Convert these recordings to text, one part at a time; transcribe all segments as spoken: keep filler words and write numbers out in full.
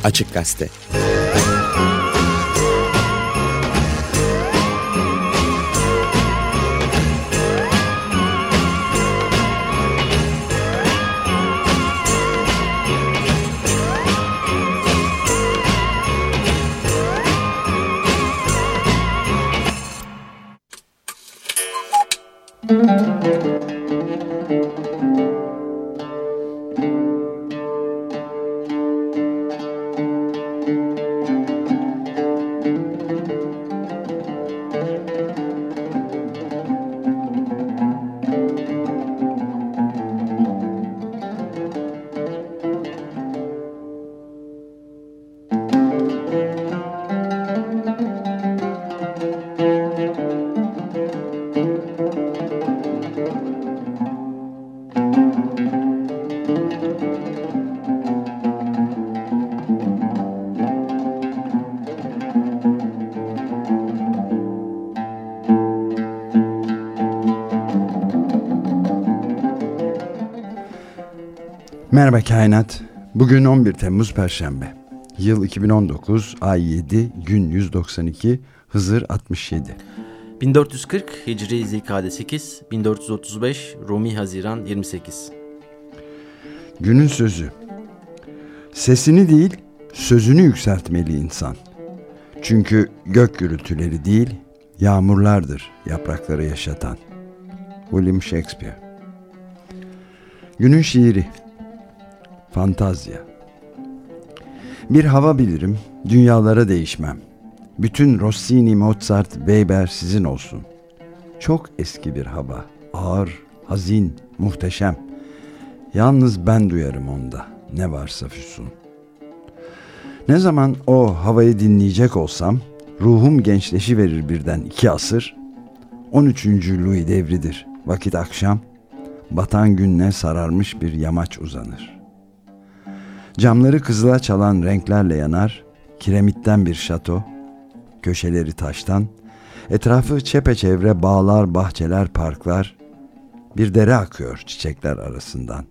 Açık Gazete. Merhaba Kainat. Bugün on bir Temmuz Perşembe. Yıl iki bin on dokuz, ay yedi, gün yüz doksan iki, Hızır altmış yedi. bin dört yüz kırk Hicri Zilkade sekiz, bin dört yüz otuz beş Rumi Haziran yirmi sekiz. Günün sözü. Sesini değil, sözünü yükseltmeli insan. Çünkü gök gürültüleri değil, yağmurlardır yaprakları yaşatan. William Shakespeare. Günün şiiri. Fantazya. Bir hava bilirim, dünyalara değişmem. Bütün Rossini, Mozart, Weber sizin olsun. Çok eski bir hava, ağır, hazin, muhteşem. Yalnız ben duyarım onda, ne varsa füsun. Ne zaman o havayı dinleyecek olsam, ruhum gençleşiverir birden iki asır. on üçüncü Louis devridir, vakit akşam, batan günle sararmış bir yamaç uzanır. Camları kızıla çalan renklerle yanar, kiremitten bir şato, köşeleri taştan, etrafı çepeçevre bağlar, bahçeler, parklar, bir dere akıyor çiçekler arasından.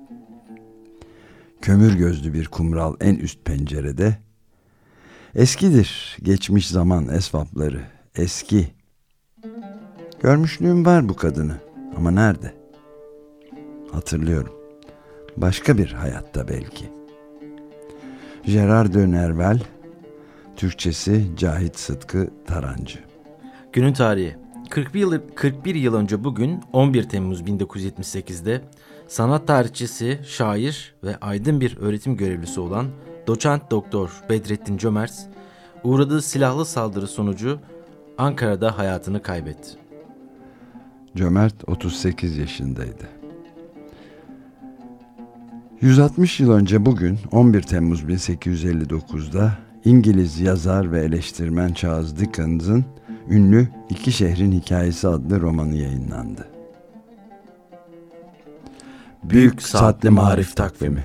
Kömür gözlü bir kumral en üst pencerede, eskidir geçmiş zaman esvapları, eski. Görmüşlüğüm var bu kadını ama nerede? Hatırlıyorum, başka bir hayatta belki. Gerard de Nerval, Türkçesi Cahit Sıtkı Tarancı. Günün tarihi. kırk bir yıl, kırk bir yıl önce bugün on bir Temmuz bin dokuz yüz yetmiş sekizde sanat tarihçisi, şair ve aydın bir öğretim görevlisi olan doçent doktor Bedrettin Cömert uğradığı silahlı saldırı sonucu Ankara'da hayatını kaybetti. Cömert otuz sekiz yaşındaydı. yüz altmış yıl önce bugün on bir Temmuz bin sekiz yüz elli dokuzda İngiliz yazar ve eleştirmen Charles Dickens'ın ünlü İki Şehrin Hikayesi adlı romanı yayınlandı. Büyük Saatli Marif Takvimi.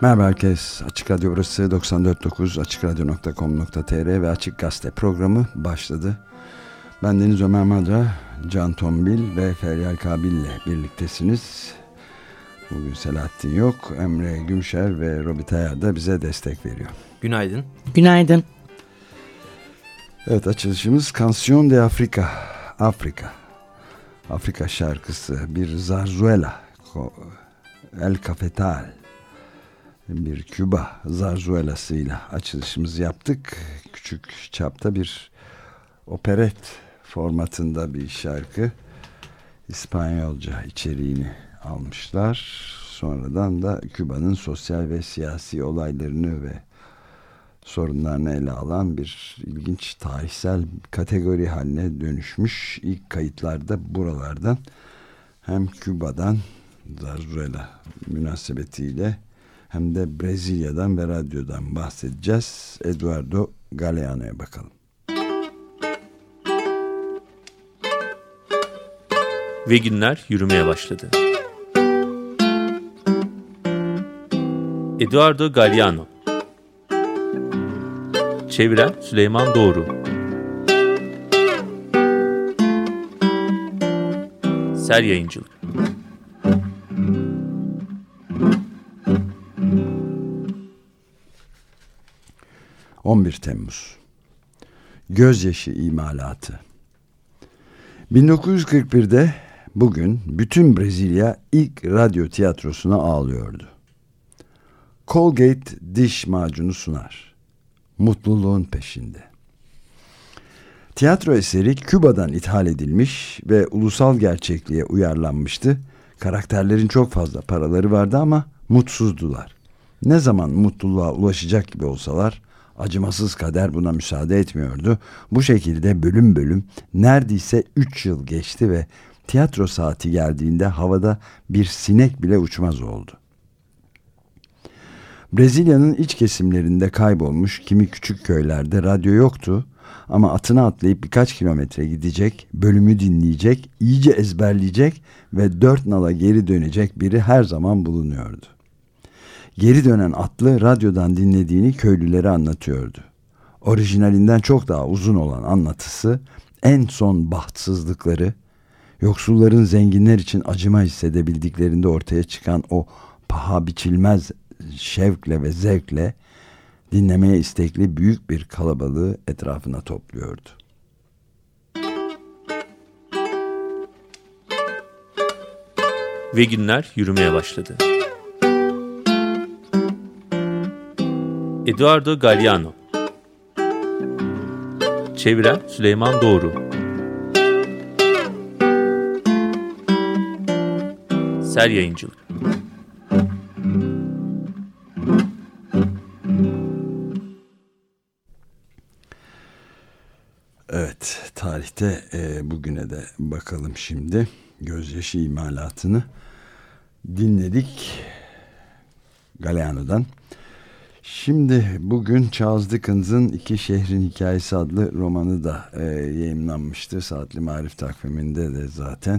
Merhaba herkes. Açık Radyo burası doksan dört nokta dokuz, açık radyo nokta com nokta tr ve Açık Gazete programı başladı. Ben Deniz Ömer Madra, Can Tombil ve Feryal Kabil ile birliktesiniz. Bugün Selahattin yok. Emre Gümşer ve Robi Tayar da bize destek veriyor. Günaydın. Günaydın. Evet, açılışımız Canción de Africa. Afrika. Afrika şarkısı. Bir zarzuela. El Cafetal. Bir Küba zarzuelasıyla açılışımızı yaptık. Küçük çapta bir operet formatında bir şarkı. İspanyolca içeriğini almışlar. Sonradan da Küba'nın sosyal ve siyasi olaylarını ve sorunlarını ele alan bir ilginç tarihsel kategori haline dönüşmüş. İlk kayıtlarda buralardan hem Küba'dan zarzuela münasebetiyle hem de Brezilya'dan ve radyodan bahsedeceğiz. Eduardo Galeano'ya bakalım. Ve günler yürümeye başladı. Eduardo Galeano. Çeviren Süleyman Doğru. Ser Yayıncılık. on bir Temmuz. Gözyaşı imalatı. bin dokuz yüz kırk birde bugün bütün Brezilya ilk radyo tiyatrosuna ağlıyordu. Colgate diş macunu sunar. Mutluluğun peşinde. Tiyatro eseri Küba'dan ithal edilmiş ve ulusal gerçekliğe uyarlanmıştı. Karakterlerin çok fazla paraları vardı ama mutsuzdular. Ne zaman mutluluğa ulaşacak gibi olsalar acımasız kader buna müsaade etmiyordu. Bu şekilde bölüm bölüm neredeyse üç yıl geçti ve tiyatro saati geldiğinde havada bir sinek bile uçmaz oldu. Brezilya'nın iç kesimlerinde kaybolmuş kimi küçük köylerde radyo yoktu ama atına atlayıp birkaç kilometre gidecek, bölümü dinleyecek, iyice ezberleyecek ve dört nala geri dönecek biri her zaman bulunuyordu. Geri dönen atlı radyodan dinlediğini köylülere anlatıyordu. Orijinalinden çok daha uzun olan anlatısı, en son bahtsızlıkları, yoksulların zenginler için acıma hissedebildiklerinde ortaya çıkan o paha biçilmez şevkle ve zevkle dinlemeye istekli büyük bir kalabalığı etrafına topluyordu. Ve günler yürümeye başladı. Eduardo Galeano. Çeviren Süleyman Doğru. Ser Yayıncılık. Evet, tarihte e, bugüne de bakalım şimdi. Gözyaşı imalatını dinledik Galeano'dan. Şimdi bugün Charles Dickens'ın İki Şehrin Hikayesi adlı romanı da e, yayımlanmıştı. Saatli Marif takviminde de zaten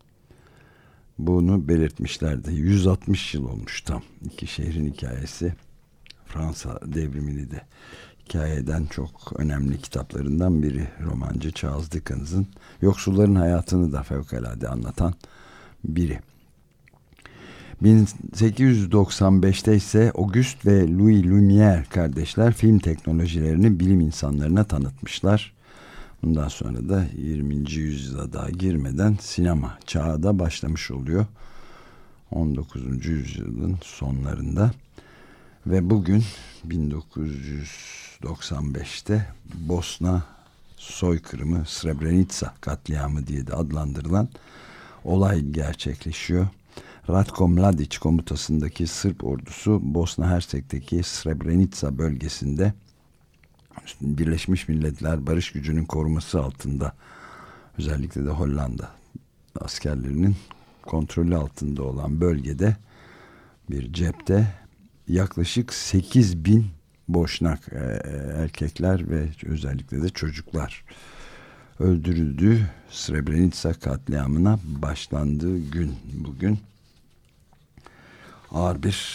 bunu belirtmişlerdi. yüz altmış yıl olmuş tam. İki Şehrin Hikayesi Fransa devrimini de hikaye eden çok önemli kitaplarından biri. Romancı Charles Dickens'ın yoksulların hayatını da fevkalade anlatan biri. bin sekiz yüz doksan beşte ise Auguste ve Louis Lumière kardeşler film teknolojilerini bilim insanlarına tanıtmışlar. Bundan sonra da yirminci yüzyıla daha girmeden sinema çağı da başlamış oluyor. on dokuzuncu yüzyılın sonlarında. Ve bugün bin dokuz yüz doksan beşte Bosna soykırımı, Srebrenica katliamı diye de adlandırılan olay gerçekleşiyor. Ratko Mladic komutasındaki Sırp ordusu Bosna Hersek'teki Srebrenica bölgesinde Birleşmiş Milletler barış gücünün koruması altında, özellikle de Hollanda askerlerinin kontrolü altında olan bölgede bir cepte yaklaşık sekiz bin Boşnak erkekler ve özellikle de çocuklar öldürüldü. Srebrenica katliamına başlandığı gün bugün. Ağır bir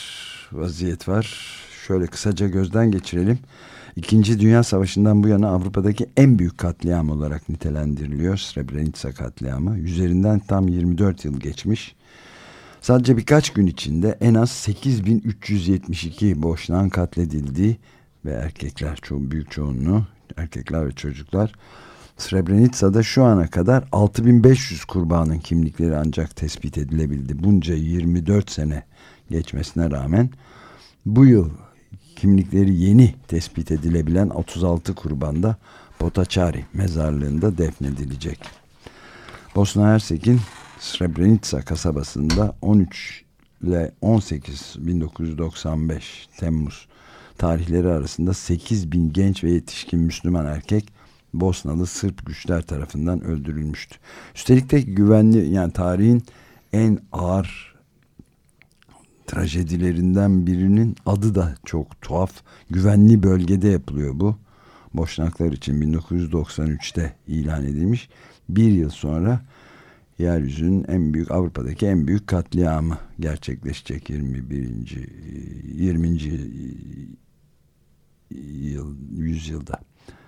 vaziyet var. Şöyle kısaca gözden geçirelim. İkinci Dünya Savaşı'ndan bu yana Avrupa'daki en büyük katliam olarak nitelendiriliyor Srebrenica katliamı. Üzerinden tam yirmi dört yıl geçmiş. Sadece birkaç gün içinde en az sekiz bin üç yüz yetmiş iki Boşnak'ın katledildiği ve erkekler, çok büyük çoğunluğu erkekler ve çocuklar. Srebrenica'da şu ana kadar altı bin beş yüz kurbanın kimlikleri ancak tespit edilebildi. Bunca yirmi dört sene geçmesine rağmen bu yıl kimlikleri yeni tespit edilebilen otuz altı kurban da Potaçari mezarlığında defnedilecek. Bosna Hersek'in Srebrenica kasabasında on üç ile on sekiz bin dokuz yüz doksan beş Temmuz tarihleri arasında sekiz bin genç ve yetişkin Müslüman erkek Bosnalı Sırp güçler tarafından öldürülmüştü. Üstelik de güvenli, yani tarihin en ağır trajedilerinden birinin adı da çok tuhaf. Güvenli bölgede yapılıyor bu. Boşnaklar için bin dokuz yüz doksan üçte ilan edilmiş. Bir yıl sonra yeryüzünün en büyük, Avrupa'daki en büyük katliamı gerçekleşecek yirmi birinci yirminci yıl, yüzyılda.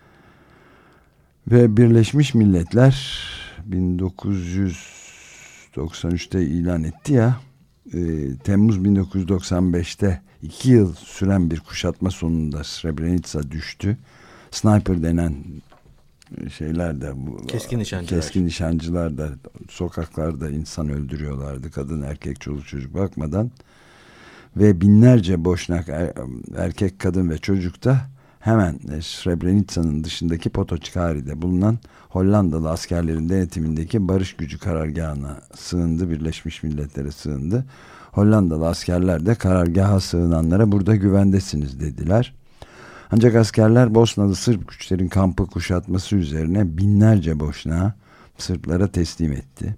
Ve Birleşmiş Milletler bin dokuz yüz doksan üçte ilan etti ya, e, Temmuz bin dokuz yüz doksan beşte iki yıl süren bir kuşatma sonunda Srebrenica düştü. Sniper denen şeyler de, bu keskin nişancılar. keskin nişancılar da sokaklarda insan öldürüyorlardı, kadın erkek çoluk çocuk bakmadan, ve binlerce Boşnak er, erkek kadın ve çocuk da hemen Srebrenica'nın dışındaki Potoçkari'de bulunan Hollandalı askerlerin denetimindeki barış gücü karargahına sığındı, Birleşmiş Milletler'e sığındı. Hollandalı askerler de karargaha sığınanlara burada güvendesiniz dediler. Ancak askerler Bosnalı Sırp güçlerin kampı kuşatması üzerine binlerce Boşnağı Sırplara teslim etti.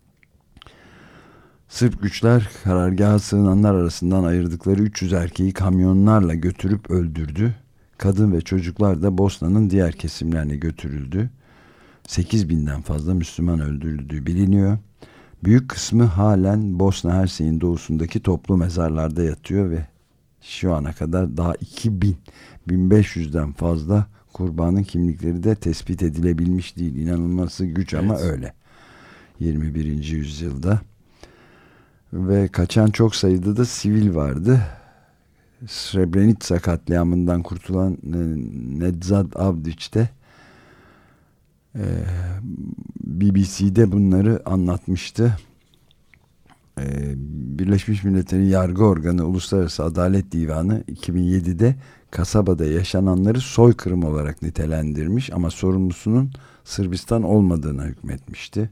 Sırp güçler karargaha sığınanlar arasından ayırdıkları üç yüz erkeği kamyonlarla götürüp öldürdü. Kadın ve çocuklar da Bosna'nın diğer kesimlerine götürüldü. sekiz binden fazla Müslüman öldürüldüğü biliniyor. Büyük kısmı halen Bosna Hersek'in doğusundaki toplu mezarlarda yatıyor ve şu ana kadar daha iki bin, bin beş yüzden fazla kurbanın kimlikleri de tespit edilebilmiş değil. İnanılması güç ama evet, öyle. yirmi birinci yüzyılda. Ve kaçan çok sayıda da sivil vardı. Srebrenica katliamından kurtulan Nedzad Avdić de e, B B C'de bunları anlatmıştı. E, Birleşmiş Milletler'in yargı organı Uluslararası Adalet Divanı iki bin yedide kasabada yaşananları soykırım olarak nitelendirmiş ama sorumlusunun Sırbistan olmadığına hükmetmişti.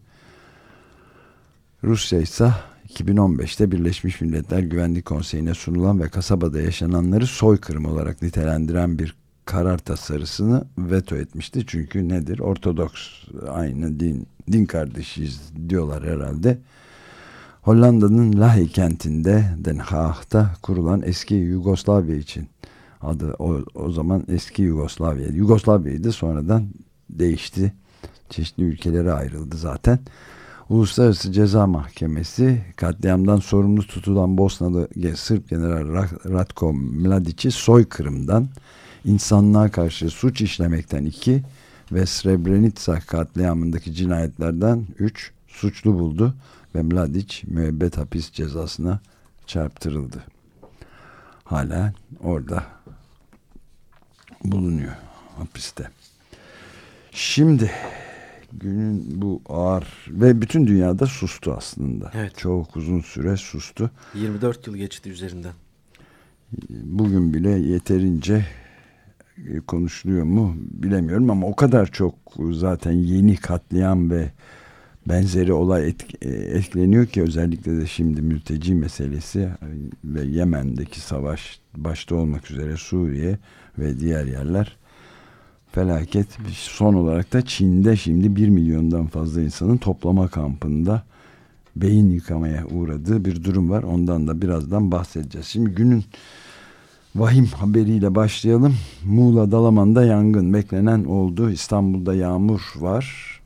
Rusya ise iki bin on beşte Birleşmiş Milletler Güvenlik Konseyi'ne sunulan ve kasabada yaşananları soykırım olarak nitelendiren bir karar tasarısını veto etmişti. Çünkü nedir? Ortodoks, aynı din, din kardeşiyiz diyorlar herhalde. Hollanda'nın Lahey kentinde, Den Haag'da kurulan eski Yugoslavya için, adı o, o zaman eski Yugoslavya, Yugoslavya'ydı, sonradan değişti. Çeşitli ülkelere ayrıldı zaten. Uluslararası Ceza Mahkemesi katliamdan sorumlu tutulan Bosnalı Sırp General Ratko Mladić'i soykırımdan, insanlığa karşı suç işlemekten iki ve Srebrenica katliamındaki cinayetlerden üç suçlu buldu ve Mladić müebbet hapis cezasına çarptırıldı. Hala orada bulunuyor, hapiste. Şimdi günün bu ağır ve bütün dünyada sustu aslında. Evet. Çok uzun süre sustu. yirmi dört yıl geçti üzerinden. Bugün bile yeterince konuşuluyor mu bilemiyorum ama o kadar çok zaten yeni katliam ve benzeri olay etk- etkileniyor ki, özellikle de şimdi mülteci meselesi ve Yemen'deki savaş başta olmak üzere Suriye ve diğer yerler felaket. Son olarak da Çin'de şimdi bir milyondan fazla insanın toplama kampında beyin yıkamaya uğradığı bir durum var. Ondan da birazdan bahsedeceğiz. Şimdi günün vahim haberiyle başlayalım. Muğla Dalaman'da yangın beklenen oldu. İstanbul'da yağmur var.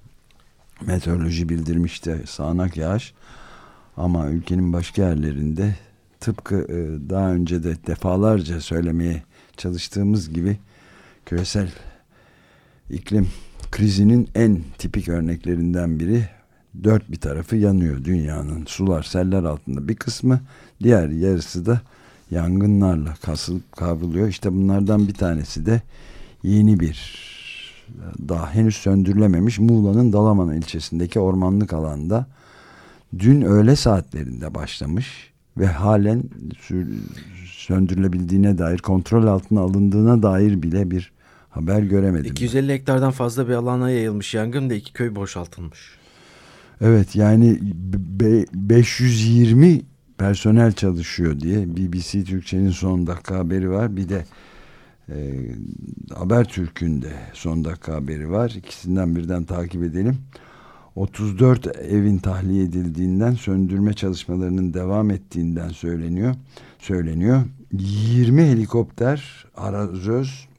Meteoroloji bildirmişti sağanak yağış. Ama ülkenin başka yerlerinde tıpkı e, daha önce de defalarca söylemeye çalıştığımız gibi küresel iklim krizinin en tipik örneklerinden biri. Dört bir tarafı yanıyor dünyanın. Sular, seller altında bir kısmı, diğer yarısı da yangınlarla kasılıp kavruluyor. İşte bunlardan bir tanesi de yeni bir, daha henüz söndürülememiş Muğla'nın Dalaman ilçesindeki ormanlık alanda dün öğle saatlerinde başlamış ve halen söndürülebildiğine dair, kontrol altına alındığına dair bile bir haber göremedim. iki yüz elli hektardan fazla bir alana yayılmış yangın da iki köy boşaltılmış. Evet, yani beş yüz yirmi personel çalışıyor diye B B C Türkçe'nin son dakika haberi var. Bir de e, Habertürk'ün de son dakika haberi var. İkisinden birden takip edelim. otuz dört evin tahliye edildiğinden, söndürme çalışmalarının devam ettiğinden söyleniyor. Söyleniyor. yirmi helikopter, arazöz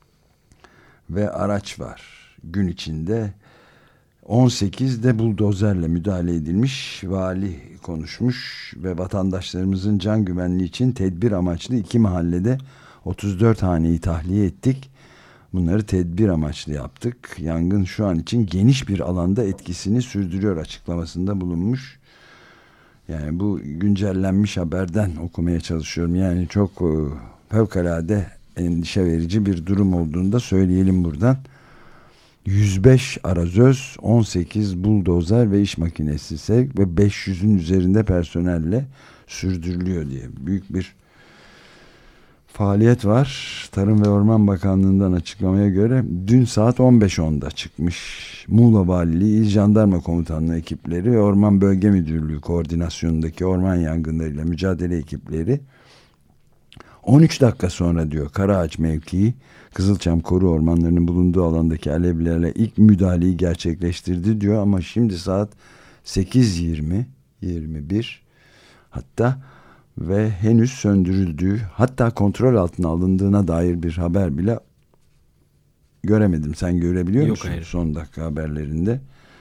ve araç var gün içinde. on sekizde buldozerle müdahale edilmiş. Vali konuşmuş ve vatandaşlarımızın can güvenliği için tedbir amaçlı iki mahallede otuz dört haneyi tahliye ettik. Bunları tedbir amaçlı yaptık. Yangın şu an için geniş bir alanda etkisini sürdürüyor açıklamasında bulunmuş. Yani bu güncellenmiş haberden okumaya çalışıyorum. Yani çok e, fevkalade endişe verici bir durum olduğunu da söyleyelim buradan. yüz beş arazöz, on sekiz buldozer ve iş makinesi sevk ve beş yüzün üzerinde personelle sürdürülüyor diye büyük bir faaliyet var. Tarım ve Orman Bakanlığı'ndan açıklamaya göre dün saat on beş onda çıkmış. Muğla Valiliği, İl Jandarma Komutanlığı ekipleri ve Orman Bölge Müdürlüğü koordinasyonundaki orman yangınlarıyla mücadele ekipleri on üç dakika sonra diyor Karaağaç mevkii, Kızılçam koru ormanlarının bulunduğu alandaki alevlerle ilk müdahaleyi gerçekleştirdi diyor, ama şimdi saat sekiz yirmi yirmi bir hatta ve henüz söndürüldüğü, hatta kontrol altına alındığına dair bir haber bile göremedim. Sen görebiliyor Yok, musun hayır. Son dakika haberlerinde?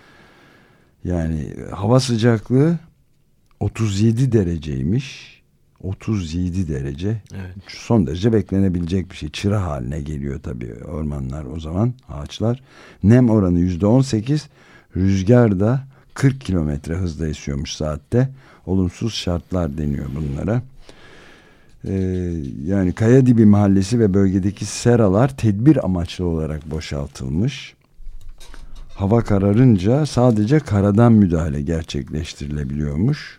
Yani hava sıcaklığı otuz yedi dereceymiş. otuz yedi derece. Evet. Son derece beklenebilecek bir şey. Çıra haline geliyor tabii ormanlar o zaman, ağaçlar. Nem oranı yüzde on sekiz, rüzgar da kırk kilometre hızla esiyormuş saatte. Olumsuz şartlar deniyor bunlara. Ee, yani Kayadibi Mahallesi ve bölgedeki seralar tedbir amaçlı olarak boşaltılmış. Hava kararınca sadece karadan müdahale gerçekleştirilebiliyormuş.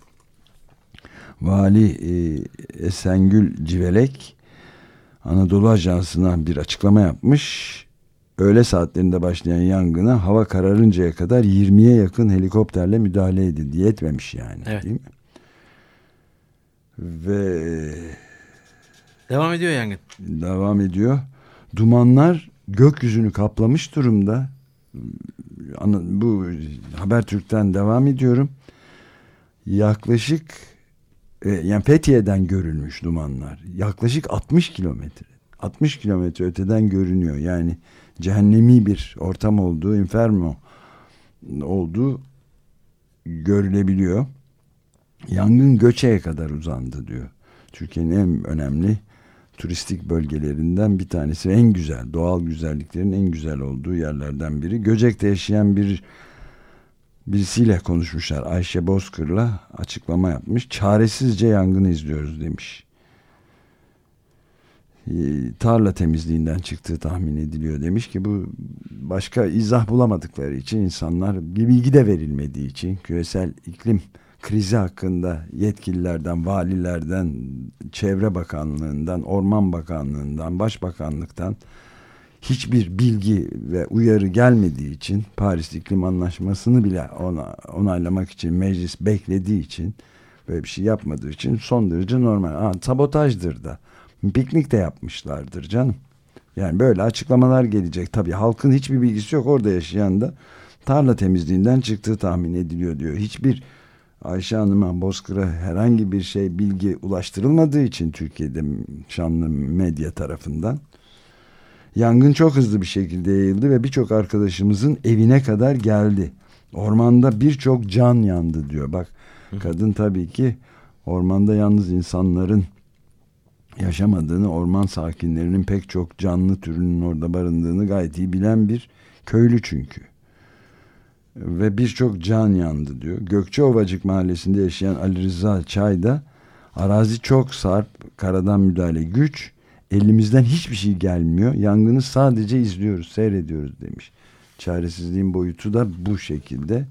Vali e, Esengül Civelek Anadolu Ajansı'na bir açıklama yapmış. Öğle saatlerinde başlayan yangına hava kararıncaya kadar yirmiye yakın helikopterle müdahale edildi. Yetmemiş yani. Evet. Değil mi? Ve devam ediyor yangın. Devam ediyor. Dumanlar gökyüzünü kaplamış durumda. Bu Habertürk'ten devam ediyorum. Yaklaşık yani Fethiye'den görülmüş dumanlar. Yaklaşık altmış kilometre. altmış kilometre öteden görünüyor. Yani cehennemi bir ortam olduğu, inferno olduğu görülebiliyor. Yangın Göçe'ye kadar uzandı diyor. Türkiye'nin en önemli turistik bölgelerinden bir tanesi. En güzel, doğal güzelliklerin en güzel olduğu yerlerden biri. Göcek'te yaşayan bir birisiyle konuşmuşlar. Ayşe Bozkır'la açıklama yapmış. Çaresizce yangını izliyoruz demiş. Tarla temizliğinden çıktığı tahmin ediliyor demiş ki, bu başka izah bulamadıkları için, insanlar bir bilgi de verilmediği için, küresel iklim krizi hakkında yetkililerden, valilerden, Çevre Bakanlığı'ndan, Orman Bakanlığı'ndan, Başbakanlık'tan hiçbir bilgi ve uyarı gelmediği için, Paris İklim Anlaşması'nı bile ona, onaylamak için meclis beklediği için, böyle bir şey yapmadığı için son derece normal. Aa, sabotajdır da. Piknik de yapmışlardır canım. Yani böyle açıklamalar gelecek. Tabii halkın hiçbir bilgisi yok. Orada yaşayan da tarla temizliğinden çıktığı tahmin ediliyor diyor. Hiçbir Ayşe Hanım'a, Bozkır'a herhangi bir şey, bilgi ulaştırılmadığı için Türkiye'de şanlı medya tarafından yangın çok hızlı bir şekilde yayıldı ve birçok arkadaşımızın evine kadar geldi. Ormanda birçok can yandı diyor. Bak, kadın tabii ki Ormanda yalnız insanların yaşamadığını, orman sakinlerinin pek çok canlı türünün orada barındığını gayet iyi bilen bir köylü çünkü. Ve birçok can yandı diyor. Gökçeovacık mahallesinde yaşayan Ali Rıza Çay da arazi çok sarp, karadan müdahale güç, elimizden hiçbir şey gelmiyor, yangını sadece izliyoruz, seyrediyoruz demiş. Çaresizliğin boyutu da bu şekilde.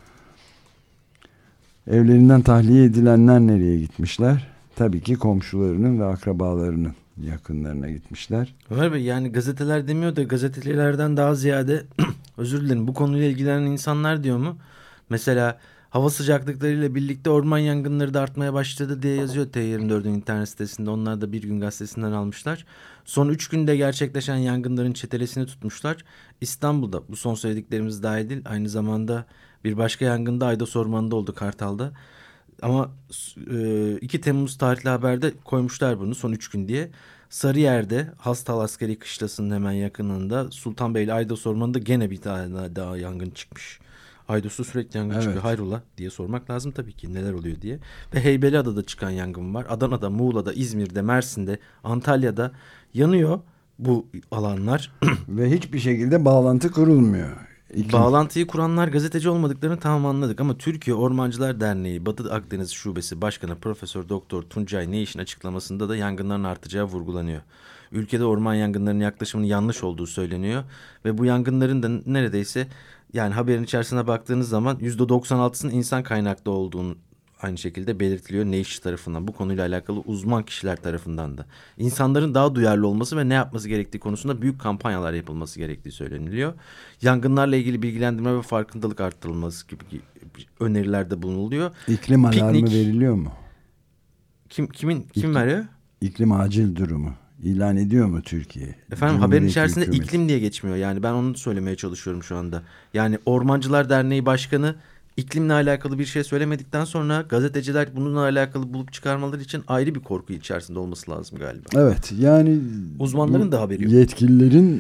Evlerinden tahliye edilenler nereye gitmişler? Tabii ki komşularının ve akrabalarının yakınlarına gitmişler. Ömer Bey, yani gazeteler demiyor da gazetecilerden daha ziyade özür dilerim, bu konuyla ilgilenen insanlar diyor mu? Mesela hava sıcaklıklarıyla birlikte orman yangınları da artmaya başladı diye yazıyor T yirmi dördün internet sitesinde. Onlar da Bir Gün Gazetesi'nden almışlar. Son üç günde gerçekleşen yangınların çetelesini tutmuşlar. İstanbul'da, bu son söylediklerimiz dahil değil, aynı zamanda bir başka yangında Aydos Ormanı'nda oldu, Kartal'da. Ama iki Temmuz tarihli haberde koymuşlar bunu son üç gün diye. Sarıyer'de Hastal Askeri Kışlası'nın hemen yakınında Sultanbeyli Aydos Ormanı'nda gene bir tane daha yangın çıkmış. Aydos'ta sürekli yangın evet. çıkıyor. Hayrola diye sormak lazım tabii ki, neler oluyor diye. Ve Heybeliada'da çıkan yangın var. Adana'da, Muğla'da, İzmir'de, Mersin'de, Antalya'da yanıyor bu alanlar. Ve hiçbir şekilde bağlantı kurulmuyor. İki... Bağlantıyı kuranlar gazeteci olmadıklarını tamam anladık ama Türkiye Ormancılar Derneği Batı Akdeniz Şubesi Başkanı Profesör Doktor Tuncay Neyiş'in açıklamasında da yangınların artacağı vurgulanıyor. Ülkede orman yangınlarının yaklaşımının yanlış olduğu söyleniyor ve bu yangınların da neredeyse, yani haberin içerisine baktığınız zaman yüzde doksan altısının insan kaynaklı olduğunu aynı şekilde belirtiliyor Neyş tarafından. Bu konuyla alakalı uzman kişiler tarafından da. İnsanların daha duyarlı olması ve ne yapması gerektiği konusunda büyük kampanyalar yapılması gerektiği söyleniliyor. Yangınlarla ilgili bilgilendirme ve farkındalık arttırılması gibi önerilerde bulunuluyor. İklim alarmı Piknik, veriliyor mu? Kim kimin kim İklim, veriyor? İklim acil durumu ilan ediyor mu Türkiye? Efendim Cumhuriyet haberin içerisinde hükümeti. iklim diye geçmiyor. Yani ben onu söylemeye çalışıyorum şu anda. Yani Ormancılar Derneği Başkanı İklimle alakalı bir şey söylemedikten sonra gazeteciler bununla alakalı bulup çıkarmaları için ayrı bir korku içerisinde olması lazım galiba. Evet, yani uzmanların da haberi yok. Yetkililerin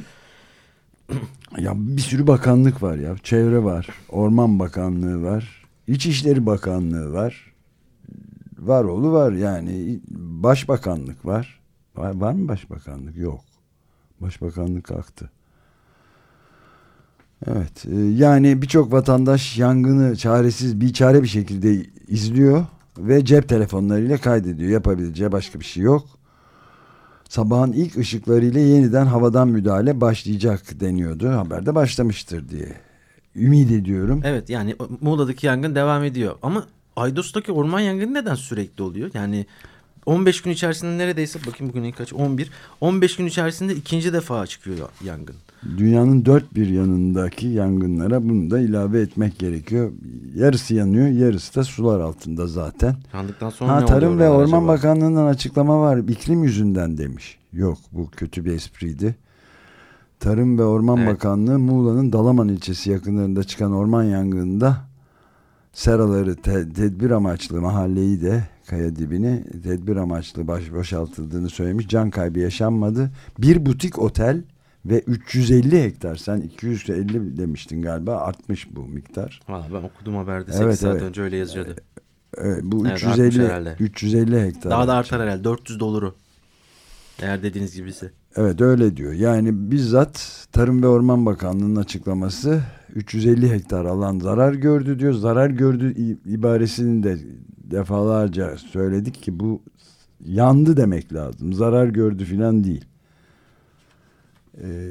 ya bir sürü bakanlık var ya. Çevre var, Orman Bakanlığı var, İçişleri Bakanlığı var. Var oğlu var yani. Başbakanlık var. Var, var mı başbakanlık? Yok. Başbakanlık kalktı. Evet, yani birçok vatandaş yangını çaresiz, biçare bir şekilde izliyor ve cep telefonlarıyla kaydediyor. Yapabileceği başka bir şey yok. Sabahın ilk ışıklarıyla yeniden havadan müdahale başlayacak deniyordu. Haberde başlamıştır diye ümit ediyorum. Evet, yani Muğla'daki yangın devam ediyor. Ama Aydos'taki orman yangını neden sürekli oluyor? Yani on beş gün içerisinde neredeyse, bakayım bugün kaç, on bir on beş gün içerisinde ikinci defa çıkıyor yangın. Dünyanın dört bir yanındaki yangınlara bunu da ilave etmek gerekiyor. Yarısı yanıyor, yarısı da sular altında zaten. Yandıktan sonra ha, ne Tarım ve Orman acaba? Bakanlığı'ndan açıklama var. İklim yüzünden demiş. Yok, bu kötü bir espriydi. Tarım ve Orman evet. Bakanlığı Muğla'nın Dalaman ilçesi yakınlarında çıkan orman yangınında seraları te- tedbir amaçlı mahalleyi de kaya dibini tedbir amaçlı baş boşaltıldığını söylemiş. Can kaybı yaşanmadı. Bir butik otel ve üç yüz elli hektar, sen iki yüz elli demiştin galiba, artmış bu miktar. Valla ben okudum haberde, sekiz evet, saat evet. önce öyle yazıyordu. Evet, bu evet, üç yüz elli hektar. Daha da artar herhalde, dört yüz doluru. Eğer dediğiniz gibiyse. Evet, öyle diyor. Yani bizzat Tarım ve Orman Bakanlığı'nın açıklaması, üç yüz elli hektar alan zarar gördü diyor. Zarar gördü ibaresini de defalarca söyledik ki bu yandı demek lazım. Zarar gördü filan değil. Ee,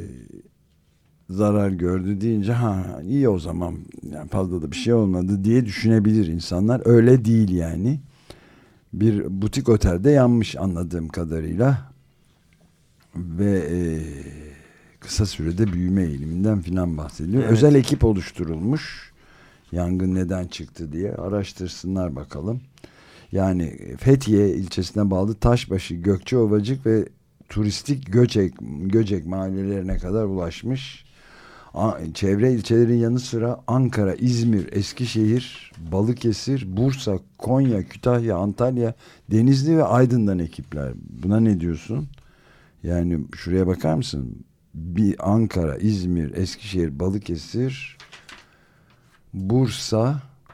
zarar gördü deyince ha iyi o zaman, yani fazla da bir şey olmadı diye düşünebilir insanlar. Öyle değil yani. Bir butik otelde yanmış anladığım kadarıyla. Ve e, kısa sürede büyüme eğiliminden filan bahsediliyor. Evet. Özel ekip oluşturulmuş. Yangın neden çıktı diye araştırsınlar bakalım. Yani Fethiye ilçesine bağlı Taşbaşı, Gökçeovacık ve turistik Göcek, Göcek mahallelerine kadar ulaşmış. Çevre ilçelerin yanı sıra Ankara, İzmir, Eskişehir, Balıkesir, Bursa, Konya, Kütahya, Antalya, Denizli ve Aydın'dan ekipler. Buna ne diyorsun? Yani şuraya bakar mısın? Bir Ankara, İzmir, Eskişehir, Balıkesir, Bursa,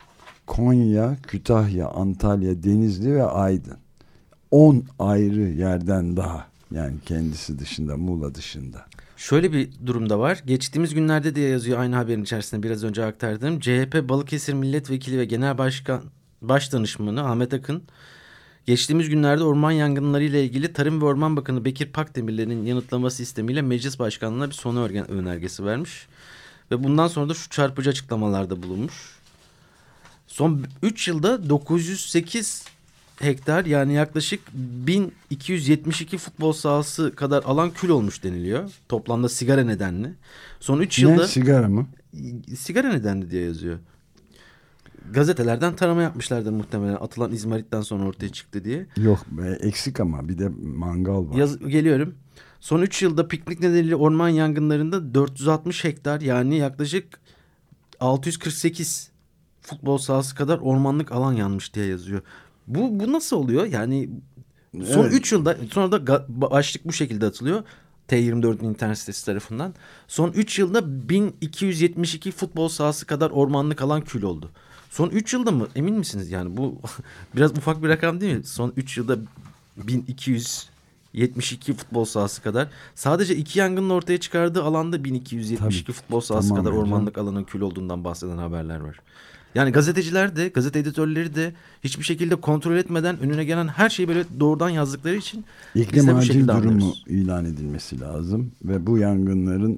Konya, Kütahya, Antalya, Denizli ve Aydın. on ayrı yerden daha. Yani kendisi dışında, Muğla dışında. Şöyle bir durumda var. Geçtiğimiz günlerde diye yazıyor aynı haberin içerisinde biraz önce aktardığım. C H P Balıkesir Milletvekili ve Genel Başkan Başdanışmanı Ahmet Akın, geçtiğimiz günlerde orman yangınları ile ilgili Tarım ve Orman Bakanı Bekir Pakdemirli'nin yanıtlama sistemiyle meclis başkanlığına bir sonu önergesi vermiş. Ve bundan sonra da şu çarpıcı açıklamalarda bulunmuş. Son üç yılda dokuz yüz sekiz hektar, yani yaklaşık bin iki yüz yetmiş iki futbol sahası kadar alan kül olmuş deniliyor. Toplamda sigara nedenli. Son üç yılda... Ne, sigara mı? Sigara nedenli diye yazıyor. Gazetelerden tarama yapmışlardır muhtemelen, atılan izmaritten sonra ortaya çıktı diye. Yok eksik ama bir de mangal var. Yaz, geliyorum. Son üç yılda piknik nedeniyle orman yangınlarında dört yüz altmış hektar, yani yaklaşık altı yüz kırk sekiz futbol sahası kadar ormanlık alan yanmış diye yazıyor. Bu, bu nasıl oluyor? Yani son evet. üç yılda, sonra da başlık bu şekilde atılıyor. T yirmi dört'ün internet sitesi tarafından. Son üç yılda bin iki yüz yetmiş iki futbol sahası kadar ormanlık alan kül oldu. Son üç yılda mı? Emin misiniz yani? Bu biraz ufak bir rakam değil mi? Son üç yılda bin iki yüz yetmiş iki futbol sahası kadar. Sadece iki yangının ortaya çıkardığı alanda bin iki yüz yetmiş iki Tabii, futbol sahası tamam, kadar ormanlık hocam. Alanın kül olduğundan bahseden haberler var. Yani gazeteciler de, gazete editörleri de hiçbir şekilde kontrol etmeden önüne gelen her şeyi böyle doğrudan yazdıkları için İklim acil durumu anlıyoruz. İlan edilmesi lazım ve bu yangınların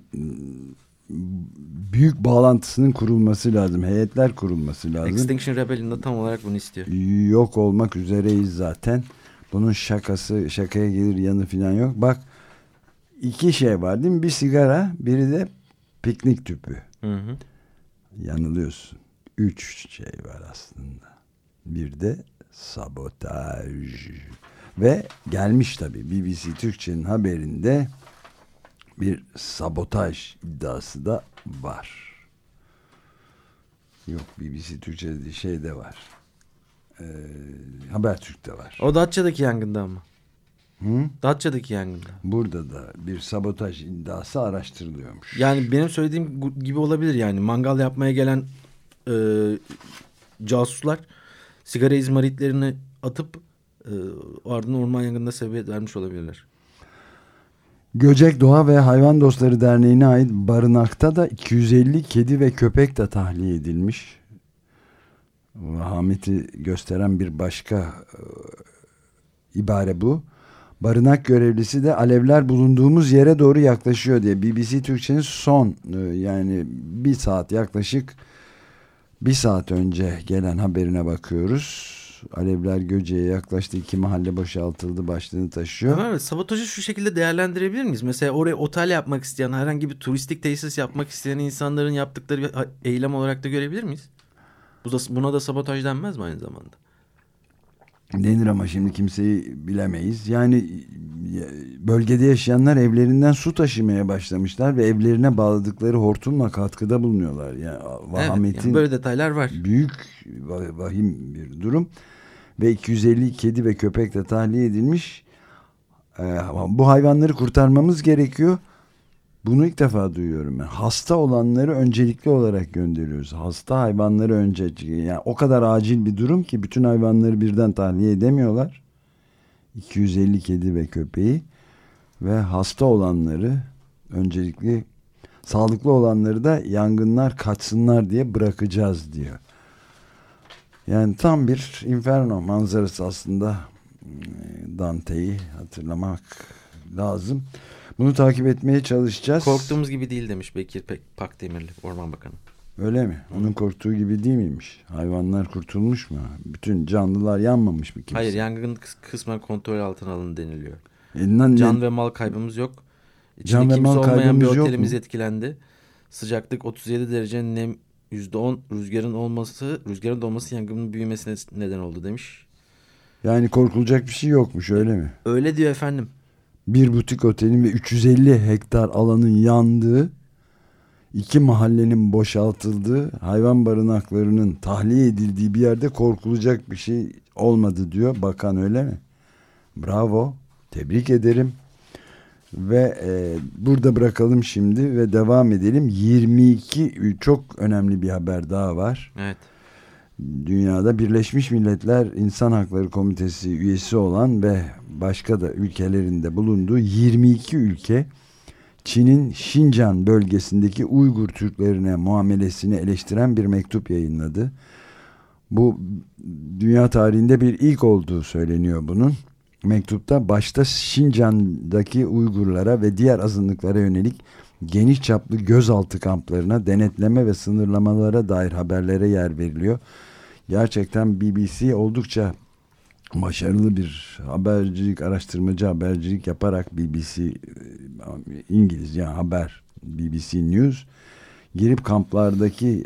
büyük bağlantısının kurulması lazım. Heyetler kurulması lazım. Extinction Rebellion da tam olarak bunu istiyor. Yok olmak üzereyiz zaten. Bunun şakası, şakaya gelir yanı falan yok. Bak, iki şey var değil mi? Bir sigara, biri de piknik tüpü. Hı hı. Yanılıyorsun. Üç şey var aslında. Bir de sabotaj. Ve gelmiş tabii B B C Türkçe'nin haberinde bir sabotaj iddiası da var. Yok, B B C Türkçe'de şey de var. Ee, Habertürk'te var. O Datça'daki yangında mı? Hı? Datça'daki yangında. Burada da bir sabotaj iddiası araştırılıyormuş. Yani benim söylediğim gibi olabilir yani. Mangal yapmaya gelen e, casuslar sigara izmaritlerini atıp e, ardından orman yangınına sebebiyet vermiş olabilirler. Göcek Doğa ve Hayvan Dostları Derneği'ne ait barınakta da iki yüz elli kedi ve köpek de tahliye edilmiş. Vahameti gösteren bir başka e, ibare bu. Barınak görevlisi de alevler bulunduğumuz yere doğru yaklaşıyor diye. B B C Türkçe'nin son e, yani bir saat yaklaşık bir saat önce gelen haberine bakıyoruz. Alevler Göcek'e yaklaştı, iki mahalle boşaltıldı başlığını taşıyor. Evet, sabotajı şu şekilde değerlendirebilir miyiz? Mesela oraya otel yapmak isteyen, herhangi bir turistik tesis yapmak isteyen insanların yaptıkları bir eylem olarak da görebilir miyiz? Bu da, buna da sabotaj denmez mi aynı zamanda? Denir ama şimdi kimseyi bilemeyiz. Yani bölgede yaşayanlar evlerinden su taşımaya başlamışlar ve evlerine bağladıkları hortumla katkıda bulunuyorlar. Yani vahametin evet, yani böyle detaylar var. Büyük vahim bir durum. Ve iki yüz elli kedi ve köpek de tahliye edilmiş. Ee, bu hayvanları kurtarmamız gerekiyor. Bunu ilk defa duyuyorum ben. Hasta olanları öncelikli olarak gönderiyoruz. Hasta hayvanları önce. Yani o kadar acil bir durum ki bütün hayvanları birden tahliye edemiyorlar. iki yüz elli kedi ve köpeği ve hasta olanları öncelikli, sağlıklı olanları da yangınlar kaçsınlar diye bırakacağız diyor. Yani tam bir inferno manzarası aslında. Dante'yi hatırlamak lazım. Bunu takip etmeye çalışacağız. Korktuğumuz gibi değil demiş Bekir Pakdemirli, Orman Bakanı. Öyle mi? Onun korktuğu gibi değil miymiş? Hayvanlar kurtulmuş mu? Bütün canlılar yanmamış mı kimse? Hayır, yangın kısmen kontrol altına alındı deniliyor. E, Can ne? ve mal kaybımız yok. İçinde Can ve mal olmayan bir kaybımız otelimiz etkilendi. Sıcaklık otuz yedi derece, nem yüzde on, rüzgarın olması, rüzgarın da olması yangının büyümesine neden oldu demiş. Yani korkulacak bir şey yokmuş, öyle mi? Öyle diyor efendim. Bir butik otelin ve üç yüz elli hektar alanın yandığı, iki mahallenin boşaltıldığı, hayvan barınaklarının tahliye edildiği bir yerde korkulacak bir şey olmadı diyor bakan, öyle mi? Bravo, tebrik ederim. Ve e, burada bırakalım şimdi ve devam edelim. yirmi iki çok önemli bir haber daha var. Evet. dünyada Birleşmiş Milletler İnsan Hakları Komitesi üyesi olan ve başka da ülkelerinde bulunduğu yirmi iki ülke Çin'in Şincan bölgesindeki Uygur Türklerine muamelesini eleştiren bir mektup yayınladı. Bu dünya tarihinde bir ilk olduğu söyleniyor bunun. Mektupta başta Şincan'daki Uygurlara ve diğer azınlıklara yönelik geniş çaplı gözaltı kamplarına, denetleme ve sınırlamalara dair haberlere yer veriliyor. Gerçekten B B C oldukça başarılı bir habercilik, araştırmacı habercilik yaparak B B C İngilizce haber, B B C News girip kamplardaki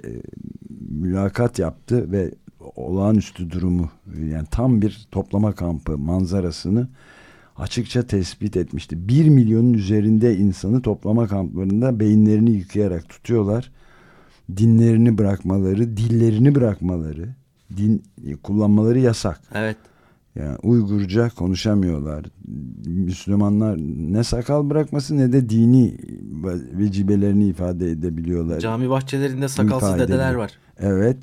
mülakat yaptı ve olağanüstü durumu, yani tam bir toplama kampı manzarasını açıkça tespit etmişti. Bir milyonun üzerinde insanı toplama kamplarında beyinlerini yıkayarak tutuyorlar. Dinlerini bırakmaları, dillerini bırakmaları, din kullanmaları yasak. Evet. Yani Uygurca konuşamıyorlar. Müslümanlar ne sakal bırakması ne de dini vecibelerini ifade edebiliyorlar. Cami bahçelerinde sakalsız İfade dedeler ediyor. var. Evet.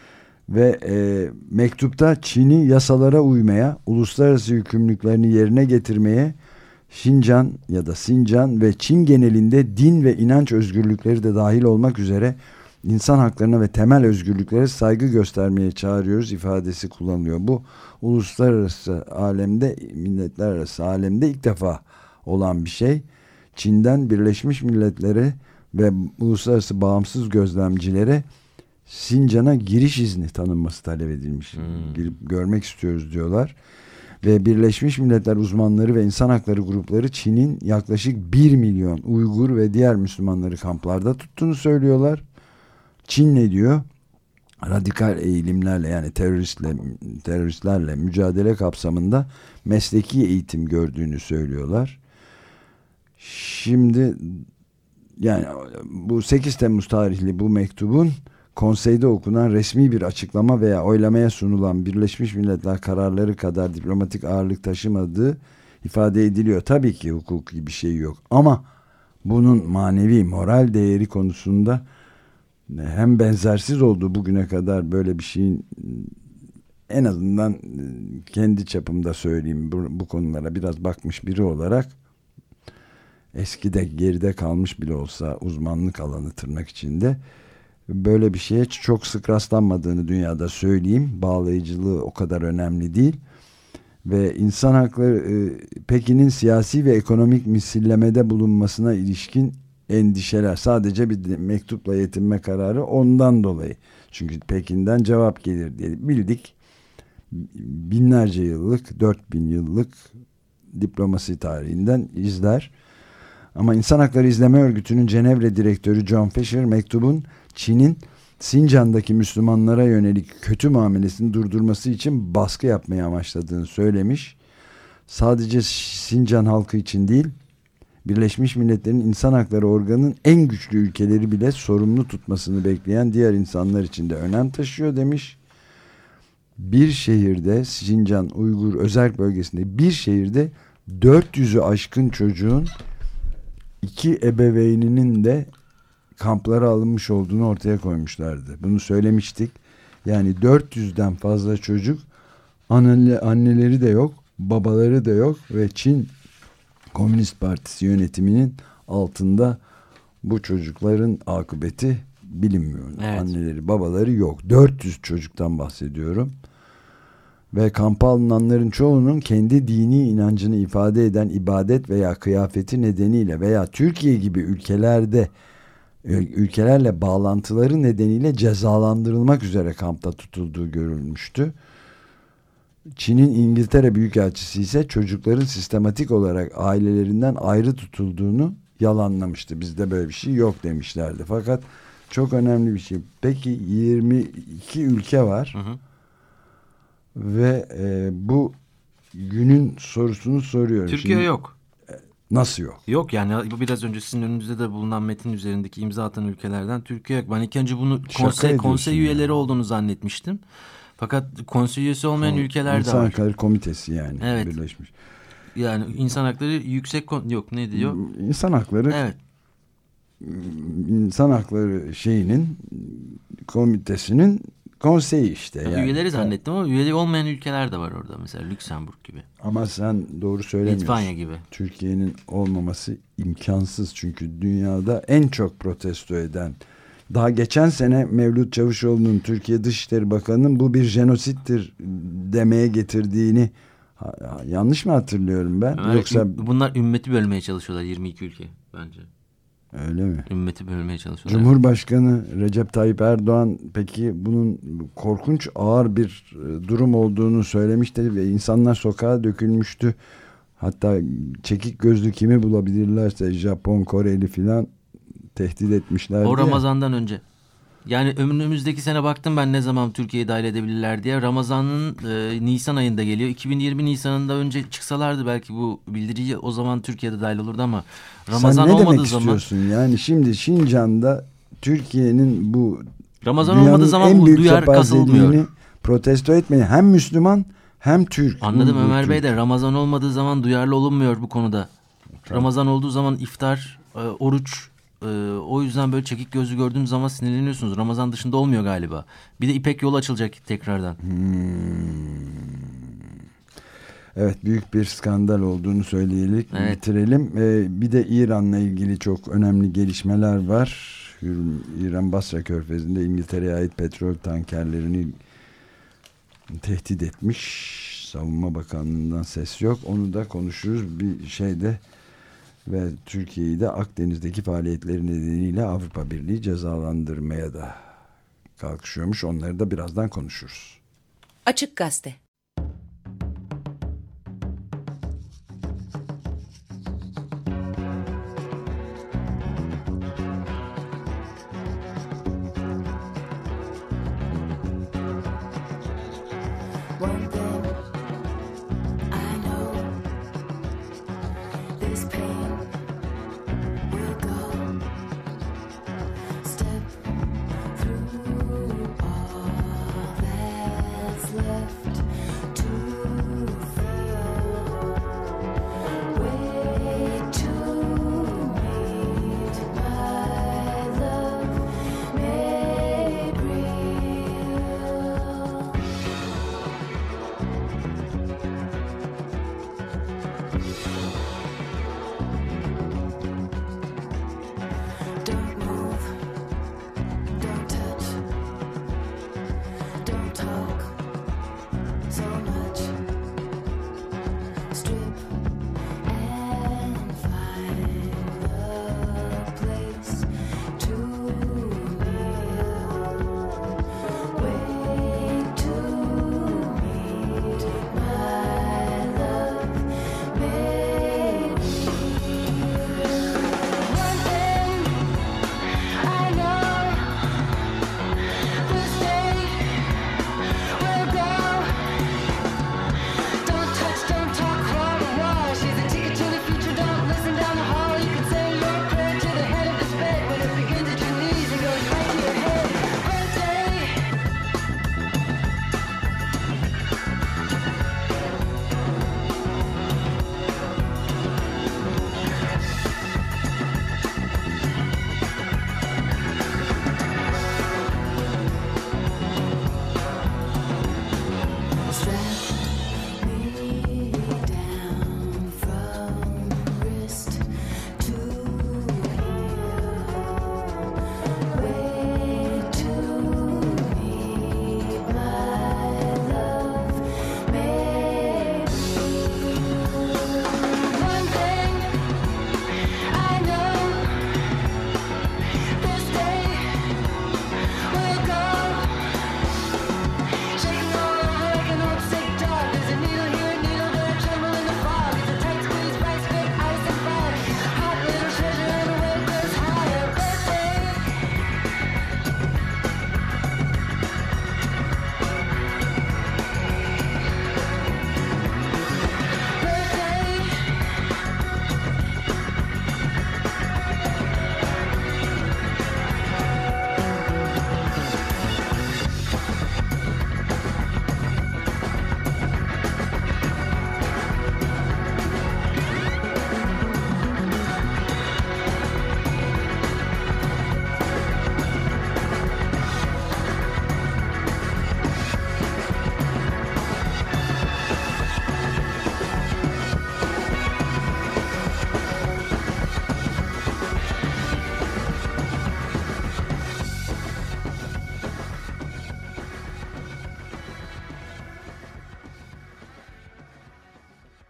Ve e, mektupta Çin'i yasalara uymaya, uluslararası yükümlülüklerini yerine getirmeye, Şincan ya da Sincan ve Çin genelinde din ve inanç özgürlükleri de dahil olmak üzere insan haklarına ve temel özgürlüklere saygı göstermeye çağırıyoruz ifadesi kullanılıyor. Bu uluslararası alemde, milletler arası alemde ilk defa olan bir şey. Çin'den Birleşmiş Milletler'e ve uluslararası bağımsız gözlemcilere Sincan'a giriş izni tanınması talep edilmiş. Hmm. Girip görmek istiyoruz diyorlar. Ve Birleşmiş Milletler uzmanları ve insan hakları grupları Çin'in yaklaşık bir milyon Uygur ve diğer Müslümanları kamplarda tuttuğunu söylüyorlar. Çin ne diyor? Radikal eğilimlerle, yani teröristle, teröristlerle mücadele kapsamında mesleki eğitim gördüğünü söylüyorlar. Şimdi yani bu sekiz Temmuz tarihli bu mektubun konseyde okunan resmi bir açıklama veya oylamaya sunulan Birleşmiş Milletler kararları kadar diplomatik ağırlık taşımadığı ifade ediliyor. Tabii ki hukuki bir şey yok ama bunun manevi, moral değeri konusunda hem benzersiz olduğu, bugüne kadar böyle bir şeyin, en azından kendi çapımda söyleyeyim, bu, bu konulara biraz bakmış biri olarak, eskide geride kalmış bile olsa uzmanlık alanı tırnak içinde, böyle bir şeye çok sık rastlanmadığını dünyada söyleyeyim. Bağlayıcılığı o kadar önemli değil. Ve insan hakları, Pekin'in siyasi ve ekonomik misillemede bulunmasına ilişkin endişeler, sadece bir mektupla yetinme kararı ondan dolayı. Çünkü Pekin'den cevap gelir diye bildik. Binlerce yıllık, dört bin yıllık diplomasi tarihinden izler. Ama İnsan Hakları İzleme Örgütü'nün Cenevre direktörü John Fisher mektubun Çin'in Sincan'daki Müslümanlara yönelik kötü muamelesini durdurması için baskı yapmayı amaçladığını söylemiş. Sadece Sincan halkı için değil, Birleşmiş Milletler'in İnsan Hakları Organı'nın en güçlü ülkeleri bile sorumlu tutmasını bekleyen diğer insanlar için de önem taşıyor demiş. Bir şehirde, Sincan Uygur Özerk Bölgesi'nde bir şehirde dört yüzü aşkın çocuğun iki ebeveyninin de kamplara alınmış olduğunu ortaya koymuşlardı. Bunu söylemiştik. Yani dört yüzden fazla çocuk, anne, anneleri de yok, babaları da yok ve Çin Komünist Partisi yönetiminin altında bu çocukların akıbeti bilinmiyor. Evet. Anneleri, babaları yok. dört yüz çocuktan bahsediyorum. Ve kampa alınanların çoğunun kendi dini inancını ifade eden ibadet veya kıyafeti nedeniyle veya Türkiye gibi ülkelerde ülkelerle bağlantıları nedeniyle cezalandırılmak üzere kampta tutulduğu görülmüştü. Çin'in İngiltere Büyükelçisi ise çocukların sistematik olarak ailelerinden ayrı tutulduğunu yalanlamıştı. Bizde böyle bir şey yok demişlerdi. Fakat çok önemli bir şey. Peki yirmi iki ülke var. Hı hı. Ve e, bu günün sorusunu soruyorum. Türkiye Şimdi, yok. Nasıl yok? Yok yani bu biraz önce sizin önünüzde de bulunan metin üzerindeki imza atan ülkelerden Türkiye yok. Ben ilk önce bunu konsey, konsey üyeleri ya. olduğunu zannetmiştim. Fakat konsey üyesi olmayan Son, ülkeler de var. İnsan Hakları Komitesi yani. Evet. Birleşmiş. Yani insan hakları yüksek yok ne diyor? İnsan hakları. Evet. İnsan hakları şeyinin komitesinin konseyi işte. Yani. Yani. Üyeleri zannettim ama üyeli olmayan ülkeler de var orada. Mesela Lüksemburg gibi. Ama sen doğru söylemiyorsun. Litvanya gibi. Türkiye'nin olmaması imkansız. Çünkü dünyada en çok protesto eden, daha geçen sene Mevlüt Çavuşoğlu'nun, Türkiye Dışişleri Bakanı'nın bu bir jenosittir demeye getirdiğini, yanlış mı hatırlıyorum ben? Ömer, Yoksa bunlar ümmeti bölmeye çalışıyorlar, yirmi iki ülke bence. Öyle mi? Ümmeti bölmeye çalışıyorlar. Cumhurbaşkanı Recep Tayyip Erdoğan peki bunun korkunç ağır bir durum olduğunu söylemişti ve insanlar sokağa dökülmüştü. Hatta çekik gözlü kimi bulabilirlerse Japon, Koreli filan tehdit etmişlerdi. O Ramazan'dan önce. Yani önümüzdeki sene baktım ben ne zaman Türkiye'yi dahil edebilirler diye. Ramazan'ın e, Nisan ayında geliyor. iki bin yirmi Nisan'ında önce çıksalardı belki bu bildirici o zaman Türkiye'de dahil olurdu ama Ramazan olmadığı zaman... Sen ne demek zaman, istiyorsun? Yani şimdi Şincan'da Türkiye'nin bu Ramazan olmadığı zaman bu duyar kasılmıyor. Protesto etmeyi hem Müslüman hem Türk. Anladım Ömer Türk. Bey de Ramazan olmadığı zaman duyarlı olunmuyor bu konuda. Tamam. Ramazan olduğu zaman iftar, e, oruç... O yüzden böyle çekik gözlü gördüğünüz zaman sinirleniyorsunuz. Ramazan dışında olmuyor galiba. Bir de İpek yolu açılacak tekrardan. Hmm. Evet, büyük bir skandal olduğunu söyleyelim. Evet. Bitirelim. Ee, bir de İran'la ilgili çok önemli gelişmeler var. İran Basra Körfezi'nde İngiltere'ye ait petrol tankerlerini tehdit etmiş. Savunma Bakanlığı'ndan ses yok. Onu da konuşuruz. Bir şeyde ve Türkiye'yi de Akdeniz'deki faaliyetleri nedeniyle Avrupa Birliği cezalandırmaya da kalkışıyormuş. Onları da birazdan konuşuruz. Açık Gazete. Left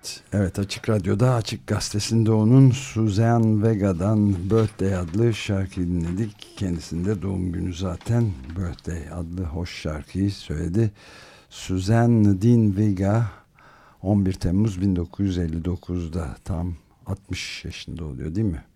Evet, Açık Radyo'da, Açık Gazetesi'nde onun Suzanne Vega'dan Birthday adlı şarkıyı dinledik. Kendisinde doğum günü zaten. Birthday adlı hoş şarkıyı söyledi. Suzanne Nadine Vega on bir Temmuz bin dokuz yüz elli dokuzda tam altmış yaşında oluyor değil mi?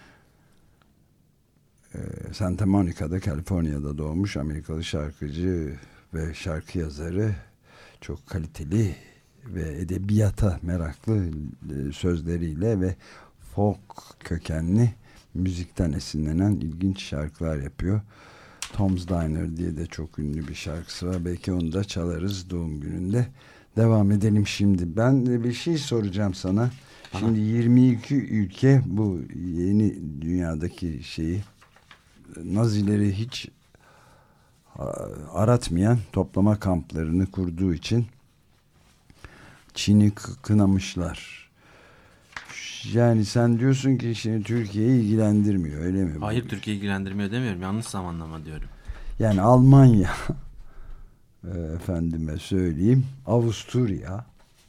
Ee, Santa Monica'da, Kaliforniya'da doğmuş Amerikalı şarkıcı ve şarkı yazarı. Çok kaliteli ve edebiyata meraklı sözleriyle ve folk kökenli müzikten esinlenen ilginç şarkılar yapıyor. Tom's Diner diye de çok ünlü bir şarkısı var. Belki onu da çalarız doğum gününde. Devam edelim şimdi. Ben bir şey soracağım sana. Şimdi yirmi iki ülke bu yeni dünyadaki şeyi, Nazileri hiç aratmayan toplama kamplarını kurduğu için Çin'i kınamışlar. Yani sen diyorsun ki şimdi Türkiye'yi ilgilendirmiyor, öyle mi? Hayır, Türkiye'yi ilgilendirmiyor demiyorum. Yanlış zamanlama diyorum. Yani Almanya, efendime söyleyeyim, Avusturya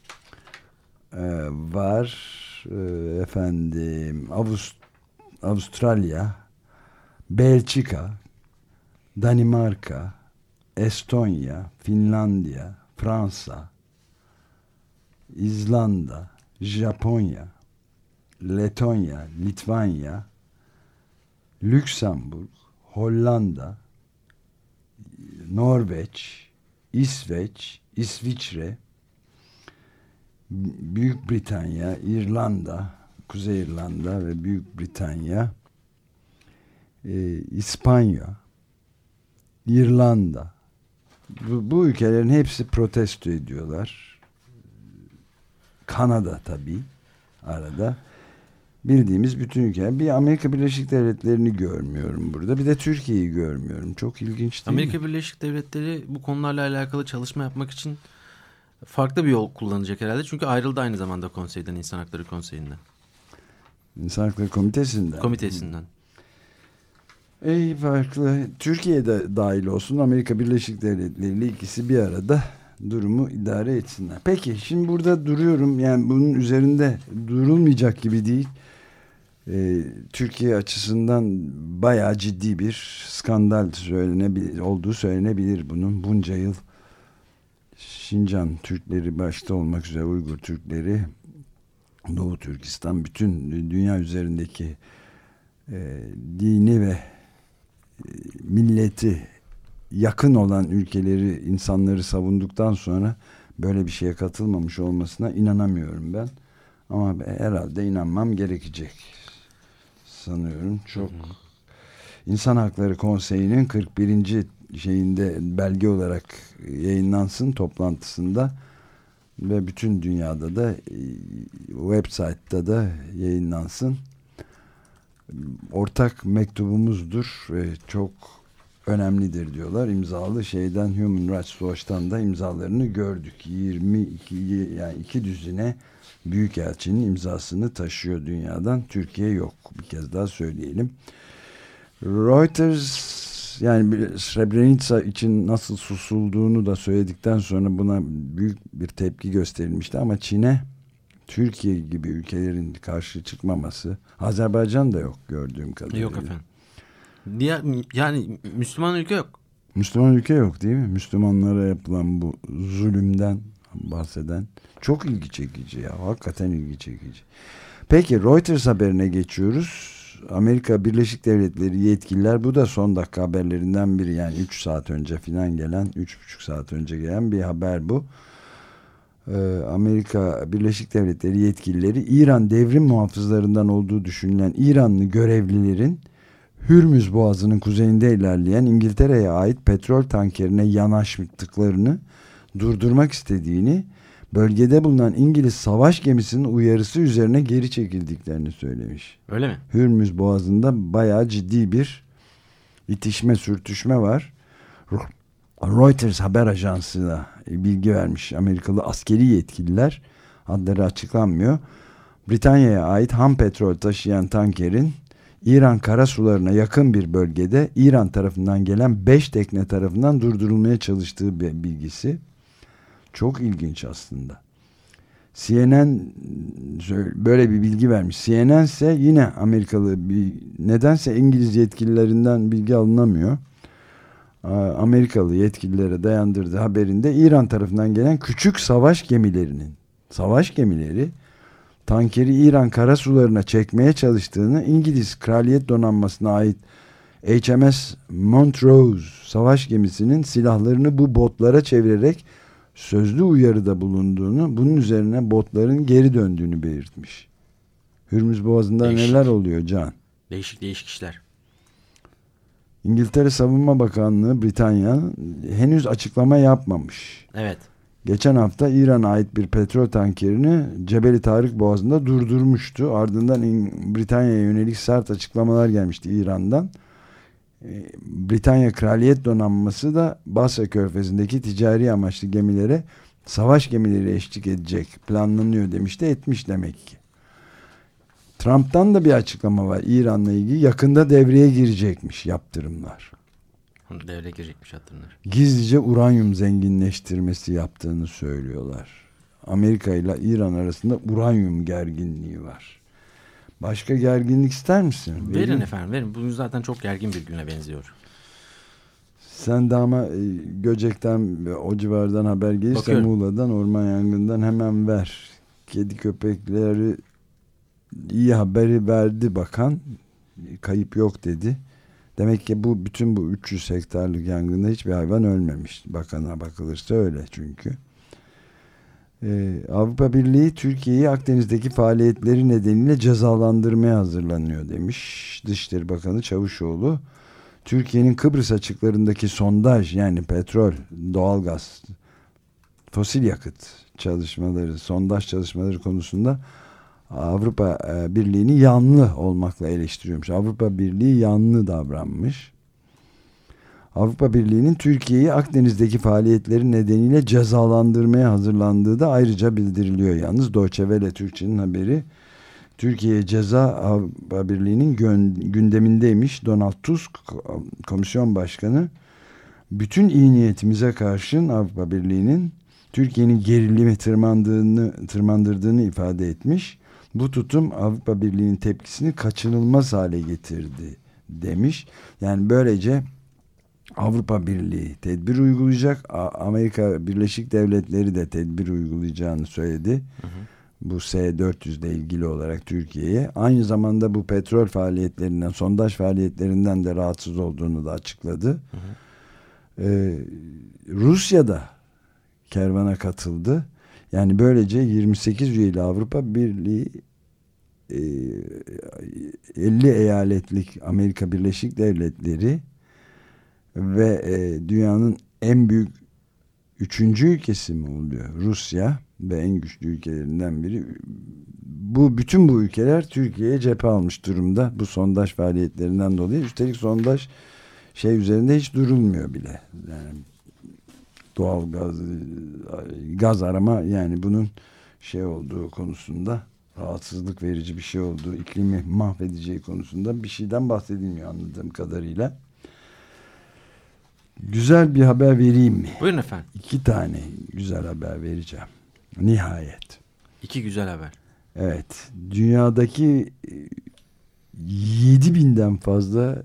var, efendim Avust Avustralya, Belçika, Danimarka, Estonya, Finlandiya, Fransa, İzlanda, Japonya, Letonya, Litvanya, Lüksemburg, Hollanda, Norveç, İsveç, İsviçre, Büyük Britanya, İrlanda, Kuzey İrlanda ve Büyük Britanya, e, İspanya, İrlanda. Bu, bu ülkelerin hepsi protesto ediyorlar. Kanada tabii arada. Bildiğimiz bütün ülkeler. Bir Amerika Birleşik Devletleri'ni görmüyorum burada. Bir de Türkiye'yi görmüyorum. Çok ilginç değil Amerika mi? Birleşik Devletleri bu konularla alakalı çalışma yapmak için farklı bir yol kullanacak herhalde. Çünkü ayrıldı aynı zamanda konseyden, İnsan Hakları Konseyi'nden. İnsan Hakları Komitesi'nden. Komitesinden. Ey farklı. Türkiye de dahil olsun, Amerika Birleşik Devletleri ile ikisi bir arada durumu idare etsinler. Peki şimdi burada duruyorum. Yani bunun üzerinde durulmayacak gibi değil. Ee, Türkiye açısından bayağı ciddi bir skandal söylenebilir, olduğu söylenebilir bunun. Bunca yıl Şincan Türkleri başta olmak üzere Uygur Türkleri, Doğu Türkistan, bütün dünya üzerindeki e, dini ve e, milleti yakın olan ülkeleri, insanları savunduktan sonra böyle bir şeye katılmamış olmasına inanamıyorum ben. Ama herhalde inanmam gerekecek sanıyorum. Çok. Hı hı. İnsan Hakları Konseyi'nin kırk birinci şeyinde belge olarak yayınlansın, toplantısında ve bütün dünyada da website'da da yayınlansın. Ortak mektubumuzdur ve çok önemlidir diyorlar. İmzalı şeyden, Human Rights Watch'tan da imzalarını gördük. yirmi iki, yani iki düzine büyükelçinin imzasını taşıyor dünyadan. Türkiye yok. Bir kez daha söyleyelim. Reuters yani Srebrenica için nasıl susulduğunu da söyledikten sonra buna büyük bir tepki gösterilmişti ama Çin'e Türkiye gibi ülkelerin karşı çıkmaması, Azerbaycan da yok gördüğüm kadarıyla. Yok efendim. Diğer, yani Müslüman ülke yok. Müslüman ülke yok değil mi? Müslümanlara yapılan bu zulümden bahseden çok ilgi çekici ya. Hakikaten ilgi çekici. Peki Reuters haberine geçiyoruz. Amerika Birleşik Devletleri yetkililer, bu da son dakika haberlerinden biri, yani üç saat önce filan gelen, üç buçuk saat önce gelen bir haber bu. Ee, Amerika Birleşik Devletleri yetkilileri İran devrim muhafızlarından olduğu düşünülen İranlı görevlilerin Hürmüz Boğazı'nın kuzeyinde ilerleyen İngiltere'ye ait petrol tankerine yanaştıklarını durdurmak istediğini, bölgede bulunan İngiliz savaş gemisinin uyarısı üzerine geri çekildiklerini söylemiş. Öyle mi? Hürmüz Boğazı'nda bayağı ciddi bir itişme, sürtüşme var. Reuters haber ajansına bilgi vermiş Amerikalı askeri yetkililer, adları açıklanmıyor. Britanya'ya ait ham petrol taşıyan tankerin İran karasularına yakın bir bölgede İran tarafından gelen beş tekne tarafından durdurulmaya çalıştığı bir bilgisi. Çok ilginç aslında. C N N böyle bir bilgi vermiş. C N N ise yine Amerikalı bir, nedense İngiliz yetkililerinden bilgi alınamıyor. Amerikalı yetkililere dayandırdığı haberinde İran tarafından gelen küçük savaş gemilerinin, savaş gemileri tankeri İran karasularına çekmeye çalıştığını, İngiliz Kraliyet Donanması'na ait H M S Montrose savaş gemisinin silahlarını bu botlara çevirerek sözlü uyarıda bulunduğunu, bunun üzerine botların geri döndüğünü belirtmiş. Hürmüz Boğazı'nda değişik. Neler oluyor Can? Değişik değişik işler. İngiltere Savunma Bakanlığı Britanya henüz açıklama yapmamış. Evet. Geçen hafta İran'a ait bir petrol tankerini Cebeli Tarık Boğazı'nda durdurmuştu. Ardından Britanya'ya yönelik sert açıklamalar gelmişti İran'dan. Britanya Kraliyet Donanması da Basra Körfezi'ndeki ticari amaçlı gemilere savaş gemileri eşlik edecek, planlanıyor demişti, etmiş demek ki. Trump'tan da bir açıklama var İran'la ilgili, yakında devreye girecekmiş yaptırımlar. Devreye girecekmiş yaptırımlar. Gizlice uranyum zenginleştirmesi yaptığını söylüyorlar. Amerika ile İran arasında uranyum gerginliği var. Başka gerginlik ister misin? Verin, verin efendim, verin. Bugün zaten çok gergin bir güne benziyor. Sen de ama Göcek'ten ve o civardan haber gelirse, bakıyorum. Muğla'dan, orman yangından hemen ver. Kedi köpekleri iyi haberi verdi bakan. Kayıp yok dedi. Demek ki bu bütün bu üç yüz hektarlık yangında hiçbir hayvan ölmemiş. Bakana bakılırsa öyle çünkü. Ee, Avrupa Birliği Türkiye'yi Akdeniz'deki faaliyetleri nedeniyle cezalandırmaya hazırlanıyor demiş Dışişleri Bakanı Çavuşoğlu. Türkiye'nin Kıbrıs açıklarındaki sondaj, yani petrol, doğalgaz, fosil yakıt çalışmaları, sondaj çalışmaları konusunda Avrupa Birliği'ni yanlı olmakla eleştiriyormuş. Avrupa Birliği yanlı davranmış. Avrupa Birliği'nin Türkiye'yi Akdeniz'deki faaliyetleri nedeniyle cezalandırmaya hazırlandığı da ayrıca bildiriliyor. Yalnız Deutsche Welle Türkçe'nin haberi, Türkiye ceza Avrupa Birliği'nin gündemindeymiş. Donald Tusk, Komisyon Başkanı, bütün iyi niyetimize karşın Avrupa Birliği'nin Türkiye'nin gerilimi tırmandığını, tırmandırdığını ifade etmiş. Bu tutum Avrupa Birliği'nin tepkisini kaçınılmaz hale getirdi demiş. Yani böylece Avrupa Birliği tedbir uygulayacak, Amerika Birleşik Devletleri de tedbir uygulayacağını söyledi. Hı hı. Bu S dört yüz ile ilgili olarak Türkiye'ye. Aynı zamanda bu petrol faaliyetlerinden, sondaj faaliyetlerinden de rahatsız olduğunu da açıkladı. Hı hı. Ee, Rusya da kervana katıldı. Yani böylece yirmi sekiz üyeli Avrupa Birliği, e, elli eyaletlik Amerika Birleşik Devletleri ve e, dünyanın en büyük üçüncü ülkesi mi oluyor? Rusya ve en güçlü ülkelerinden biri. Bu bütün bu ülkeler Türkiye'ye cephe almış durumda bu sondaj faaliyetlerinden dolayı. Üstelik sondaj şey üzerinde hiç durulmuyor bile. Yani doğal gaz gaz arama, yani bunun şey olduğu konusunda, rahatsızlık verici bir şey olduğu, iklimi mahvedeceği konusunda bir şeyden bahsedilmiyor anladığım kadarıyla. Güzel bir haber vereyim mi? Buyurun efendim. İki tane güzel haber vereceğim. Nihayet. İki güzel haber. Evet. Dünyadaki yedi binden fazla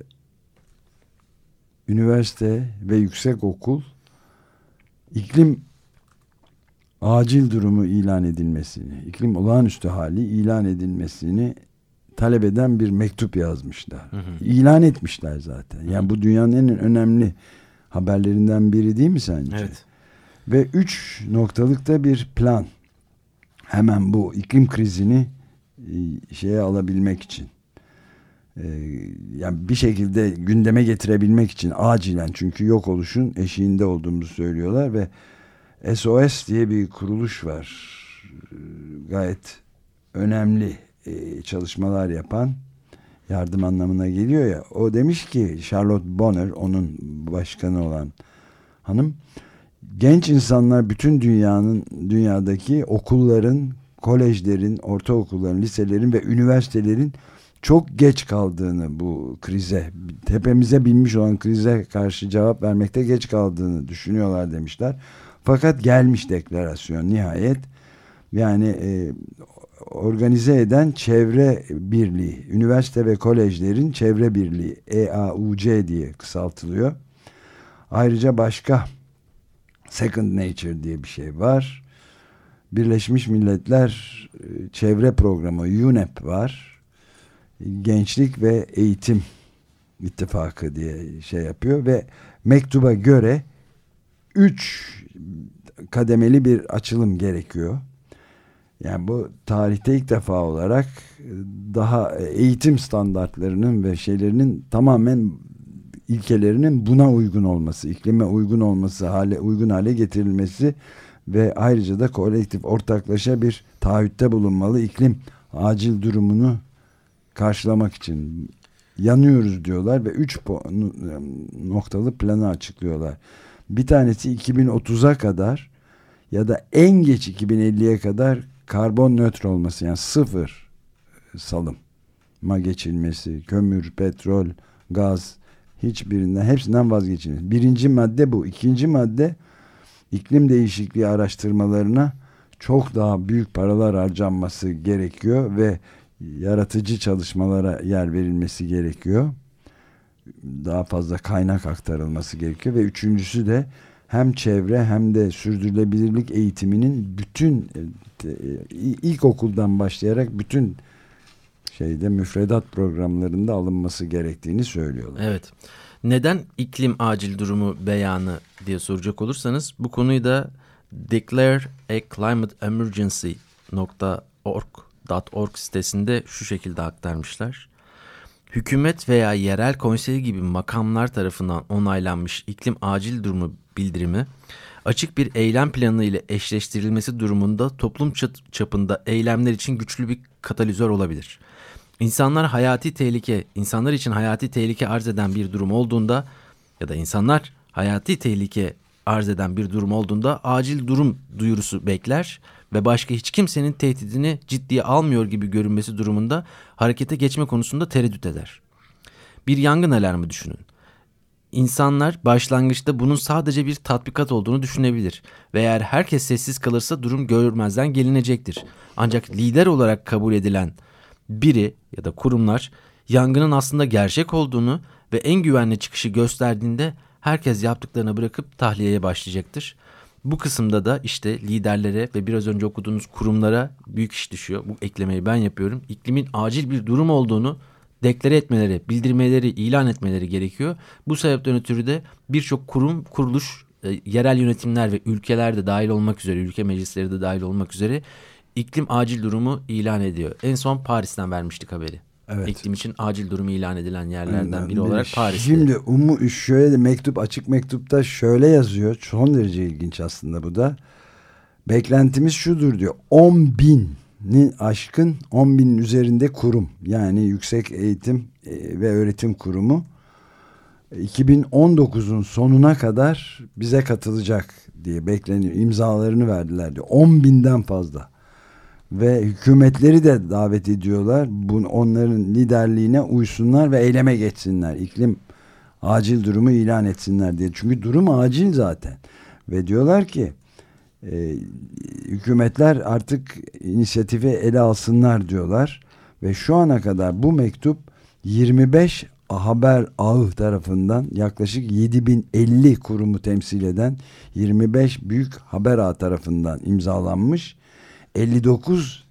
üniversite ve yüksek okul iklim acil durumu ilan edilmesini, iklim olağanüstü hali ilan edilmesini talep eden bir mektup yazmışlar. Hı hı. İlan etmişler zaten. Yani bu dünyanın en önemli haberlerinden biri değil mi sence? Evet. Ve üç noktalıkta bir plan. Hemen bu iklim krizini şeye alabilmek için. Yani bir şekilde gündeme getirebilmek için acilen, çünkü yok oluşun eşiğinde olduğumuzu söylüyorlar ve S O S diye bir kuruluş var. Gayet önemli çalışmalar yapan, yardım anlamına geliyor ya. O demiş ki, Charlotte Bonner, onun başkanı olan hanım, genç insanlar bütün dünyanın, dünyadaki okulların, kolejlerin, ortaokulların, liselerin ve üniversitelerin çok geç kaldığını, bu krize, tepemize binmiş olan krize karşı cevap vermekte geç kaldığını düşünüyorlar demişler. Fakat gelmiş deklarasyon nihayet. Yani e, organize eden çevre birliği, üniversite ve kolejlerin çevre birliği, E A U C diye kısaltılıyor. Ayrıca başka Second Nature diye bir şey var. Birleşmiş Milletler Çevre Programı U N E P var. Gençlik ve Eğitim İttifakı diye şey yapıyor ve mektuba göre üç kademeli bir açılım gerekiyor. Yani bu tarihte ilk defa olarak daha eğitim standartlarının ve şeylerinin tamamen ilkelerinin buna uygun olması, iklime uygun olması, hale uygun hale getirilmesi ve ayrıca da kolektif ortaklaşa bir taahhütte bulunmalı, iklim acil durumunu karşılamak için yanıyoruz diyorlar ve üç noktalı planı açıklıyorlar. Bir tanesi iki bin otuza kadar ya da en geç iki bin elliye kadar karbon nötr olması, yani sıfır salıma geçilmesi, kömür, petrol, gaz, hiçbirinden, hepsinden vazgeçilmesi. Birinci madde bu. İkinci madde, iklim değişikliği araştırmalarına çok daha büyük paralar harcanması gerekiyor ve yaratıcı çalışmalara yer verilmesi gerekiyor. Daha fazla kaynak aktarılması gerekiyor ve üçüncüsü de hem çevre hem de sürdürülebilirlik eğitiminin bütün ilkokuldan başlayarak bütün şeyde müfredat programlarında alınması gerektiğini söylüyorlar. Evet. Neden iklim acil durumu beyanı diye soracak olursanız, bu konuyu da declare a climate emergency nokta org sitesinde şu şekilde aktarmışlar. Hükümet veya yerel konsey gibi makamlar tarafından onaylanmış iklim acil durumu bildirimi, açık bir eylem planı ile eşleştirilmesi durumunda toplum çapında eylemler için güçlü bir katalizör olabilir. İnsanlar hayati tehlike, insanlar için hayati tehlike arz eden bir durum olduğunda ya da insanlar hayati tehlike arz eden bir durum olduğunda acil durum duyurusu bekler ve başka hiç kimsenin tehdidini ciddiye almıyor gibi görünmesi durumunda harekete geçme konusunda tereddüt eder. Bir yangın alarmı düşünün. İnsanlar başlangıçta bunun sadece bir tatbikat olduğunu düşünebilir ve eğer herkes sessiz kalırsa durum görmezden gelinecektir. Ancak lider olarak kabul edilen biri ya da kurumlar yangının aslında gerçek olduğunu ve en güvenli çıkışı gösterdiğinde herkes yaptıklarını bırakıp tahliyeye başlayacaktır. Bu kısımda da işte liderlere ve biraz önce okuduğunuz kurumlara büyük iş düşüyor. Bu eklemeyi ben yapıyorum. İklimin acil bir durum olduğunu deklare etmeleri, bildirmeleri, ilan etmeleri gerekiyor. Bu sebepten ötürü de birçok kurum, kuruluş, e, yerel yönetimler ve ülkeler de dahil olmak üzere, ülke meclisleri de dahil olmak üzere iklim acil durumu ilan ediyor. En son Paris'ten vermiştik haberi. Evet. İklim için acil durumu ilan edilen yerlerden Aynen. biri olarak Paris'te. Şimdi umu şöyle de mektup, açık mektupta şöyle yazıyor. Son derece ilginç aslında bu da. Beklentimiz şudur diyor. on binin aşkın, on binin üzerinde kurum, yani yüksek eğitim ve öğretim kurumu iki bin on dokuzun sonuna kadar bize katılacak diye bekleniyor. İmzalarını verdiler diyor. on binden fazla. Ve hükümetleri de davet ediyorlar. Bunu, onların liderliğine uysunlar ve eyleme geçsinler. İklim acil durumu ilan etsinler diye. Çünkü durum acil zaten. Ve diyorlar ki e, hükümetler artık inisiyatifi ele alsınlar diyorlar. Ve şu ana kadar bu mektup yirmi beş haber ağı tarafından yaklaşık yedi bin elli kurumu temsil eden yirmi beş büyük haber ağı tarafından imzalanmış. elli dokuz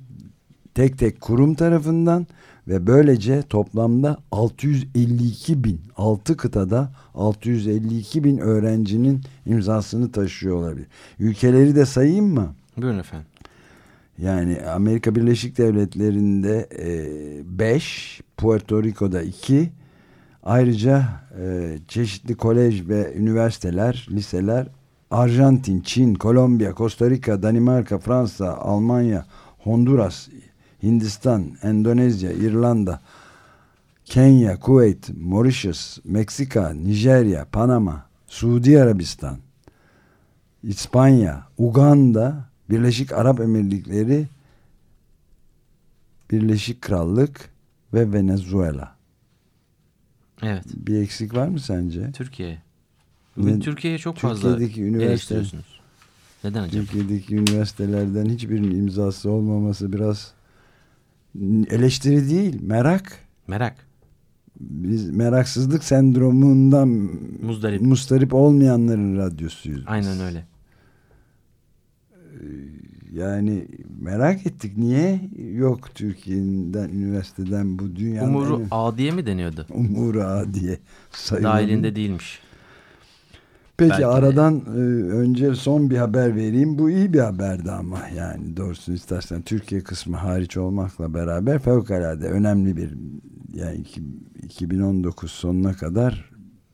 tek tek kurum tarafından ve böylece toplamda altı yüz elli iki bin, altı kıtada altı yüz elli iki bin öğrencinin imzasını taşıyor olabilir. Ülkeleri de sayayım mı? Buyurun efendim. Yani Amerika Birleşik Devletleri'nde beş, Puerto Rico'da iki, ayrıca e, çeşitli kolej ve üniversiteler, liseler, Arjantin, Çin, Kolombiya, Costa Rica, Danimarka, Fransa, Almanya, Honduras, Hindistan, Endonezya, İrlanda, Kenya, Kuveyt, Mauritius, Meksika, Nijerya, Panama, Suudi Arabistan, İspanya, Uganda, Birleşik Arap Emirlikleri, Birleşik Krallık ve Venezuela. Evet. Bir eksik var mı sence? Türkiye. Bugün Türkiye'ye çok fazla eleştiriyorsunuz. Neden acaba? Türkiye'deki üniversitelerden hiçbirinin imzası olmaması biraz eleştiri değil, merak. Merak. Biz meraksızlık sendromundan Muzdarip. mustarip olmayanların radyosuyuz. Aynen biz. öyle. Yani merak ettik. Niye yok Türkiye'den, üniversiteden bu dünyanın... Umuru en... A diye mi deniyordu? Umuru A diye sayılıyor. Dahilinde değilmiş. Peki Belki aradan de... önce son bir haber vereyim. Bu iyi bir haberdi ama yani doğrusunu istersen Türkiye kısmı hariç olmakla beraber fevkalade önemli bir, yani iki bin on dokuz sonuna kadar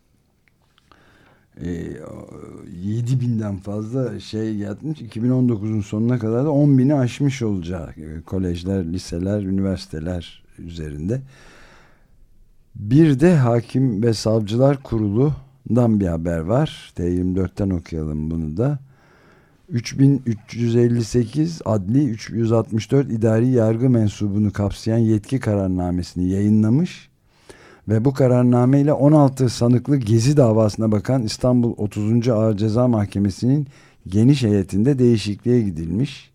yedi binden fazla şey yatmış. iki bin on dokuzun sonuna kadar da on bini aşmış olacak. Kolejler, liseler, üniversiteler üzerinde. Bir de Hakim ve Savcılar Kurulu'ndan bir haber var. T yirmi dörtten okuyalım bunu da. üç bin üç yüz elli sekiz adli, üç yüz altmış dört idari yargı mensubunu kapsayan yetki kararnamesini yayınlamış. Ve bu kararnameyle on altı sanıklı Gezi davasına bakan İstanbul otuzuncu Ağır Ceza Mahkemesi'nin geniş heyetinde değişikliğe gidilmiş.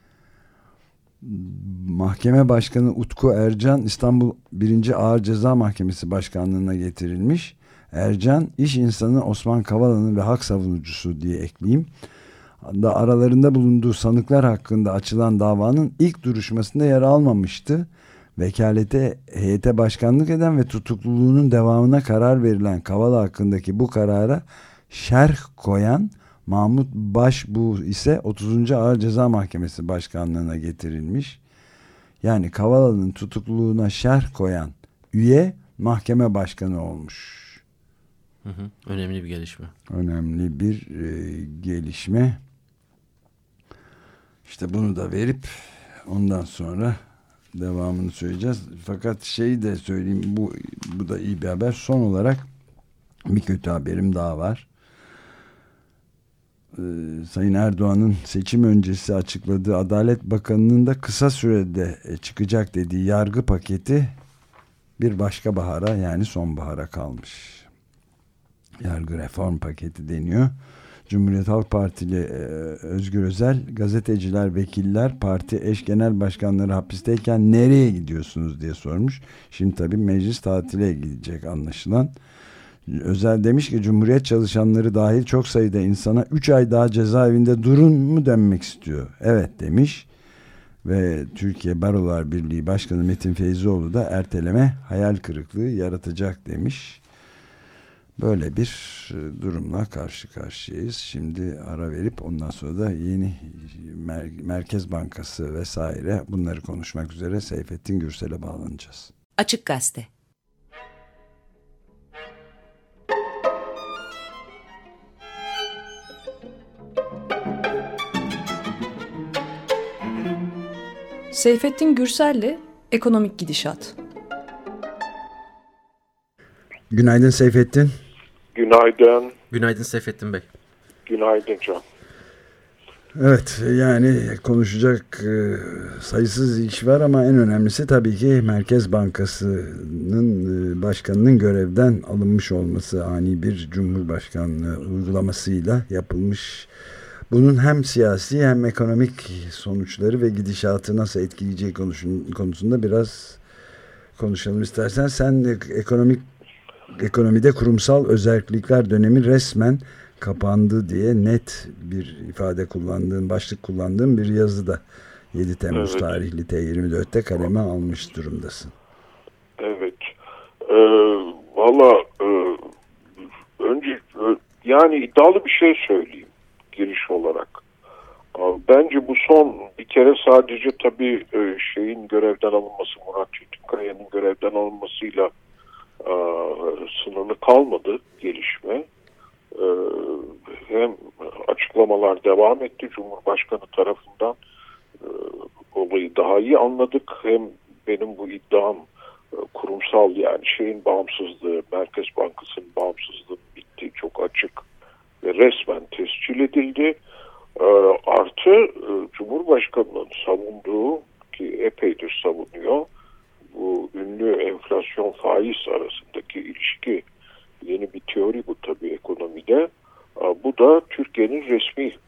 Mahkeme Başkanı Utku Ercan İstanbul birinci Ağır Ceza Mahkemesi Başkanlığı'na getirilmiş. Ercan, iş insanı Osman Kavala'nın ve hak savunucusu diye ekleyeyim. Da aralarında bulunduğu sanıklar hakkında açılan davanın ilk duruşmasında yer almamıştı. Vekalete heyete başkanlık eden ve tutukluluğunun devamına karar verilen Kavala hakkındaki bu karara şerh koyan Mahmut Başbuğ ise otuzuncu Ağır Ceza Mahkemesi Başkanlığı'na getirilmiş. Yani Kavala'nın tutukluluğuna şerh koyan üye mahkeme başkanı olmuş. Hı hı, önemli bir gelişme. Önemli bir e, gelişme. İşte bunu da verip ondan sonra devamını söyleyeceğiz. Fakat şeyi de söyleyeyim, bu bu da iyi bir haber. Son olarak bir kötü haberim daha var. Ee, Sayın Erdoğan'ın seçim öncesi açıkladığı Adalet Bakanı'nın da kısa sürede çıkacak dediği yargı paketi bir başka bahara, yani sonbahara kalmış. Yargı reform paketi deniyor. Cumhuriyet Halk Partili e, Özgür Özel, gazeteciler, vekiller, parti eş genel başkanları hapisteyken nereye gidiyorsunuz diye sormuş. Şimdi tabii meclis tatile gidecek anlaşılan. Özel demiş ki Cumhuriyet çalışanları dahil çok sayıda insana üç ay daha cezaevinde durun mu denmek istiyor. Evet demiş. Ve Türkiye Barolar Birliği Başkanı Metin Feyzioğlu da erteleme hayal kırıklığı yaratacak demiş. Böyle bir durumla karşı karşıyayız. Şimdi ara verip ondan sonra da yeni Mer- Merkez Bankası vesaire bunları konuşmak üzere Seyfettin Gürsel'e bağlanacağız. Açık Gazete. Seyfettin Gürsel'le Ekonomik Gidişat. Günaydın Seyfettin. Günaydın. Günaydın Seyfettin Bey. Günaydın Can. Evet, yani konuşacak e, sayısız iş var ama en önemlisi tabii ki Merkez Bankası'nın e, başkanının görevden alınmış olması, ani bir Cumhurbaşkanlığı uygulamasıyla yapılmış. Bunun hem siyasi hem ekonomik sonuçları ve gidişatı nasıl etkileyeceği konusunda biraz konuşalım istersen. Sen ekonomik ekonomide kurumsal özellikler dönemi resmen kapandı diye net bir ifade kullandığın, başlık kullandığın bir yazıda yedi Temmuz evet. tarihli T yirmi dörtte kaleme almış durumdasın. Evet. Ee, Valla e, önce e, yani iddialı bir şey söyleyeyim giriş olarak. Bence bu son bir kere sadece tabii e, şeyin görevden alınması, Murat Çetinkaya'nın görevden alınmasıyla e, sınırlı kalmadı gelişme. E, hem açıklamalar devam etti Cumhurbaşkanı tarafından, e, olayı daha iyi anladık. Hem benim bu iddiam e, kurumsal, yani şeyin bağımsızlığı, Merkez Bankası'nın bağımsızlığı bitti, çok açık ve resmen tescil edildi. E, artı e, Cumhurbaşkanı'nın savunduğu, ki epeydir savunuyor, bu ünlü enflasyon faiz arasındaki ilişki, yeni bir teori bu tabii ekonomide. E, bu da Türkiye'nin resmi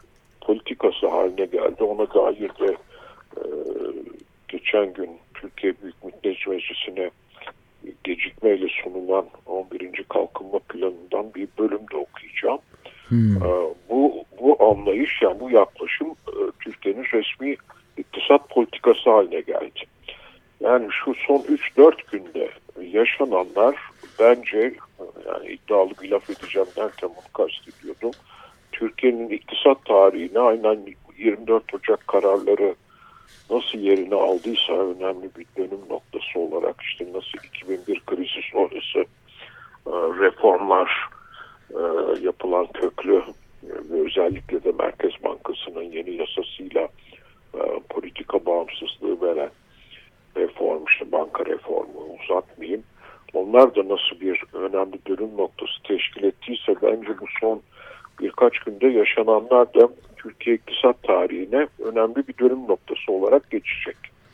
politikası haline geldi. Ona dair de e, geçen gün Türkiye Büyük Millet Meclisi'ne gecikmeyle sunulan on birinci Kalkınma Planı'ndan bir bölüm de okuyacağım. Hmm. E, bu, bu anlayış, yani bu yaklaşım e, Türkiye'nin resmi iktisat politikası haline geldi. Yani şu son üç dört günde yaşananlar bence, yani iddialı bir laf edeceğim derken bunu kastediyordum, Türkiye'nin iktisat tarihine aynen yirmi dört Ocak kararları nasıl yerini aldıysa önemli bir dönüm noktası olarak, işte nasıl iki bin bir krizi sonrası reformlar, yapılan köklü ve özellikle de Merkez Bankası'nın yeni yasasıyla politika bağımsızlığı veren reform, işte banka reformu uzatmayayım. Onlar da nasıl bir önemli dönüm noktası teşkil ettiyse bence bu son birkaç günde yaşananlar da Türkiye iktisat tarihine önemli bir dönüm noktası olarak geçecek.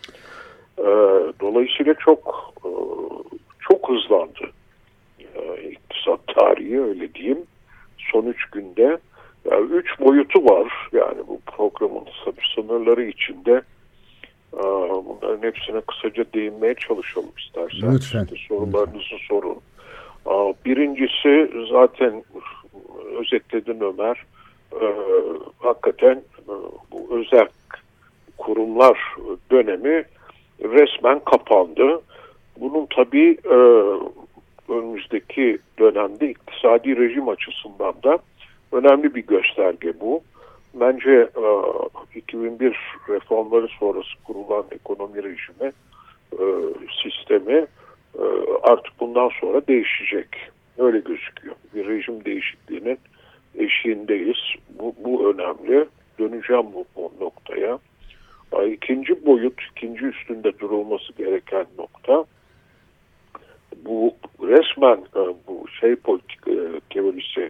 Dolayısıyla çok çok hızlandı iktisat tarihi, öyle diyeyim. Son üç günde yani üç boyutu var. Yani bu programın sınırları içinde bunların hepsine kısaca değinmeye çalışalım isterseniz. Lütfen. İşte sorularınızı sorun. Birincisi, zaten özetledin Ömer, hakikaten bu özel kurumlar dönemi resmen kapandı. Bunun tabii önümüzdeki dönemde iktisadi rejim açısından da önemli bir gösterge bu. Bence iki bin bir reformları sonrası kurulan ekonomi rejimi, sistemi artık bundan sonra değişecek. Öyle gözüküyor. Bir rejim değişikliğinin eşiğindeyiz. Bu, bu önemli. Döneceğim bu, bu noktaya. İkinci boyut, ikinci üstünde durulması gereken nokta, bu resmen bu şey politik teorisi,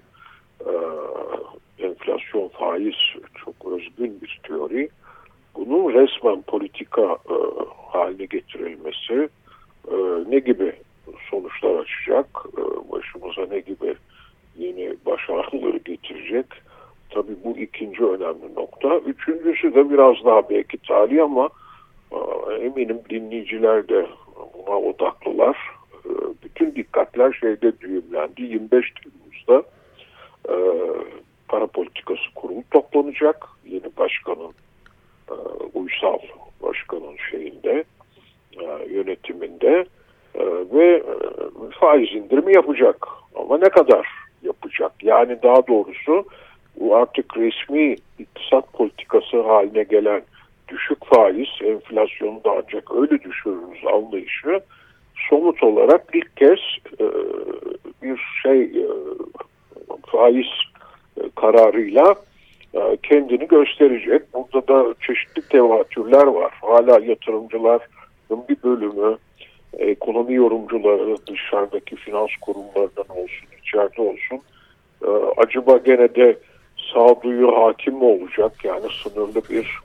enflasyon, faiz çok özgün bir teori. Bunun resmen politika e, haline getirilmesi e, ne gibi sonuçlar açacak, e, başımıza ne gibi yeni baş ağrıları getirecek? Tabii bu ikinci önemli nokta. Üçüncüsü de biraz daha belki tarihi ama e, eminim dinleyiciler de buna odaklılar. E, bütün dikkatler şeyde düğümlendi. yirmi beş Temmuz'da e, Para Politikası Kurulu toplanacak. Yeni başkanın, e, uysal başkanın şeyinde, e, yönetiminde e, ve e, faiz indirimi yapacak. Ama ne kadar yapacak? Yani daha doğrusu bu artık resmi iktisat politikası haline gelen düşük faiz, enflasyonu da ancak öyle düşürürüz anlayışı somut olarak ilk kez e, bir şey e, faiz kararıyla kendini gösterecek. Burada da çeşitli tevatürler var. Hala yatırımcıların bir bölümü, ekonomi yorumcuları, dışarıdaki finans kurumlarından olsun, içeride olsun, acaba gene de sağduyu hakim mi olacak? Yani sınırlı bir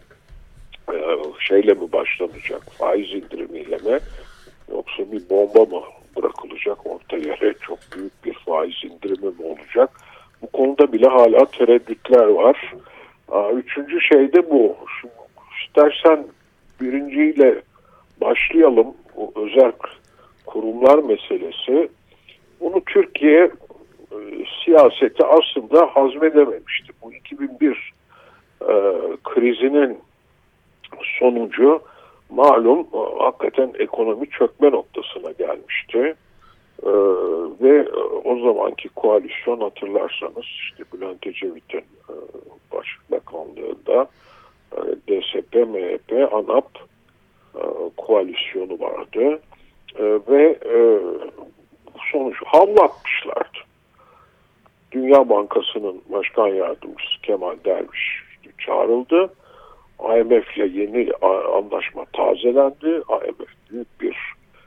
şeyle mi başlanacak? Faiz indirimiyle mi? Yoksa bir bomba mı bırakılacak orta yere? Çok büyük bir faiz indirimi mi olacak? Bu konuda bile hala tereddütler var. Üçüncü şey de bu. Şimdi, istersen birinciyle başlayalım. Bu özel kurumlar meselesi. Bunu Türkiye e, siyaseti aslında hazmedememişti. Bu iki bin bir e, krizinin sonucu malum e, hakikaten ekonomi çökme noktasına gelmişti. Ee, ve o zamanki koalisyon, hatırlarsanız işte Bülent Ecevit'in e, başbakanlığında e, D S P, M H P, ANAP e, koalisyonu vardı e, ve e, sonuç havlu atmışlardı. Dünya Bankası'nın başkan yardımcısı Kemal Derviş çağrıldı. I M F ile yeni anlaşma tazelendi. I M F büyük bir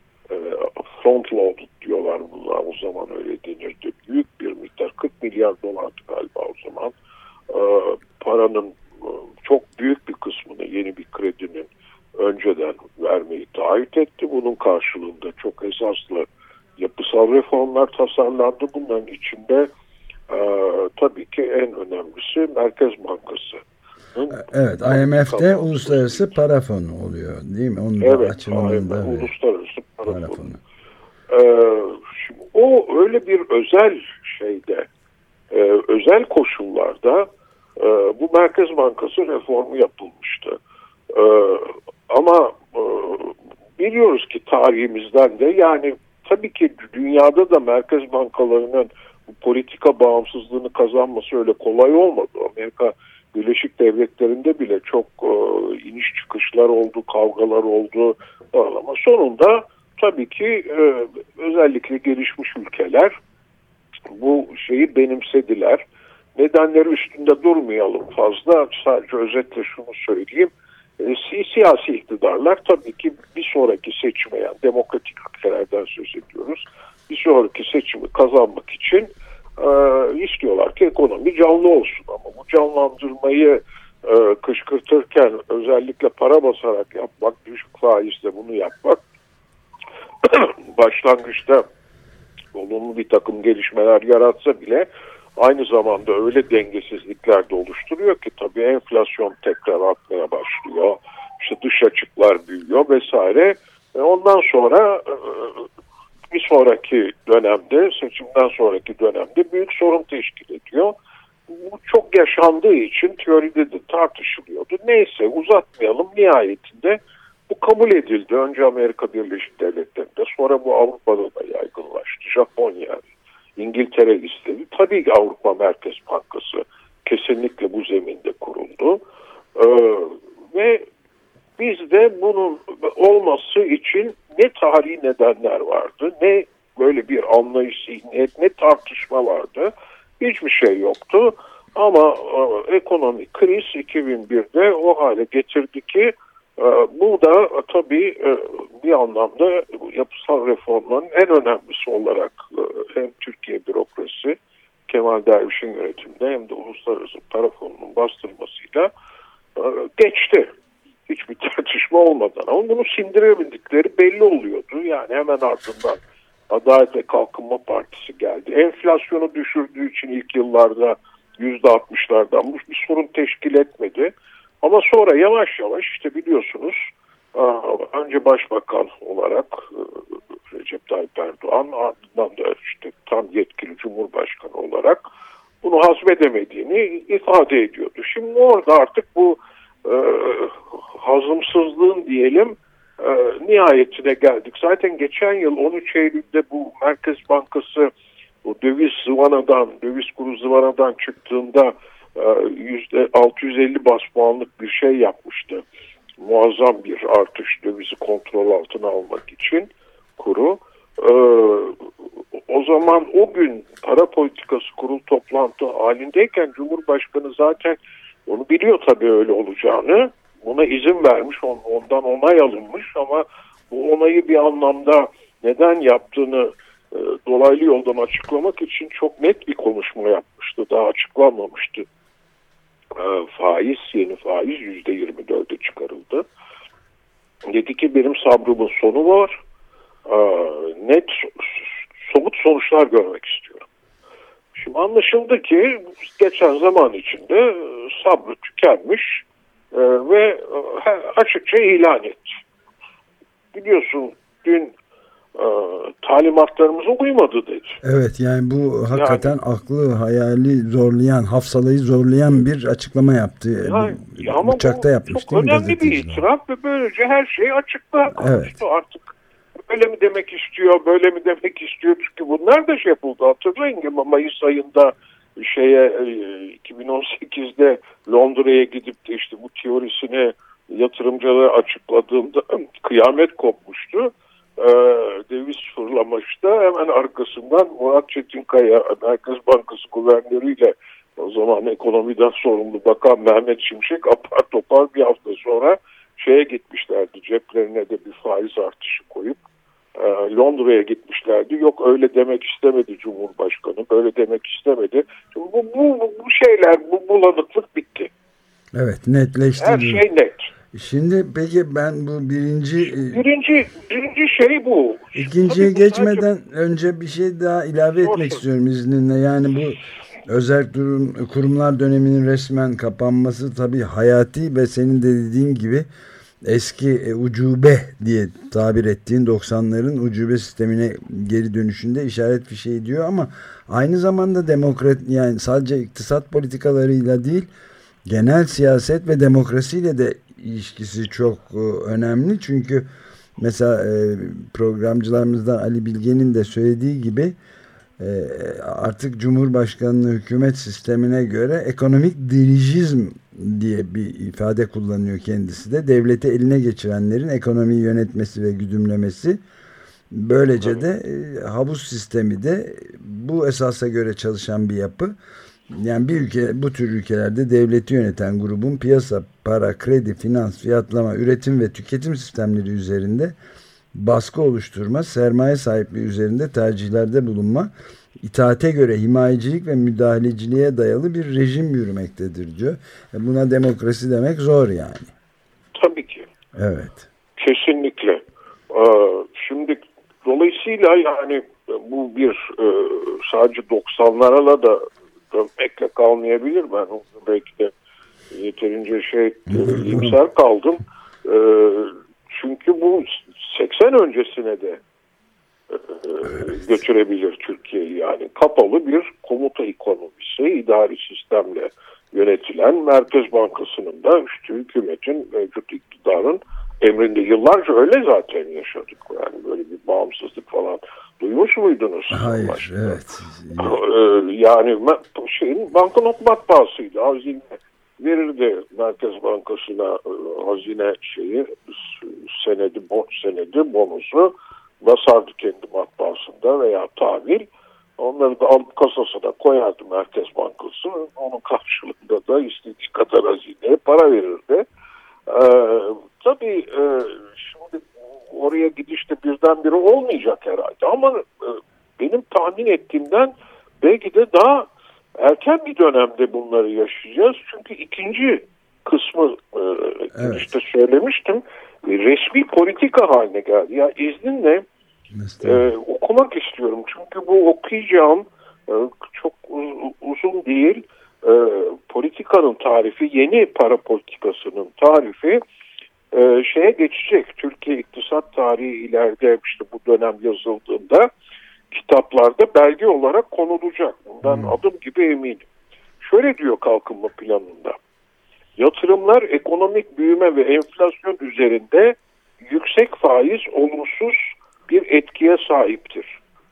front loaded diyorlar bunlar, o zaman öyle denirdi. Büyük bir miktar, kırk milyar dolardı galiba o zaman. Ee, paranın e, çok büyük bir kısmını yeni bir kredinin önceden vermeyi taahhüt etti. Bunun karşılığında çok esaslı yapısal reformlar tasarlandı. Bunların içinde e, tabii ki en önemlisi Merkez Bankası Evet, I M F'de Uluslararası Para Fonu oluyor değil mi? Onun evet, açılımında I M F, Uluslararası Para, Para Fonu. Fonu. Ee, şimdi o öyle bir özel şeyde, e, özel koşullarda e, bu Merkez Bankası reformu yapılmıştı. E, ama e, biliyoruz ki tarihimizden de, yani tabii ki dünyada da merkez bankalarının bu politika bağımsızlığını kazanması öyle kolay olmadı. Amerika Birleşik Devletleri'nde bile çok e, iniş çıkışlar oldu, kavgalar oldu. Ama sonunda tabii ki e, özellikle gelişmiş ülkeler bu şeyi benimsediler. Nedenleri üstünde durmayalım fazla. Sadece özetle şunu söyleyeyim. E, siyasi iktidarlar tabii ki bir sonraki seçime, yani demokratik ülkelerden söz ediyoruz, bir sonraki seçimi kazanmak için e, istiyorlar ki ekonomi canlı olsun. Ama bu canlandırmayı e, kışkırtırken özellikle para basarak yapmak, düşük faizle bunu yapmak başlangıçta olumlu bir takım gelişmeler yaratsa bile aynı zamanda öyle dengesizlikler de oluşturuyor ki tabii enflasyon tekrar artmaya başlıyor. İşte dış açıklar büyüyor vesaire. E ondan sonra bir sonraki dönemde, seçimden sonraki dönemde büyük sorun teşkil ediyor. Bu çok yaşandığı için teoride de tartışılıyordu. Neyse, uzatmayalım, nihayetinde bu kabul edildi. Önce Amerika Birleşik Devletleri'nde, sonra bu Avrupa'da da yaygınlaştı. Japonya, İngiltere istedi. Tabii ki Avrupa Merkez Bankası kesinlikle bu zeminde kuruldu. Ee, ve bizde bunun olması için ne tarihi nedenler vardı, ne böyle bir anlayış, zihniyet, ne tartışma vardı. Hiçbir şey yoktu. Ama e, ekonomik kriz iki bin birde o hale getirdi ki e, bu da e, tabii e, bir anlamda yapısal reformların en önemlisi olarak e, hem Türkiye bürokrasi, Kemal Derviş'in yönetiminde, hem de Uluslararası Para Fonu'nun bastırmasıyla e, geçti. Hiçbir tartışma olmadan. Ama bunu sindirebildikleri belli oluyordu. Yani hemen ardından Adalet ve Kalkınma Partisi geldi. Enflasyonu düşürdüğü için ilk yıllarda yüzde altmışlardan bir sorun teşkil etmedi. Ama sonra yavaş yavaş işte biliyorsunuz önce Başbakan olarak Recep Tayyip Erdoğan, ardından da işte tam yetkili Cumhurbaşkanı olarak bunu hazmedemediğini ifade ediyordu. Şimdi orada artık bu e, hazımsızlığın diyelim e, nihayetine geldik. Zaten geçen yıl on üç Eylül'de bu Merkez Bankası bu döviz zıvanadan, döviz kuru zıvanadan çıktığında yüzde altı yüz elli bas puanlık bir şey yapmıştı. Muazzam bir artış, dövizi kontrol altına almak için kuru. Ee, o zaman o gün para politikası kurul toplantı halindeyken Cumhurbaşkanı zaten onu biliyor tabii öyle olacağını. Buna izin vermiş, ondan onay alınmış ama bu onayı bir anlamda neden yaptığını e, dolaylı yoldan açıklamak için çok net bir konuşma yapmıştı. Daha açıklanmamıştı. E, faiz, yeni faiz yüzde yirmi dörde çıkarıldı. Dedi ki benim sabrımın sonu var. E, net, somut sonuçlar görmek istiyorum. Şimdi anlaşıldı ki geçen zaman içinde sabrı tükenmiş e, ve e, açıkça ilan etti. Biliyorsun dün e, talimatlarımıza uymadı dedi. Evet, yani bu hakikaten yani, aklı hayali zorlayan, hafsalayı zorlayan bir açıklama yaptı. Yani, bu, ama uçakta bu yapmış çok önemli bir itiraf ve böylece her şey açıkta konuştu. Evet. Artık böyle mi demek istiyor, böyle mi demek istiyor? Çünkü bunlar da şey yapıldı. Hatırlayın ki Mayıs ayında şeye iki bin on sekizde Londra'ya gidip de işte bu teorisini yatırımcılara açıkladığında kıyamet kopmuştu. Ee, döviz fırlamıştı. Hemen arkasından Murat Çetinkaya, Merkez Bankası Guvernörüyle o zaman ekonomiden sorumlu Bakan Mehmet Şimşek apar topar bir hafta sonra şeye gitmişlerdi. Ceplerine de bir faiz artışı koyup e, Londra'ya gitmişlerdi. Yok öyle demek istemedi Cumhurbaşkanı. Böyle demek istemedi. Şimdi bu, bu, bu şeyler, bu bulanıklık bitti. Evet, netleşti. Her şey net. Şimdi peki ben bu birinci... Birinci, birinci şey bu. İkinciye Tabii geçmeden bu sadece... önce bir şey daha ilave etmek Olsun. istiyorum izninle. Yani bu özel durum, kurumlar döneminin resmen kapanması tabii hayati ve senin de dediğin gibi eski e, ucube diye tabir ettiğin doksanların ucube sistemine geri dönüşünde işaret fişeği diyor ama aynı zamanda demokrat, yani sadece iktisat politikalarıyla değil, genel siyaset ve demokrasiyle de ilişkisi çok e, önemli. Çünkü mesela e, programcılarımızdan Ali Bilge'nin de söylediği gibi e, artık Cumhurbaşkanlığı hükümet sistemine göre ekonomik dirijizm diye bir ifade kullanıyor kendisi de. Devleti eline geçirenlerin ekonomiyi yönetmesi ve güdümlemesi. Böylece de e, havuz sistemi de bu esasa göre çalışan bir yapı. Yani bir ülke, bu tür ülkelerde devleti yöneten grubun piyasa, para, kredi, finans, fiyatlama, üretim ve tüketim sistemleri üzerinde baskı oluşturma, sermaye sahipliği üzerinde tercihlerde bulunma, itaate göre himayecilik ve müdahaleciliğe dayalı bir rejim yürümektedir diyor. Buna demokrasi demek zor yani. Tabii ki. Evet. Kesinlikle. Şimdi dolayısıyla yani bu bir sadece doksanlara da dönmekle kalmayabilir. Ben belki de yeterince şey iyimser kaldım. Çünkü bu seksen öncesine de götürebilir Türkiye'yi. Yani kapalı bir komuta ekonomisi, idari sistemle yönetilen Merkez Bankası'nın da işte hükümetin, mevcut iktidarın emrinde yıllarca öyle zaten yaşadık. Yani böyle bir bağımsızlık falan duymuş muydunuz? Hayır, başta? evet. Yani şeyin banknot matbaasıyla hazine verirdi Merkez Bankası'na hazine şeyi, senedi, borç senedi, bonusu basardı kendi matbaasında veya tahvil. Onları da alıp kasasına koyardı Merkez Bankası. Onun karşılığında da istediği kadar hazineye para verirdi. Ee, tabii e, şimdi oraya gidişte birdenbire olmayacak herhalde ama e, benim tahmin ettiğimden belki de daha erken bir dönemde bunları yaşayacağız. Çünkü ikinci kısmı e, evet. işte söylemiştim, resmi politika haline geldi. Ya izninle e, okumak istiyorum. Çünkü bu okuyacağım e, çok uz- uzun değil. E, politikanın tarifi, yeni para politikasının tarifi e, şeye geçecek. Türkiye iktisat tarihi ileride işte bu dönem yazıldığında kitaplarda belge olarak konulacak. Bundan hmm. adım gibi eminim. Şöyle diyor kalkınma planında. Yatırımlar ekonomik büyüme ve enflasyon üzerinde yüksek faiz olumsuz bir etkiye sahiptir.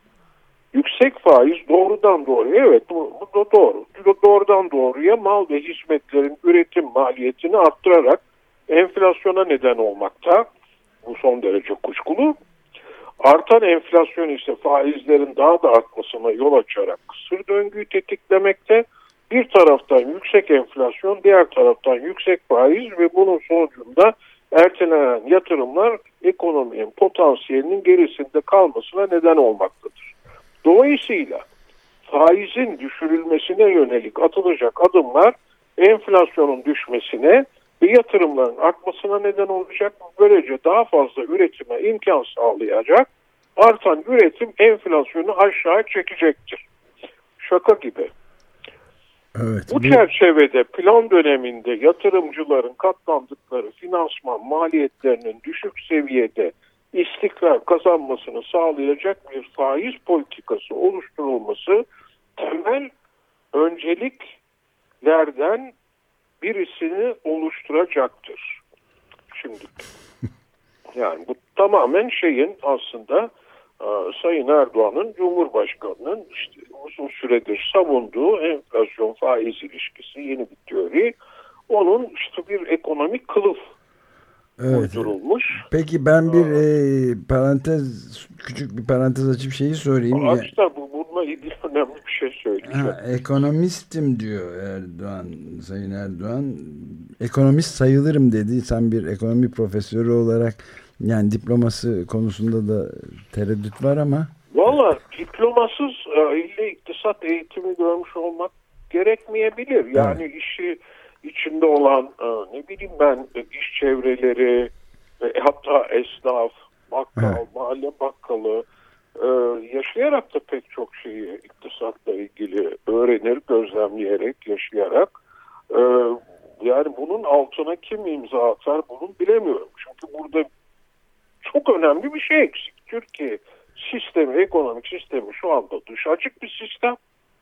Yüksek faiz doğrudan doğruya, evet bu, bu da doğru. Doğrudan doğruya mal ve hizmetlerin üretim maliyetini arttırarak enflasyona neden olmakta. Bu son derece kuşkulu. Artan enflasyon ise faizlerin daha da artmasına yol açarak kısır döngüyü tetiklemekte. Bir taraftan yüksek enflasyon, diğer taraftan yüksek faiz ve bunun sonucunda ertelenen yatırımlar ekonominin potansiyelinin gerisinde kalmasına neden olmaktadır. Dolayısıyla faizin düşürülmesine yönelik atılacak adımlar enflasyonun düşmesine ve yatırımların artmasına neden olacak. Böylece daha fazla üretime imkan sağlayacak. Artan üretim enflasyonu aşağı çekecektir. Şaka gibi. Evet, bu, bu çerçevede plan döneminde yatırımcıların katlandıkları finansman maliyetlerinin düşük seviyede istikrar kazanmasını sağlayacak bir faiz politikası oluşturulması temel önceliklerden birisini oluşturacaktır. Şimdi yani bu tamamen şeyin aslında Sayın Erdoğan'ın Cumhurbaşkanı'nın işte uzun süredir savunduğu enflasyon faiz ilişkisi yeni bir teori. Onun işte bir ekonomik kılıf evet. uydurulmuş. Peki ben bir e, parantez, küçük bir parantez açıp şeyi sorayım. Arkadaşlar bu bununla ilgili önemli bir şey söyleyeceğim. Ha, ekonomistim diyor Erdoğan, Sayın Erdoğan. Ekonomist sayılırım dedi. Sen bir ekonomi profesörü olarak yani diploması konusunda da tereddüt var ama. Valla diplomasız ile iktisat eğitimi görmüş olmak gerekmeyebilir. Yani evet. işi içinde olan ne bileyim ben iş çevreleri hatta esnaf, bakkal, evet. mahalle bakkalı e, yaşayarak da pek çok şeyi iktisatla ilgili öğrenir, gözlemleyerek, yaşayarak. E, yani bunun altına kim imza atar bunu bilemiyorum. Çünkü burada çok önemli bir şey eksik. Türkiye sistemi, ekonomik sistemi şu anda dış açık bir sistem.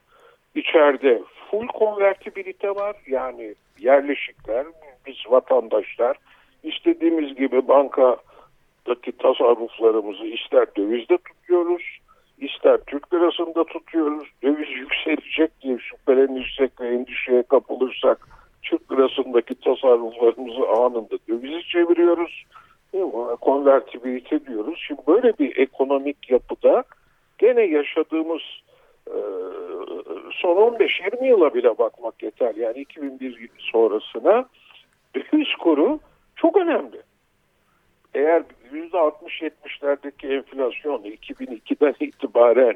İçeride full konvertibilite var. Yani yerleşikler, biz vatandaşlar istediğimiz gibi bankadaki tasarruflarımızı ister dövizde tutuyoruz, ister Türk lirasında tutuyoruz. Döviz yükselecek diye şüphelenirsek ve endişeye kapılırsak Türk lirasındaki tasarruflarımızı anında dövize çeviriyoruz. Konvertibilite diyoruz. Şimdi böyle bir ekonomik yapıda gene yaşadığımız e, son on beş yirmi yıla bile bakmak yeter. Yani iki bin bir sonrasına döviz kuru çok önemli. Eğer yüzde altmış yetmişlerdeki enflasyon iki bin ikiden itibaren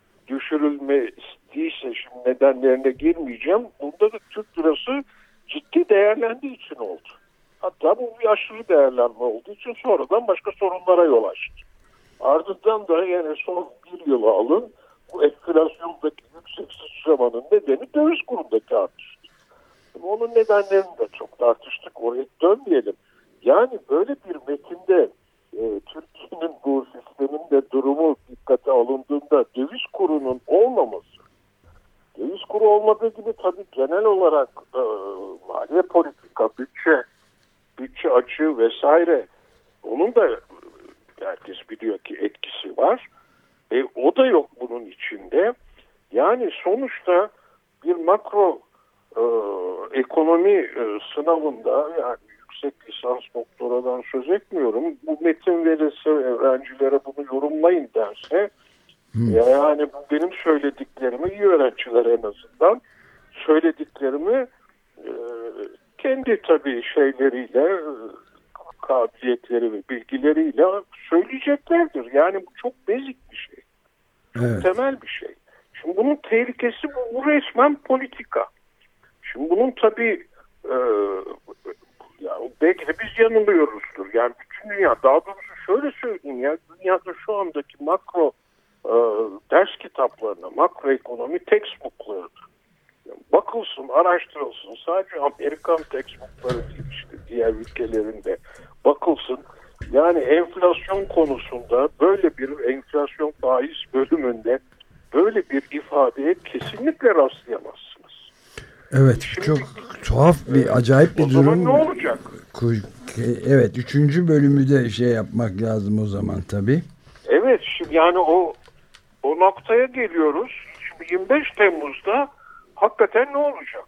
düşürülmediyse, şimdi nedenlerine girmeyeceğim. Bunda da Türk lirası ciddi değerlendiği için oldu. Hatta bu bir aşırı değerlenme olduğu için sonradan başka sorunlara yol açtı. Ardından da yani son bir yıla alın, bu enflasyondaki yüksek sıçramanın nedeni döviz kurundaki artış. Onun nedenlerini de çok tartıştık, oraya dönmeyelim. Yani böyle bir metinde e, Türkiye'nin bu sistemin de durumu dikkate alındığında döviz kurunun olmaması, döviz kuru olmadığı gibi tabii genel olarak e, maliye politika, bütçe, bütçe açığı vesaire, onun da herkes biliyor ki etkisi var. E, o da yok bunun içinde. Yani sonuçta bir makro e, ekonomi e, sınavında, yani yüksek lisans doktoradan söz etmiyorum, bu metin verirse öğrencilere bunu yorumlayın derse, hmm. yani bu benim söylediklerimi iyi öğrenciler en azından söylediklerimi e, kendi tabii şeyleriyle, kabiliyetleri ve bilgileriyle söyleyeceklerdir. Yani bu çok basic bir şey. Çok evet. temel bir şey. Şimdi bunun tehlikesi bu, bu resmen politika. Şimdi bunun tabii e, yani belki de biz yanılıyoruzdur. Yani bütün dünya, daha doğrusu şöyle söyleyeyim ya, dünyada şu andaki makro e, ders kitaplarına, makro ekonomi textbookları yani bakılsın, araştırılsın. Sadece Amerikan textbookları değil, işte diğer ülkelerinde bakılsın. Yani enflasyon konusunda böyle bir enflasyon faiz bölümünde böyle bir ifadeye kesinlikle rastlayamazsınız. Evet, şimdi, çok tuhaf bir, acayip bir o durum. O zaman ne olacak? Evet, üçüncü bölümü de şey yapmak lazım o zaman tabii. Evet, şimdi yani o o noktaya geliyoruz. Şimdi yirmi beş Temmuz'da hakikaten ne olacak?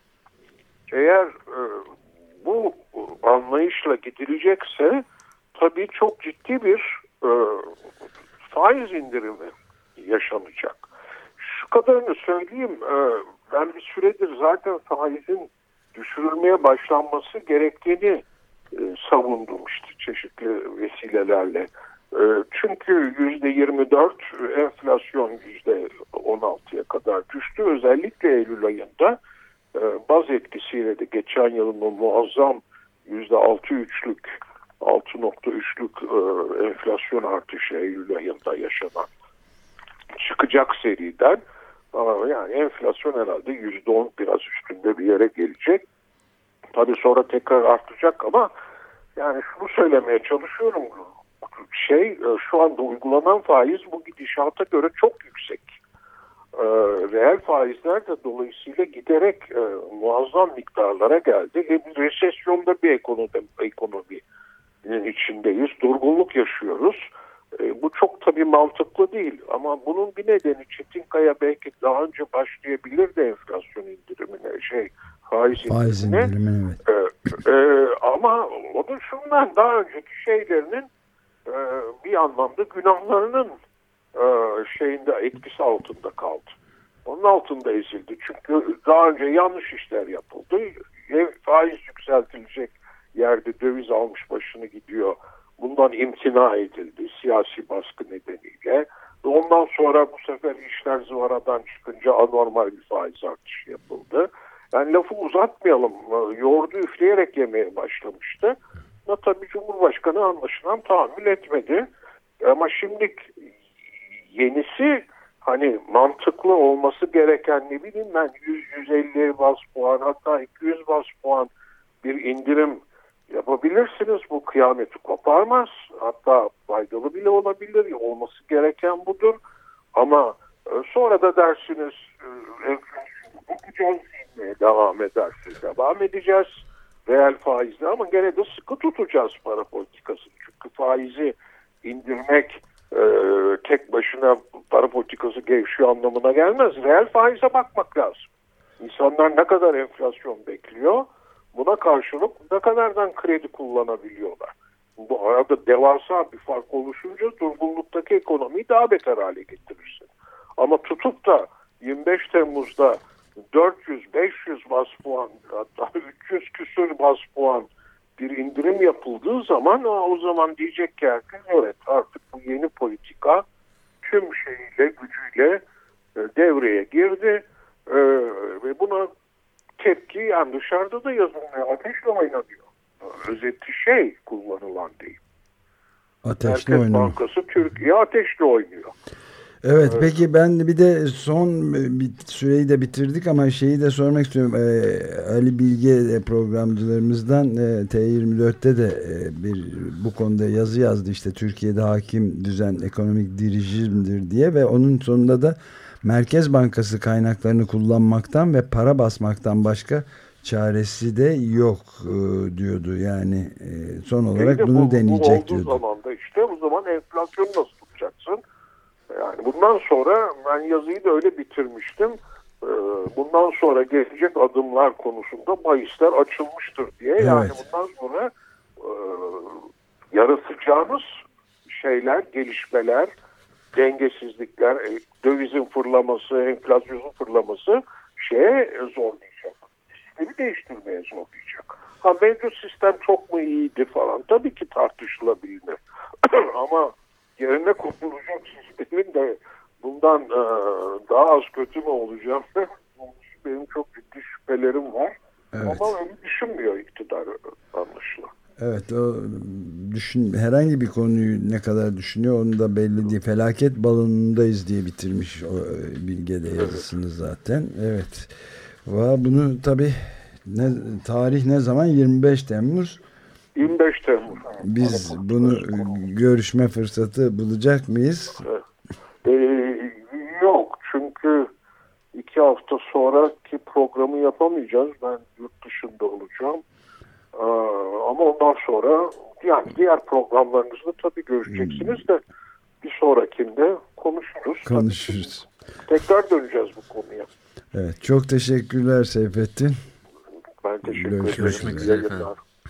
Eğer e, bu anlayışla gidilecekse tabii çok ciddi bir e, faiz indirimi yaşanacak. Şu kadarını söyleyeyim, e, ben bir süredir zaten faizin düşürülmeye başlanması gerektiğini e, savundum işte çeşitli vesilelerle. E, çünkü yüzde yirmi dört enflasyon yüzde on altıya kadar düştü. Özellikle Eylül ayında e, baz etkisiyle de geçen yılın o muazzam yüzde altı üçlük altı nokta üçlük e, enflasyon artışı Eylül ayında yaşanan çıkacak seriden ama yani enflasyon herhalde yüzde on biraz üstünde bir yere gelecek. Tabii sonra tekrar artacak ama yani şunu söylemeye çalışıyorum. Şey, şu anda uygulanan faiz bu gidişata göre çok yüksek. Ee, reel faizler de dolayısıyla giderek e, muazzam miktarlara geldi. E, biz resesyonda bir ekonomi, ekonominin içindeyiz. Durgunluk yaşıyoruz. E, bu çok tabii mantıklı değil. Ama bunun bir nedeni Çetinkaya belki daha önce başlayabilirdi enflasyon indirimine, şey faiz, faiz indirimine. indirimine evet. e, e, ama o da şundan, daha önceki şeylerinin e, bir anlamda günahlarının e, şeyinde etkisi altında kaldı. Onun altında ezildi. Çünkü daha önce yanlış işler yapıldı. Faiz yükseltilecek yerde döviz almış başını gidiyor. Bundan imtina edildi siyasi baskı nedeniyle. Ondan sonra bu sefer işler zıvanadan çıkınca anormal bir faiz artışı yapıldı. Yani lafı uzatmayalım. Yoğurdu üfleyerek yemeye başlamıştı. Ama tabii Cumhurbaşkanı anlaşılan tahammül etmedi. Ama şimdi yenisi hani mantıklı olması gereken ne bileyim ben yüz yüz elli baz puan hatta iki yüz baz puan bir indirim yapabilirsiniz. Bu kıyameti koparmaz. Hatta faydalı bile olabilir. Olması gereken budur. Ama sonra da dersiniz enflasyonu bakacağız, devam ederse devam edeceğiz. Reel faizle ama gene de sıkı tutacağız para politikasını. Çünkü faizi indirmek e, tek başına para politikası gevşiyor anlamına gelmez. Reel faize bakmak lazım. İnsanlar ne kadar enflasyon bekliyor, buna karşılık ne kadardan kredi kullanabiliyorlar. Bu arada devasa bir fark oluşunca durgunluktaki ekonomiyi daha beter hale getirirsin. Ama tutup da yirmi beş Temmuz'da dört yüz beş yüz baz puan hatta üç yüz küsur baz puan bir indirim yapıldığı zaman o zaman diyecek ki herkes evet artık bu yeni politika tüm şeyiyle gücüyle devreye girdi ee, ve buna tepki yani dışarıda da yazılmıyor. Ateşle oynanıyor. Özeti şey kullanılan değil. Ateşle Merkez oynuyor. Bankası Türkiye ateşle oynuyor. Evet, evet peki ben bir de son bir süreyi de bitirdik ama şeyi de sormak istiyorum. Ee, Ali Bilge programcılarımızdan e, T yirmi dörtte de e, bir bu konuda yazı yazdı işte Türkiye'de hakim düzen ekonomik dirijimdir diye ve onun sonunda da Merkez Bankası kaynaklarını kullanmaktan ve para basmaktan başka çaresi de yok e, diyordu. Yani e, son olarak de bunu bu, deneyecek bu diyordu. olduğu zaman da işte o zaman enflasyonu nasıl tutacaksın? Yani bundan sonra ben yazıyı da öyle bitirmiştim. Ee, bundan sonra gelecek adımlar konusunda bahisler açılmıştır diye. Evet. Yani bundan sonra e, yaratacağımız şeyler, gelişmeler, dengesizlikler, e, dövizin fırlaması, enflasyonun fırlaması şeye zorlayacak. Sistemi değiştirmeye zorlayacak. Ha mevcut sistem çok mu iyiydi falan tabii ki tartışılabilir. Ama yerine konulacak sistemin de bundan e, daha az kötü mü olacağım? Benim çok ciddi şüphelerim var. Evet. Ama öyle düşünmüyor iktidar anlaşılan. Evet, o düşün, herhangi bir konuyu ne kadar düşünüyor onu da belli değil. Felaket balonundayız diye bitirmiş o Bilge'de yazısını zaten. Evet. Bunu tabii ne, tarih ne zaman? yirmi beş Temmuz. yirmi beş Temmuz. Biz bunu görüşme fırsatı bulacak mıyız? Ee, yok çünkü iki hafta sonraki programı yapamayacağız. Ben yurt dışında olacağım. Ee, ama ondan sonra yani diğer programlarınızda tabii görüşeceksiniz de bir sonrakinde konuşuruz. Konuşuruz. Tekrar döneceğiz bu konuya. Evet, çok teşekkürler Seyfettin. Ben teşekkür ederim. Görüşmek üzere efendim.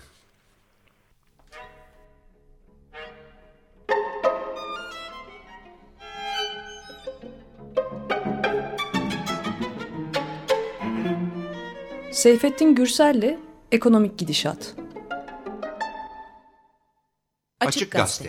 Seyfettin Gürsel'le Ekonomik Gidişat. Açık Gazete.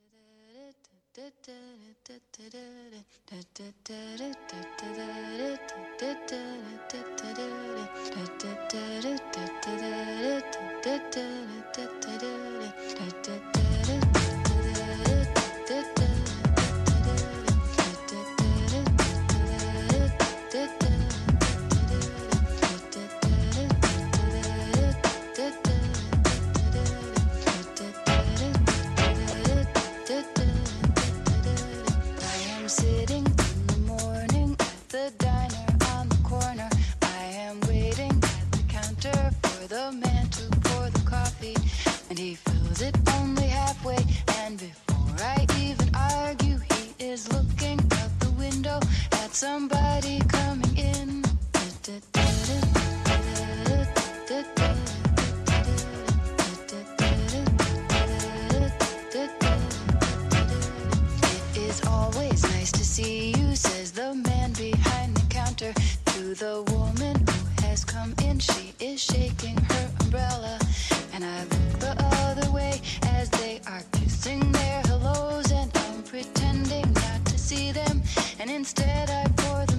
Somebody coming in. It is always nice to see you, says the man behind the counter to the woman who has come in. She is shaking her umbrella, and I look the other way as they are kissing their hellos, and I'm pretending not to see them, and instead I pour the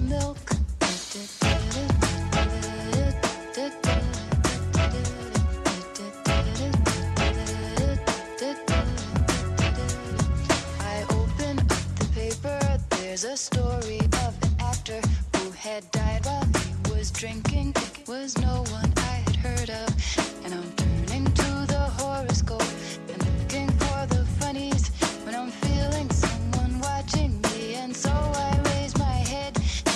There's a story of an actor who had died while he was drinking. It was no one I had heard of. And I'm turning to the horoscope and looking for the funnies when I'm feeling someone watching me. And so I raise my head.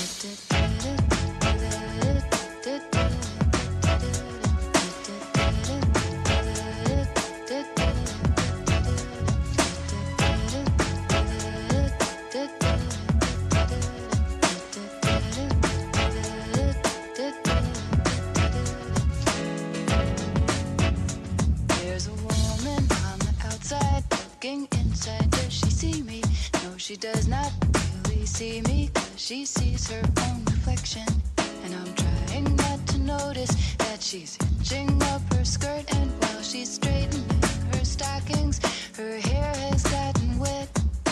There's a woman on the outside looking inside. Does she see me? No, she does not really see me, 'cause she sees her own reflection. And I'm trying not to notice that she's hitching up her skirt, and while she's straightening her stockings, her hair has gotten wet.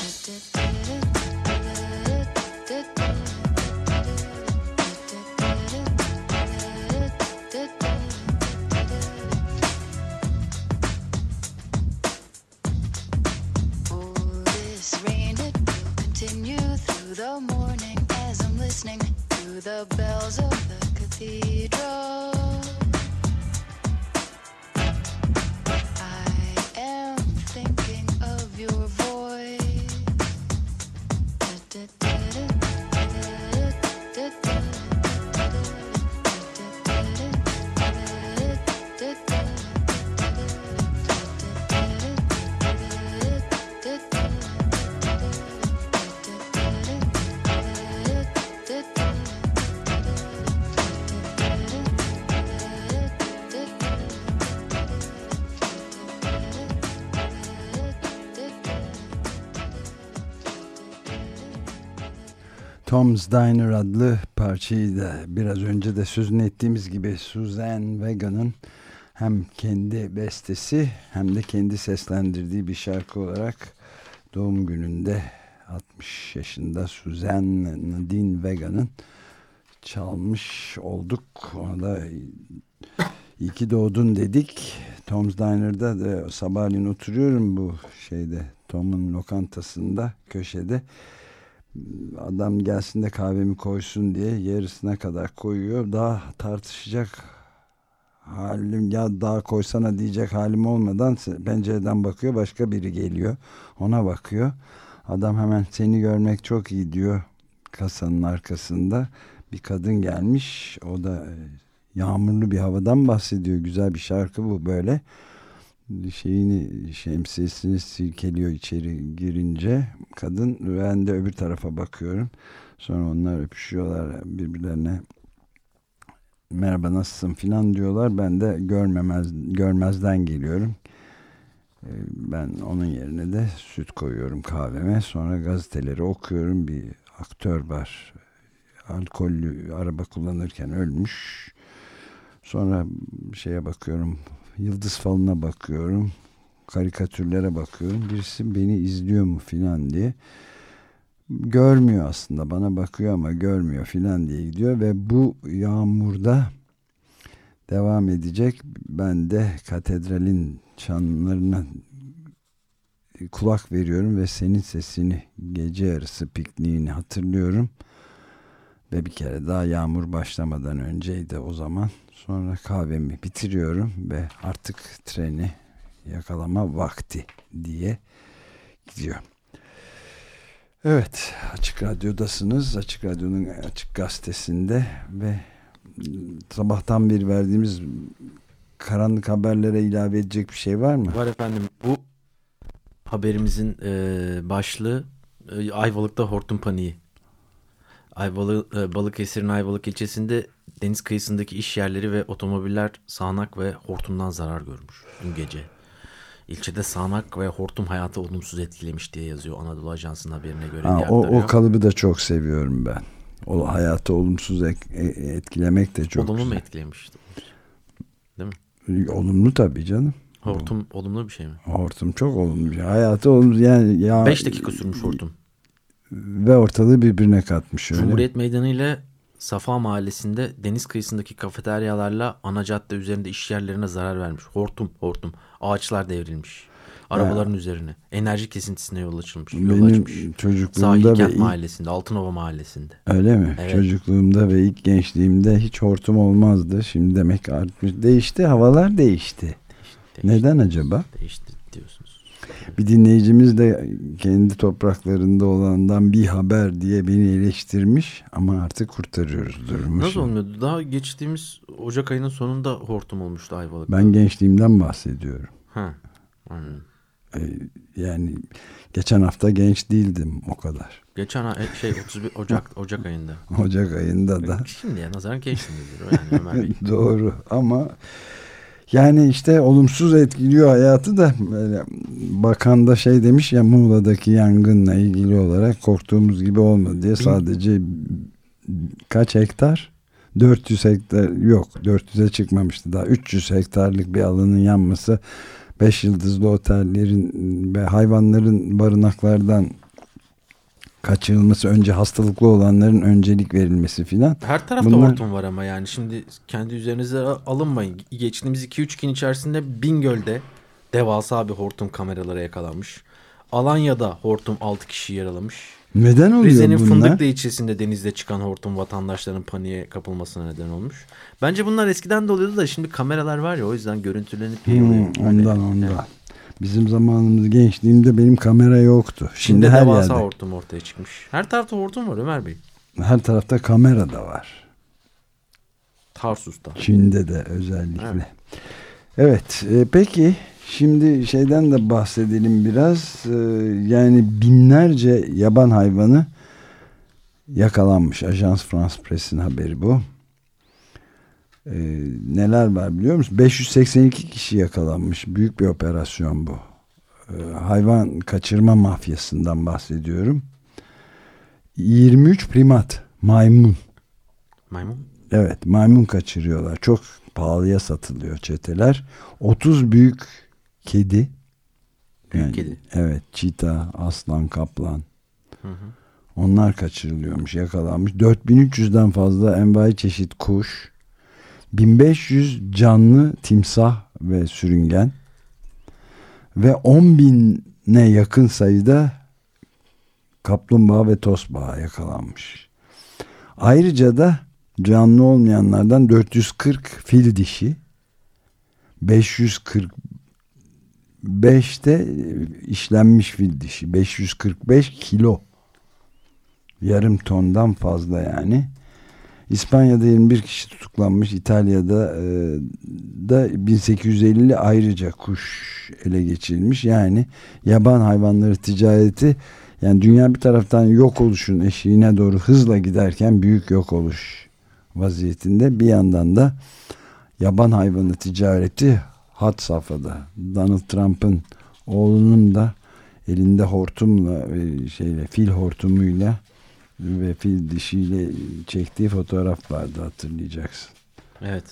Oh, this rain, it will continue through the morning as I'm listening to the bells of the cathedral. I am thinking of your voice. Tom's Diner adlı parçayı da biraz önce de sözünü ettiğimiz gibi Suzanne Vegan'ın hem kendi bestesi hem de kendi seslendirdiği bir şarkı olarak doğum gününde altmış yaşında Suzanne Nadine Vegan'ın çalmış olduk. Ona da iyi ki doğdun dedik. Tom's Diner'da da sabahleyin oturuyorum bu şeyde, Tom'un lokantasında köşede. Adam gelsin de kahvemi koysun diye yarısına kadar koyuyor. Daha tartışacak halim, ya daha koysana diyecek halim olmadan pencereden bakıyor, başka biri geliyor, ona bakıyor. Adam hemen seni görmek çok iyi diyor. Kasanın arkasında bir kadın gelmiş, o da yağmurlu bir havadan bahsediyor. Güzel bir şarkı bu böyle. Şeyini, şemsiyesini silkeliyor içeri girince kadın. Ben de öbür tarafa bakıyorum. Sonra onlar öpüşüyorlar birbirlerine. Merhaba, nasılsın filan diyorlar. Ben de görmemez görmezden geliyorum. Ben onun yerine de süt koyuyorum kahveme. Sonra gazeteleri okuyorum. Bir aktör var, alkollü araba kullanırken ölmüş. Sonra şeye bakıyorum, yıldız falına bakıyorum, karikatürlere bakıyorum. Birisi beni izliyor mu filan diye. Görmüyor aslında, bana bakıyor ama görmüyor filan diye gidiyor ve bu yağmurda devam edecek. Ben de katedralin çanlarına kulak veriyorum ve senin sesini, gece yarısı pikniğini hatırlıyorum. Ve bir kere daha yağmur başlamadan önceydi o zaman. Sonra kahvemi bitiriyorum ve artık treni yakalama vakti diye gidiyor. Evet, Açık Radyo'dasınız. Açık Radyo'nun Açık Gazetesi'nde ve sabahtan beri verdiğimiz karanlık haberlere ilave edecek bir şey var mı? Var efendim. Bu haberimizin e, başlığı e, Ayvalık'ta hortum paniği. Ayvalık, e, Balıkesir'in Ayvalık ilçesinde deniz kıyısındaki iş yerleri ve otomobiller sağanak ve hortumdan zarar görmüş dün gece. İlçede sağanak ve hortum hayatı olumsuz etkilemiş diye yazıyor Anadolu Ajansı'nın haberine göre. Ha, o, o kalıbı da çok seviyorum ben. O hayatı olumsuz etkilemek de çok olumlu güzel. mu etkilemişti? Değil mi? Olumlu tabii canım. Hortum o. olumlu bir şey mi? Hortum çok olumlu bir şey. Hayatı olumsuz yani. Ya, beş dakika sürmüş hortum. Ve ortalığı birbirine katmış. Öyle. Cumhuriyet Meydanı ile Safa Mahallesi'nde deniz kıyısındaki kafeteryalarla ana cadde üzerinde iş yerlerine zarar vermiş. Hortum, hortum. Ağaçlar devrilmiş. Arabaların ya. üzerine. Enerji kesintisine yol açılmış. Yol Benim açmış. çocukluğumda ve ilk... mahallesinde, Altınova mahallesinde. Öyle mi? Evet. Çocukluğumda ve ilk gençliğimde hiç hortum olmazdı. Şimdi demek artmış. Değişti. Havalar değişti. değişti, değişti. Neden acaba? Değişti diyorsunuz. Bir dinleyicimiz de kendi topraklarında olandan bir haber diye beni eleştirmiş ama artık kurtarıyoruz durumu. Nasıl olmuyordu? Daha geçtiğimiz Ocak ayının sonunda hortum olmuştu Ayvalık'ta. Ben gençliğimden bahsediyorum. Ha, anladım. Ee, yani geçen hafta genç değildim o kadar. Geçen ay şey otuz bir Ocak Ocak ayında. Ocak ayında da. Şimdiye nazaran gençsinizdir yani Ömer Bey. Doğru ama yani işte olumsuz etkiliyor hayatı da. Böyle bakan da şey demiş ya, Muğla'daki yangınla ilgili olarak korktuğumuz gibi olmadı diye. Sadece kaç hektar? dört yüz hektar yok, dört yüze çıkmamıştı daha. üç yüz hektarlık bir alanın yanması, beş yıldızlı otellerin ve hayvanların barınaklardan kaçırılması, önce hastalıklı olanların öncelik verilmesi filan. Her tarafta Bunlar... hortum var ama yani şimdi kendi üzerinize alınmayın. Geçtiğimiz iki üç gün içerisinde Bingöl'de devasa bir hortum kameralara yakalanmış. Alanya'da hortum altı kişi yaralamış. Neden oluyor Rize'nin bunlar? Fındıklı ilçesinde denizde çıkan hortum vatandaşların paniğe kapılmasına neden olmuş. Bence bunlar eskiden de oluyordu da şimdi kameralar var ya, o yüzden görüntülenip yayılıyor. Hmm, ondan ondan. Evet. Bizim zamanımız, gençliğimde benim kamera yoktu. Şimdi, Şimdi her devasa yerde hortum ortaya çıkmış. Her tarafta hortum var Ömer Bey. Her tarafta kamera da var. Tarsus'ta. Çin'de de özellikle. Evet, evet e, peki şimdi şeyden de bahsedelim biraz. E, yani binlerce yaban hayvanı yakalanmış. Ajans France Press'in haberi bu. E, neler var biliyor musun? beş yüz seksen iki kişi yakalanmış. Büyük bir operasyon bu. E, hayvan kaçırma mafyasından bahsediyorum. yirmi üç primat, maymun. Maymun? Evet, maymun kaçırıyorlar. Çok pahalıya satılıyor çeteler. otuz büyük kedi. Büyük yani, kedi. Evet, çita, aslan, kaplan. Hı hı. Onlar kaçırılıyormuş, yakalanmış. dört bin üç yüzden fazla envai çeşit kuş. bin beş yüz canlı timsah ve sürüngen. Ve on bine yakın sayıda kaplumbağa ve tosbağa yakalanmış. Ayrıca da canlı olmayanlardan dört yüz kırk fil dişi, beş yüz kırk beşte işlenmiş fil dişi, beş yüz kırk beş kilo, yarım tondan fazla yani. İspanya'da yirmi bir kişi tutuklanmış, İtalya'da e, da bin sekiz yüz elli ayrıca kuş ele geçirilmiş. Yani yaban hayvanları ticareti, yani dünya bir taraftan yok oluşun eşiğine doğru hızla giderken, büyük yok oluş vaziyetinde, bir yandan da yaban hayvanı ticareti had safhada. Donald Trump'ın oğlunun da elinde hortumla, şeyle, fil hortumuyla ve fil dişiyle çektiği fotoğraf vardı, hatırlayacaksın. Evet.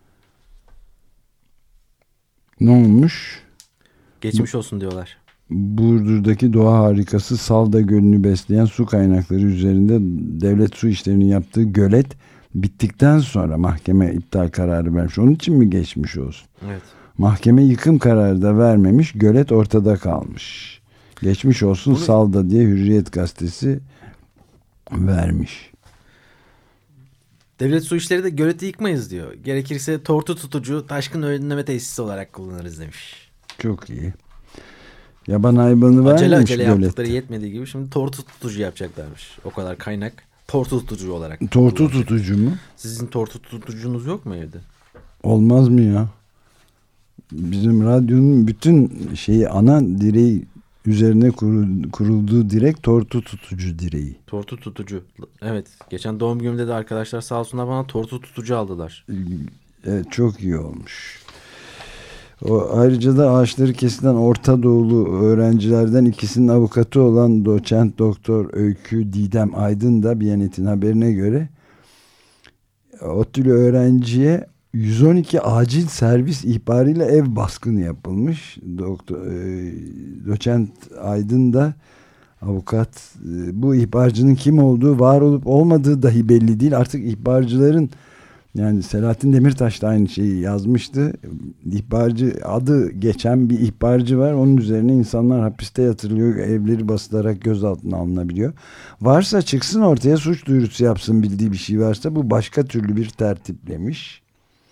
Ne olmuş? Geçmiş olsun diyorlar. Burdur'daki doğa harikası Salda Gölü'nü besleyen su kaynakları üzerinde devlet su işlerinin yaptığı gölet bittikten sonra mahkeme iptal kararı vermiş. Onun için mi geçmiş olsun? Evet. Mahkeme yıkım kararı da vermemiş. Gölet ortada kalmış. Geçmiş olsun Bunu... Salda diye Hürriyet gazetesi vermiş. Devlet su işleri de göleti yıkmayız diyor. Gerekirse tortu tutucu, taşkın önleme tesisi olarak kullanırız demiş. Çok iyi. Yaban hayvanı vermiş acele acele gölette. Yaptıkları yetmediği gibi şimdi tortu tutucu yapacaklarmış. O kadar kaynak tortu tutucu olarak. Tortu tutucu mu? Sizin tortu tutucunuz yok mu evde? Olmaz mı ya? Bizim radyonun bütün şeyi, ana direği üzerine kurulduğu direk tortu tutucu direği. Tortu tutucu. Evet. Geçen doğum günümde de arkadaşlar sağ olsunlar bana tortu tutucu aldılar. Evet, çok iyi olmuş. O, ayrıca da ağaçları kesilen Orta Doğulu öğrencilerden ikisinin avukatı olan doçent doktor Öykü Didem Aydın da Biyanet'in haberine göre ODTÜ'lü öğrenciye yüz on iki acil servis ihbarıyla ev baskını yapılmış. Doktor, e, doçent Aydın da avukat, e, bu ihbarcının kim olduğu, var olup olmadığı dahi belli değil. Artık ihbarcıların Yani Selahattin Demirtaş da aynı şeyi yazmıştı. İhbarcı, adı geçen bir ihbarcı var. Onun üzerine insanlar hapiste yatırılıyor. Evleri basılarak gözaltına alınabiliyor. Varsa çıksın ortaya, suç duyurusu yapsın, bildiği bir şey varsa. Bu başka türlü bir tertip demiş.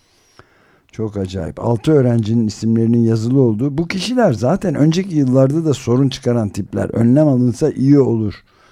Çok acayip. Altı öğrencinin isimlerinin yazılı olduğu. Bu kişiler zaten önceki yıllarda da sorun çıkaran tipler. Önlem alınsa iyi olur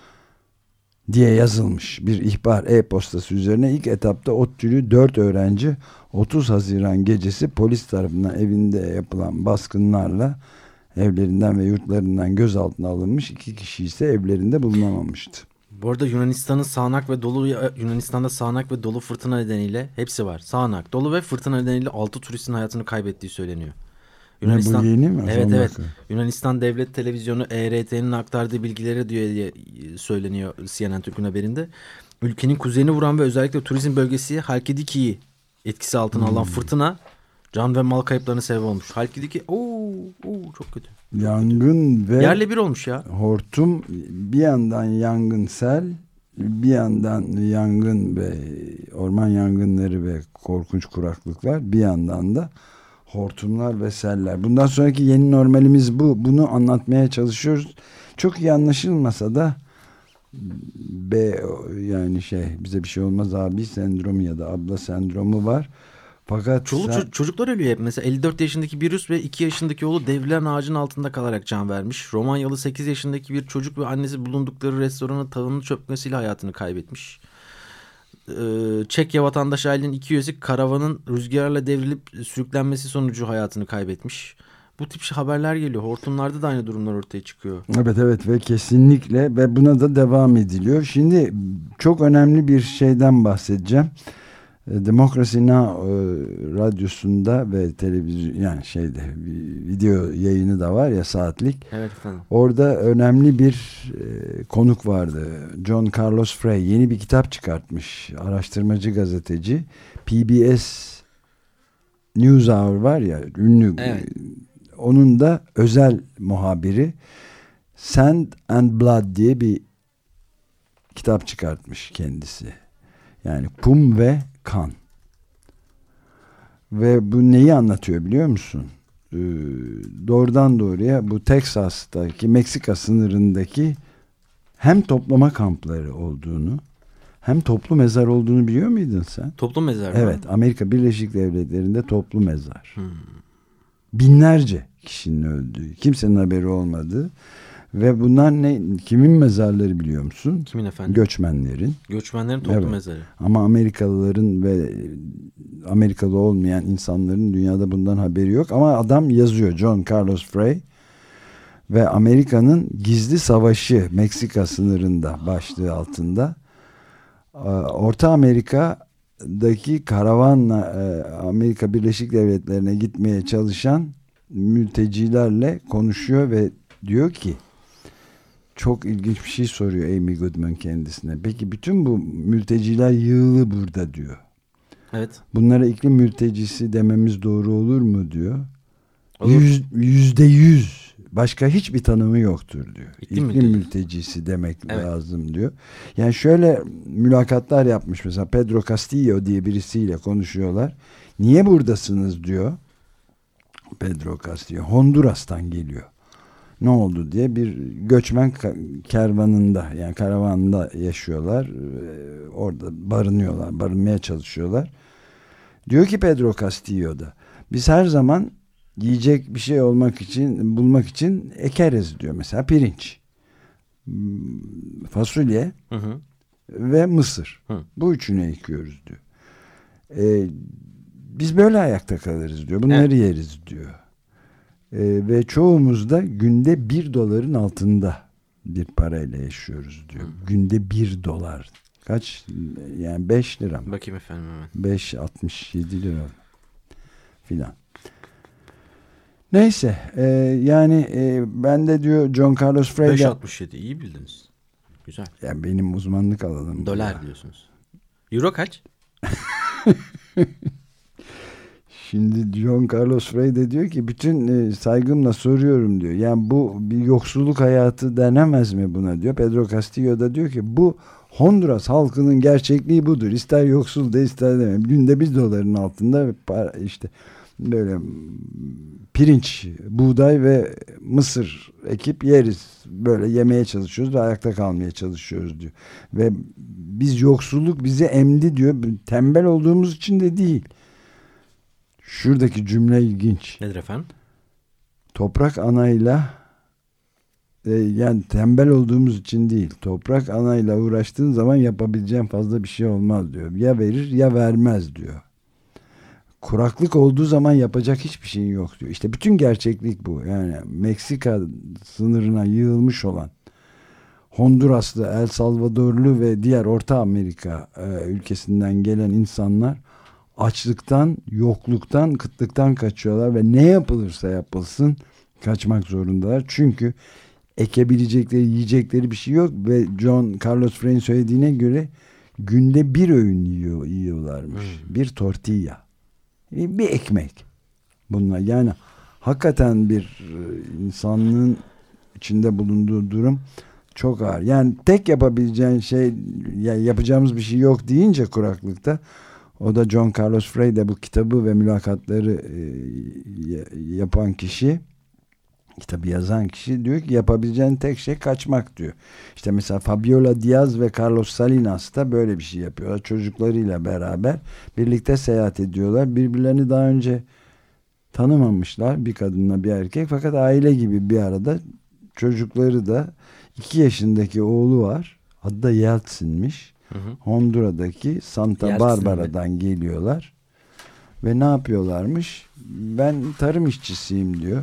diye yazılmış bir ihbar e-postası üzerine. İlk etapta ODTÜ'lü dört öğrenci otuz Haziran gecesi polis tarafından evinde yapılan baskınlarla evlerinden ve yurtlarından gözaltına alınmış. İki kişi ise evlerinde bulunamamıştı. Bu arada Yunanistan'ın sağanak ve dolu Yunanistan'da sağanak ve dolu fırtına nedeniyle hepsi var. Sağanak, dolu ve fırtına nedeniyle altı turistin hayatını kaybettiği söyleniyor. Yunanistan, bu yeni mi? Evet evet. Yunanistan Devlet Televizyonu E R T'nin aktardığı bilgileri diye, diye söyleniyor C N N Türk'ün haberinde. Ülkenin kuzeyini vuran ve özellikle turizm bölgesi Halkidiki'yi etkisi altına alan hmm. fırtına can ve mal kayıplarına sebep olmuş. Halkidiki ooo oo, çok kötü. Çok yangın kötü. Ve yerle bir olmuş ya. Hortum, bir yandan yangın, sel, bir yandan yangın ve orman yangınları ve korkunç kuraklıklar, bir yandan da hortumlar ve seller. Bundan sonraki yeni normalimiz bu. Bunu anlatmaya çalışıyoruz. Çok iyi anlaşılmasa da B yani şey bize bir şey olmaz abi sendromu ya da abla sendromu var. Fakat Çoluk, sen... çocuklar ölüyor hep. Mesela elli dört yaşındaki bir Rus ve iki yaşındaki oğlu devrilen ağacın altında kalarak can vermiş. Romanyalı sekiz yaşındaki bir çocuk ve annesi bulundukları restoranın tavanını çökmesiyle hayatını kaybetmiş. Çekya vatandaşı ailenin iki üyesi karavanın rüzgarla devrilip sürüklenmesi sonucu hayatını kaybetmiş. Bu tip haberler geliyor. Hortumlarda da aynı durumlar ortaya çıkıyor. Evet evet ve kesinlikle ve buna da devam ediliyor. Şimdi çok önemli bir şeyden bahsedeceğim. Democracy Now! Radyosunda ve televizyon yani şeyde video yayını da var ya saatlik. Evet efendim. Orada önemli bir e, konuk vardı. John Carlos Frey yeni bir kitap çıkartmış. Araştırmacı gazeteci. P B S NewsHour var ya ünlü. Evet. Onun da özel muhabiri Sand and Blood diye bir kitap çıkartmış kendisi. Yani kum ve kan. Ve bu neyi anlatıyor biliyor musun? Ee, doğrudan doğruya bu Teksas'taki Meksika sınırındaki hem toplama kampları olduğunu hem toplu mezar olduğunu biliyor muydun sen? Toplu mezar mı? Evet. Amerika Birleşik Devletleri'nde toplu mezar. Hmm. Binlerce kişinin öldüğü, kimsenin haberi olmadığı ve bunlar ne? Kimin mezarları biliyor musun? Kimin efendim? Göçmenlerin. Göçmenlerin toplu evet. mezarı. Ama Amerikalıların ve Amerikalı olmayan insanların dünyada bundan haberi yok. Ama adam yazıyor, John Carlos Frey ve Amerika'nın gizli savaşı Meksika sınırında başlığı altında Orta Amerika'daki karavanla Amerika Birleşik Devletleri'ne gitmeye çalışan mültecilerle konuşuyor ve diyor ki çok ilginç bir şey soruyor Amy Goodman kendisine. Peki bütün bu mülteciler yığılı burada diyor. Evet. Bunlara iklim mültecisi dememiz doğru olur mu diyor. Olur. Yüz, yüzde yüz. Başka hiçbir tanımı yoktur diyor. İklim, İklim mültecisi. mültecisi demek evet. lazım diyor. Yani şöyle mülakatlar yapmış mesela Pedro Castillo diye birisiyle konuşuyorlar. Niye buradasınız diyor. Pedro Castillo Honduras'tan geliyor. Ne oldu diye bir göçmen kervanında yani karavanda yaşıyorlar. Orada barınıyorlar, barınmaya çalışıyorlar. Diyor ki Pedro Castillo'da biz her zaman yiyecek bir şey olmak için bulmak için ekeriz diyor. Mesela pirinç, fasulye hı hı. ve mısır. Hı. Bu üçünü ekiyoruz diyor. Ee, biz böyle ayakta kalırız diyor. Bunları evet. yeriz diyor. Ee, ve çoğumuz da günde bir doların altında bir parayla yaşıyoruz diyor. Hı. Günde bir dolar. Kaç? Yani beş lira mı? Bakayım efendim hemen. beş altmış yedi lira filan. Neyse e, yani e, ben de diyor John Carlos Frey beş altmış yedi iyi bildiniz. Güzel. Yani benim uzmanlık alanım. Dolar ya. Diyorsunuz. Euro kaç? Şimdi John Carlos Frey de diyor ki bütün e, saygımla soruyorum diyor. Yani bu bir yoksulluk hayatı denemez mi buna diyor. Pedro Castillo da diyor ki bu Honduras halkının gerçekliği budur. İster yoksul de ister demem. Günde bir doların altında para, işte böyle pirinç, buğday ve mısır ekip yeriz. Böyle yemeye çalışıyoruz ve ayakta kalmaya çalışıyoruz diyor. Ve biz yoksulluk bizi emdi diyor. Tembel olduğumuz için de değil. Şuradaki cümle ilginç. Nedir efendim? Toprak anayla e, yani tembel olduğumuz için değil. Toprak anayla uğraştığın zaman yapabileceğin fazla bir şey olmaz diyor. Ya verir ya vermez diyor. Kuraklık olduğu zaman yapacak hiçbir şeyin yok diyor. İşte bütün gerçeklik bu. Yani Meksika sınırına yığılmış olan Honduraslı, El Salvadorlu ve diğer Orta Amerika e, ülkesinden gelen insanlar açlıktan, yokluktan, kıtlıktan kaçıyorlar ve ne yapılırsa yapılsın kaçmak zorundalar. Çünkü ekebilecekleri, yiyecekleri bir şey yok ve John Carlos Frey'in söylediğine göre günde bir öğün yiyor, yiyorlarmış. Hmm. Bir tortilla. Bir ekmek. Bunlar yani hakikaten bir insanlığın içinde bulunduğu durum çok ağır. Yani tek yapabileceğin şey, yani yapacağımız bir şey yok deyince kuraklıkta, o da John Carlos Frey de bu kitabı ve mülakatları e, yapan kişi, kitabı yazan kişi diyor ki yapabileceğin tek şey kaçmak diyor. İşte mesela Fabiola Diaz ve Carlos Salinas da böyle bir şey yapıyorlar. Çocuklarıyla beraber birlikte seyahat ediyorlar. Birbirlerini daha önce tanımamışlar, bir kadınla bir erkek, fakat aile gibi bir arada. Çocukları da iki yaşındaki oğlu var. Adı da Yeltsin'miş. Hı hı. Hondura'daki Santa Yeltsin Barbara'dan mi? Geliyorlar. Ve ne yapıyorlarmış? Ben tarım işçisiyim diyor.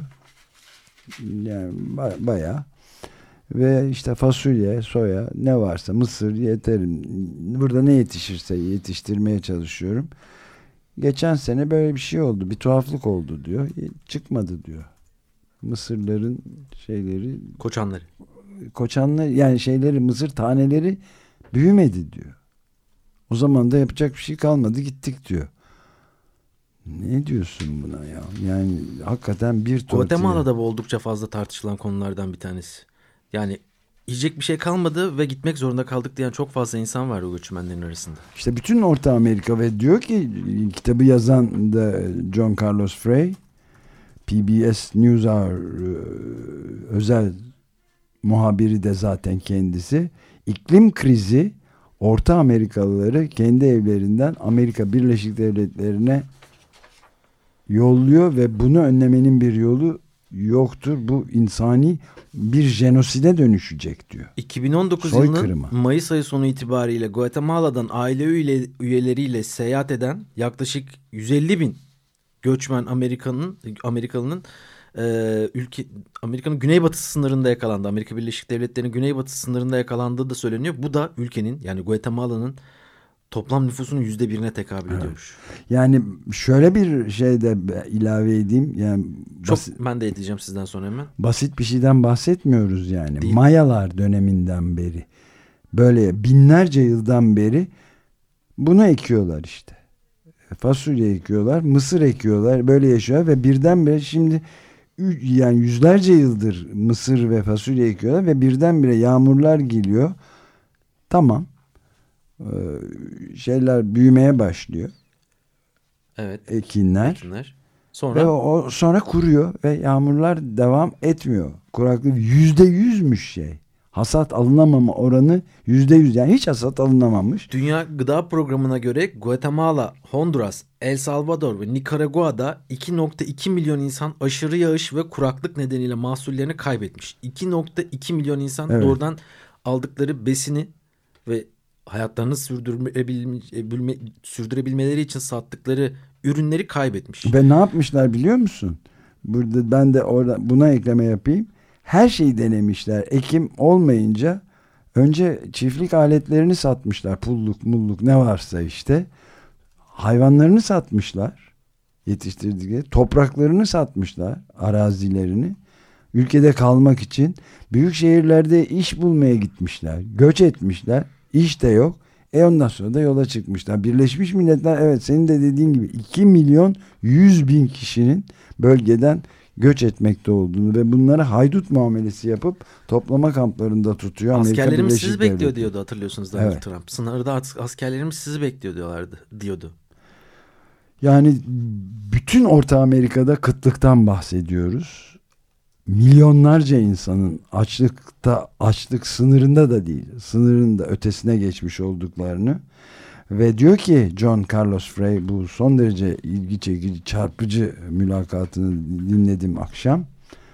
Yani bayağı. Ve işte fasulye, soya, ne varsa, mısır yeterim. Burada ne yetişirse yetiştirmeye çalışıyorum. Geçen sene böyle bir şey oldu. Bir tuhaflık oldu diyor. Çıkmadı diyor. Mısırların şeyleri, koçanları. Koçanları yani şeyleri, mısır taneleri büyümedi diyor. O zaman da yapacak bir şey kalmadı, gittik diyor. Ne diyorsun buna ya? Yani hakikaten bir tortilla. Guatemala'da bu oldukça fazla tartışılan konulardan bir tanesi. Yani yiyecek bir şey kalmadı ve gitmek zorunda kaldık diyen çok fazla insan var o göçmenlerin arasında. İşte bütün Orta Amerika ve diyor ki kitabı yazan da John Carlos Frey, P B S NewsHour özel muhabiri de zaten kendisi. İklim krizi Orta Amerikalıları kendi evlerinden Amerika Birleşik Devletleri'ne yolluyor ve bunu önlemenin bir yolu yoktur. Bu insani bir jenoside dönüşecek diyor. iki bin on dokuz Soykırıma. Yılının Mayıs ayı sonu itibariyle Guatemala'dan aile üye, üyeleriyle seyahat eden yaklaşık yüz elli bin göçmen Amerika'nın Amerikalı'nın e, ülke Amerika'nın güneybatı sınırında yakalandı. Amerika Birleşik Devletleri'nin güneybatı sınırında yakalandığı da söyleniyor. Bu da ülkenin, yani Guatemala'nın toplam nüfusunun yüzde birine tekabül evet. ediyormuş. Yani şöyle bir şey de ilave edeyim. Yani çok basit, ben de edeceğim sizden sonra hemen. Basit bir şeyden bahsetmiyoruz yani. Değil. Mayalar döneminden beri, böyle binlerce yıldan beri bunu ekiyorlar işte. Fasulye ekiyorlar, mısır ekiyorlar, böyle yaşıyorlar ve birdenbire şimdi yani yüzlerce yıldır mısır ve fasulye ekiyorlar ve birdenbire yağmurlar geliyor. Tamam. Şeyler büyümeye başlıyor. Evet. Ekinler. Ekinler. Sonra ve o sonra kuruyor ve yağmurlar devam etmiyor. Kuraklık yüzde yüzmüş şey. Hasat alınamama oranı yüzde yüz, yani hiç hasat alınamamış. Dünya Gıda Programı'na göre Guatemala, Honduras, El Salvador ve Nikaragua'da iki nokta iki milyon insan aşırı yağış ve kuraklık nedeniyle mahsullerini kaybetmiş. iki nokta iki milyon insan evet. doğrudan aldıkları besini ve hayatlarını sürdürebilme, sürdürebilmeleri için sattıkları ürünleri kaybetmiş. Ve ne yapmışlar biliyor musun? Burada ben de orada buna ekleme yapayım. Her şeyi denemişler. Ekim olmayınca önce çiftlik aletlerini satmışlar. Pulluk, mulluk ne varsa işte. Hayvanlarını satmışlar. Yetiştirdikleri. Topraklarını satmışlar. Arazilerini. Ülkede kalmak için. Büyük şehirlerde iş bulmaya gitmişler. Göç etmişler. İş de yok. E ondan sonra da yola çıkmışlar. Birleşmiş Milletler, evet senin de dediğin gibi iki milyon yüz bin kişinin bölgeden göç etmekte olduğunu ve bunlara haydut muamelesi yapıp toplama kamplarında tutuyor. Askerlerimiz sizi bekliyor Devletleri diyordu, hatırlıyorsunuz Donald evet. Trump. Sınırda askerlerimiz sizi bekliyor diyorlardı, diyordu. Yani bütün Orta Amerika'da kıtlıktan bahsediyoruz. Milyonlarca insanın açlıkta, açlık sınırında da değil, sınırında ötesine geçmiş olduklarını ve diyor ki John Carlos Frey, bu son derece ilgi çekici, çarpıcı mülakatını dinledim akşam.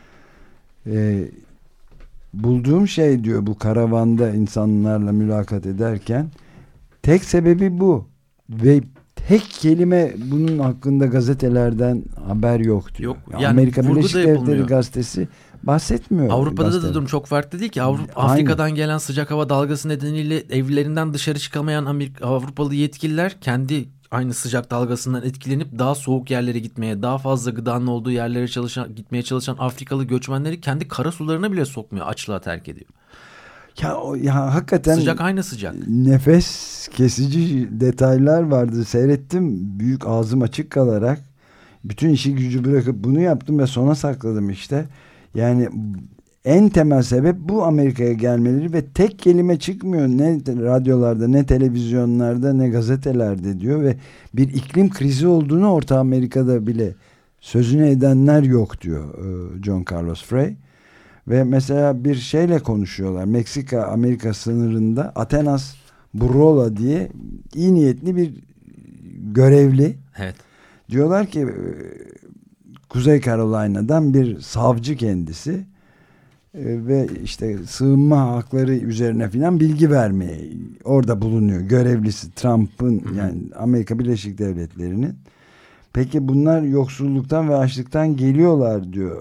Ee, bulduğum şey diyor, bu karavanda insanlarla mülakat ederken tek sebebi bu ve tek kelime bunun hakkında gazetelerden haber yok diyor. Yok, yani yani Amerika Birleşik Devletleri gazetesi bahsetmiyor. Avrupa'da gazete. da durum çok farklı değil ki. Avrupa, Afrika'dan gelen sıcak hava dalgası nedeniyle evlerinden dışarı çıkamayan Amerika, Avrupalı yetkililer kendi aynı sıcak dalgasından etkilenip daha soğuk yerlere gitmeye, daha fazla gıdanın olduğu yerlere çalışan, gitmeye çalışan Afrikalı göçmenleri kendi kara sularına bile sokmuyor, açlığa terk ediyor. Ya, o, ya hakikaten sıcak aynı sıcak. Nefes kesici detaylar vardı. Seyrettim büyük ağzım açık kalarak. Bütün işi gücü bırakıp bunu yaptım ve sona sakladım işte. Yani en temel sebep bu, Amerika'ya gelmeleri ve tek kelime çıkmıyor. Ne radyolarda, ne televizyonlarda, ne gazetelerde diyor ve bir iklim krizi olduğunu Orta Amerika'da bile sözünü edenler yok diyor John Carlos Frey. Ve mesela bir şeyle konuşuyorlar. Meksika Amerika sınırında Atenas Burrola diye iyi niyetli bir görevli. Evet. Diyorlar ki Kuzey Carolina'dan bir savcı kendisi ve işte sığınma hakları üzerine filan bilgi vermeye orada bulunuyor. Görevlisi Trump'ın, yani Amerika Birleşik Devletleri'nin. Peki bunlar yoksulluktan ve açlıktan geliyorlar diyor.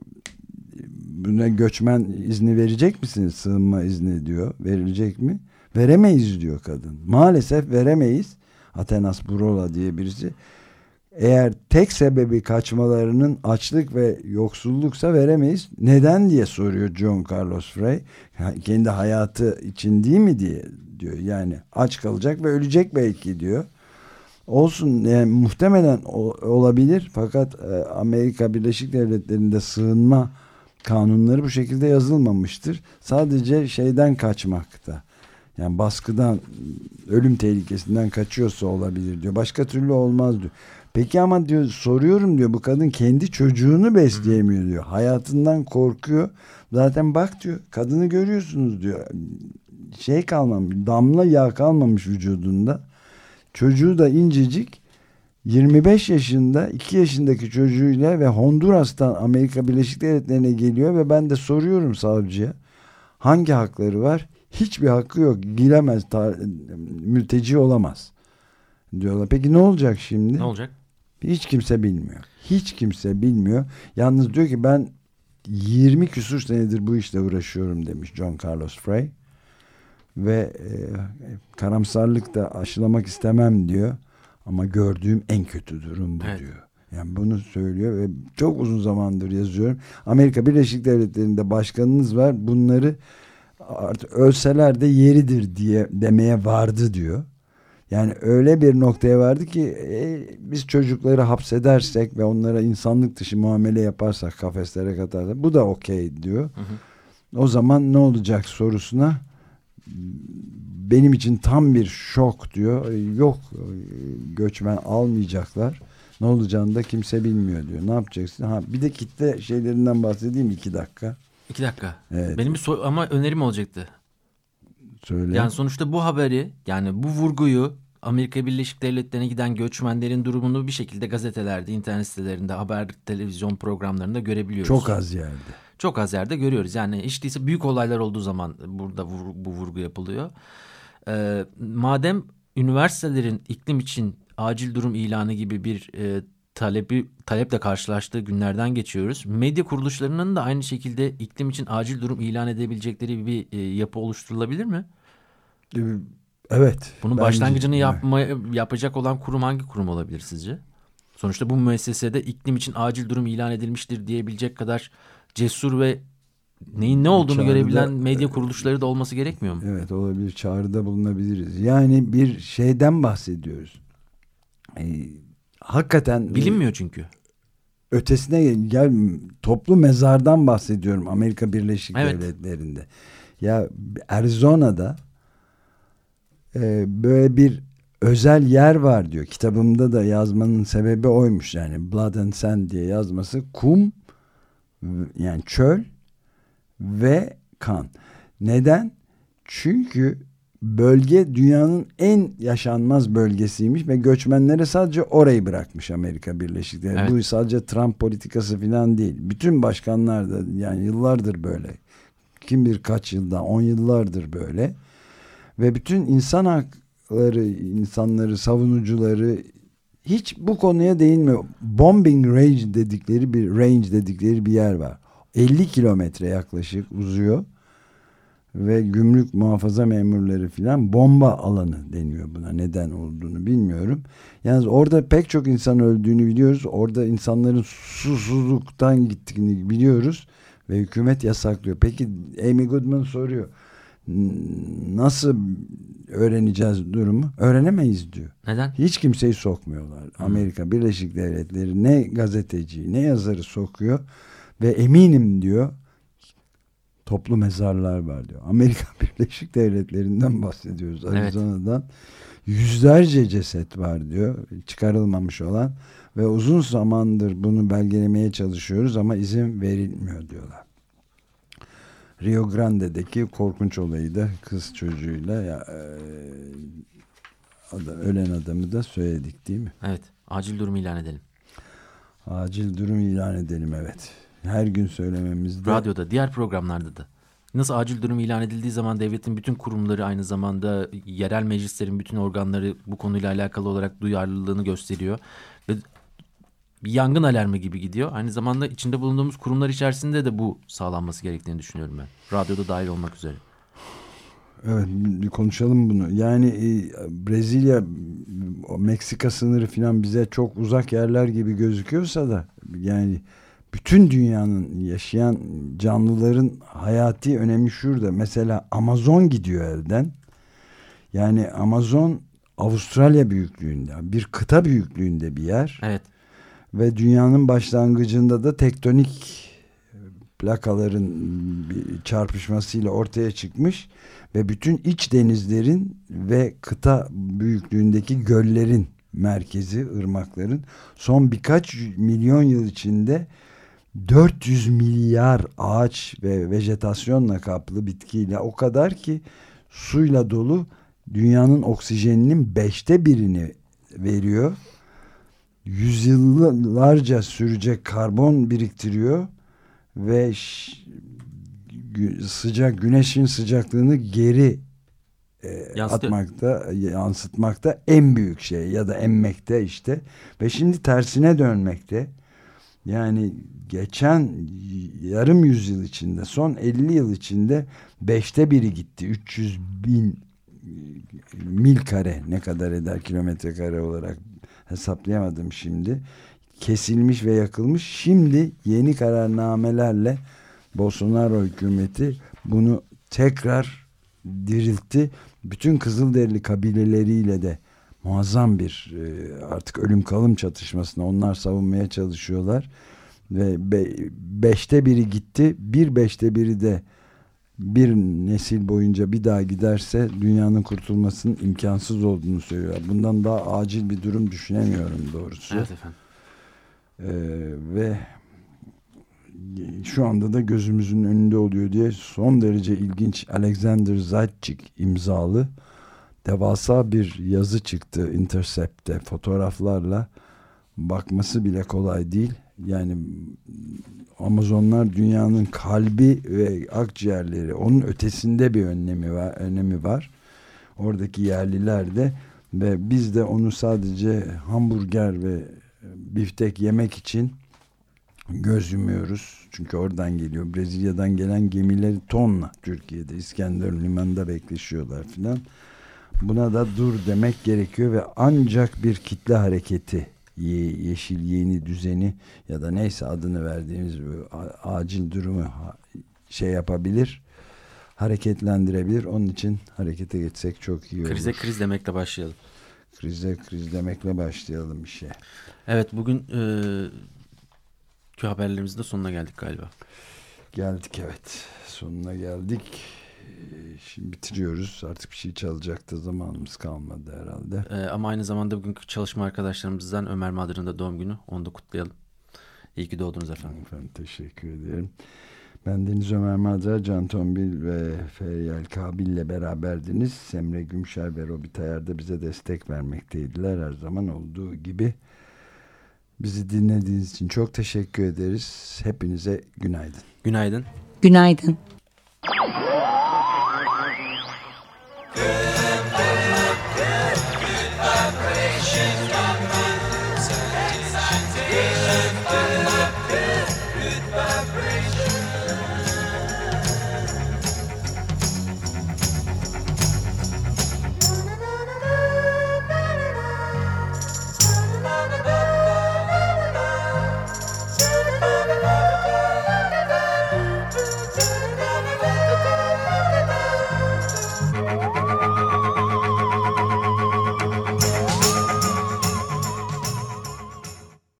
Buna göçmen izni verecek misiniz? Sığınma izni diyor. Verilecek mi? Veremeyiz diyor kadın. Maalesef veremeyiz. Atenas Burrola diye birisi. Eğer tek sebebi kaçmalarının açlık ve yoksulluksa veremeyiz. Neden diye soruyor John Carlos Frey. Kendi hayatı için değil mi diye diyor. Yani aç kalacak ve ölecek belki diyor. Olsun, yani muhtemelen olabilir fakat Amerika Birleşik Devletleri'nde sığınma kanunları bu şekilde yazılmamıştır. Sadece şeyden kaçmakta. Yani baskıdan, ölüm tehlikesinden kaçıyorsa olabilir diyor. Başka türlü olmaz diyor. Peki ama diyor, soruyorum diyor, bu kadın kendi çocuğunu besleyemiyor diyor. Hayatından korkuyor. Zaten bak diyor, kadını görüyorsunuz diyor. Şey kalmamış, damla yağ kalmamış vücudunda. Çocuğu da incecik. yirmi beş yaşında iki yaşındaki çocuğuyla ve Honduras'tan Amerika Birleşik Devletleri'ne geliyor ve ben de soruyorum savcıya, hangi hakları var? Hiçbir hakkı yok. Giremez, mülteci olamaz diyorlar. Peki ne olacak şimdi? Ne olacak? Hiç kimse bilmiyor. Hiç kimse bilmiyor. Yalnız diyor ki ben yirmi küsur senedir bu işle uğraşıyorum demiş John Carlos Frey. Ve e, karamsarlık da aşılamak istemem diyor. Ama gördüğüm en kötü durum bu evet. diyor. Yani bunu söylüyor ve çok uzun zamandır yazıyorum. Amerika Birleşik Devletleri'nde başkanınız var. Bunları artık ölseler de yeridir diye demeye vardı diyor. Yani öyle bir noktaya vardı ki e, biz çocukları hapsedersek ve onlara insanlık dışı muamele yaparsak, kafeslere katarsak bu da okey diyor. Hı hı. O zaman ne olacak sorusuna benim için tam bir şok diyor. Yok, göçmen almayacaklar. Ne olacağını da kimse bilmiyor diyor. Ne yapacaksın? Ha, bir de kitle şeylerinden bahsedeyim iki dakika. İki dakika. Evet. Benim bir so- ama önerim olacaktı. Söyle. Yani sonuçta bu haberi, yani bu vurguyu, Amerika Birleşik Devletleri'ne giden göçmenlerin durumunu bir şekilde gazetelerde, internet sitelerinde, haber, televizyon programlarında görebiliyoruz. Çok az yerde. Çok az yerde görüyoruz. Yani hiç değilse büyük olaylar olduğu zaman burada vur, bu vurgu yapılıyor. Ee, madem üniversitelerin iklim için acil durum ilanı gibi bir e, talebi taleple karşılaştığı günlerden geçiyoruz. Medya kuruluşlarının da aynı şekilde iklim için acil durum ilan edebilecekleri bir e, yapı oluşturulabilir mi? Evet. Bunun başlangıcını yapma, yapacak olan kurum hangi kurum olabilir sizce? Sonuçta bu müessesede iklim için acil durum ilan edilmiştir diyebilecek kadar cesur ve neyin ne olduğunu çağrıda, görebilen medya kuruluşları da olması gerekmiyor mu? Evet, olabilir. Çağrıda bulunabiliriz. Yani bir şeyden bahsediyoruz. Ee, hakikaten bilinmiyor çünkü. Ötesine gel, toplu mezardan bahsediyorum Amerika Birleşik evet. Devletleri'nde. Ya Arizona'da e, böyle bir özel yer var diyor. Kitabımda da yazmanın sebebi oymuş. Yani Blood and Sand diye yazması, kum, yani çöl ve kan. Neden? Çünkü bölge dünyanın en yaşanmaz bölgesiymiş ve göçmenlere sadece orayı bırakmış Amerika Birleşik Devletleri. Evet. Bu sadece Trump politikası falan değil. Bütün başkanlar da yani yıllardır böyle. Kim bilir kaç yıldan, on yıllardır böyle. Ve bütün insan hakları, insanları, savunucuları hiç bu konuya değinmiyor. Bombing range dedikleri bir range dedikleri bir yer var. elli kilometre yaklaşık uzuyor. Ve gümrük muhafaza memurları filan, bomba alanı deniyor buna. Neden olduğunu bilmiyorum. Yalnız orada pek çok insan öldüğünü biliyoruz. Orada insanların susuzluktan gittiğini biliyoruz. Ve hükümet yasaklıyor. Peki Amy Goodman soruyor. Nasıl öğreneceğiz durumu? Öğrenemeyiz diyor. Neden? Hiç kimseyi sokmuyorlar. Hmm. Amerika Birleşik Devletleri ne gazeteciyi ne yazarı sokuyor. Ve eminim diyor, toplu mezarlar var diyor. Amerika Birleşik Devletleri'nden bahsediyoruz. Arizona'dan. Evet. Yüzlerce ceset var diyor. Çıkarılmamış olan. Ve uzun zamandır bunu belgelemeye çalışıyoruz ama izin verilmiyor diyorlar. Rio Grande'deki korkunç olayı da kız çocuğuyla ya, e, adam, ölen adamı da söyledik değil mi? Evet. Acil durum ilan edelim. Acil durum ilan edelim, evet. Her gün söylememizde. Radyoda, diğer programlarda da. Nasıl acil durum ilan edildiği zaman devletin bütün kurumları, aynı zamanda yerel meclislerin bütün organları bu konuyla alakalı olarak duyarlılığını gösteriyor. Ve bir yangın alarmı gibi gidiyor. Aynı zamanda içinde bulunduğumuz kurumlar içerisinde de bu sağlanması gerektiğini düşünüyorum ben. Radyoda dahil olmak üzere. Evet, bir konuşalım bunu. Yani e, Brezilya, Meksika sınırı falan bize çok uzak yerler gibi gözüküyorsa da yani bütün dünyanın yaşayan canlıların hayati önemi şurada. Mesela Amazon gidiyor elden. Yani Amazon Avustralya büyüklüğünde, bir kıta büyüklüğünde bir yer. Evet. Ve dünyanın başlangıcında da tektonik plakaların çarpışmasıyla ortaya çıkmış ve bütün iç denizlerin ve kıta büyüklüğündeki göllerin merkezi, ırmakların son birkaç milyon yıl içinde dört yüz milyar ağaç ve vejetasyonla kaplı bitkiyle, o kadar ki suyla dolu, dünyanın oksijeninin beşte birini veriyor. Yüzyıllarca sürecek karbon biriktiriyor ve sıcak güneşin sıcaklığını geri e, atmakta, yansıtmakta en büyük şey, ya da emmekte işte. Ve şimdi tersine dönmekte. Yani geçen yarım yüzyıl içinde, son elli yıl içinde beşte biri gitti. üç yüz bin mil kare, ne kadar eder kilometre kare olarak hesaplayamadım şimdi. Kesilmiş ve yakılmış. Şimdi yeni kararnamelerle Bolsonaro hükümeti bunu tekrar diriltti. Bütün Kızılderili kabileleriyle de muazzam bir artık ölüm kalım çatışmasına onlar savunmaya çalışıyorlar. Ve be, beşte biri gitti. Bir beşte biri de bir nesil boyunca bir daha giderse dünyanın kurtulmasının imkansız olduğunu söylüyor. Bundan daha acil bir durum düşünemiyorum doğrusu. Evet efendim. Ee, ve şu anda da gözümüzün önünde oluyor diye son derece ilginç Alexander Zaitchik imzalı devasa bir yazı çıktı Intercept'te fotoğraflarla. Bakması bile kolay değil. Yani Amazonlar dünyanın kalbi ve akciğerleri, onun ötesinde bir önemi var, önemi var. Oradaki yerliler de, ve biz de onu sadece hamburger ve biftek yemek için göz yumuyoruz. Çünkü oradan geliyor. Brezilya'dan gelen gemileri tonla Türkiye'de İskenderun limanında bekleşiyorlar filan. Buna da dur demek gerekiyor ve ancak bir kitle hareketi, Ye, yeşil yeni düzeni ya da neyse adını verdiğimiz acil durumu şey yapabilir, hareketlendirebilir. Onun için harekete geçsek çok iyi olur. Krize kriz demekle başlayalım. Krize kriz demekle başlayalım işe. Evet, bugün e, köy haberlerimizin de sonuna geldik galiba. Geldik, evet. Sonuna geldik. Şimdi bitiriyoruz. Artık bir şey çalacak da zamanımız kalmadı herhalde. E, ama aynı zamanda bugünkü çalışma arkadaşlarımızdan Ömer Madır'ın da doğum günü. Onu da kutlayalım. İyi ki doğdunuz efendim. Efendim teşekkür ederim. Ben Deniz Ömer Madra, Can Tombil ve Feryal Kabil ile beraberdiniz. Semre Gümşer ve Robi Tayar da bize destek vermekteydiler her zaman olduğu gibi. Bizi dinlediğiniz için çok teşekkür ederiz. Hepinize günaydın. Günaydın. Günaydın.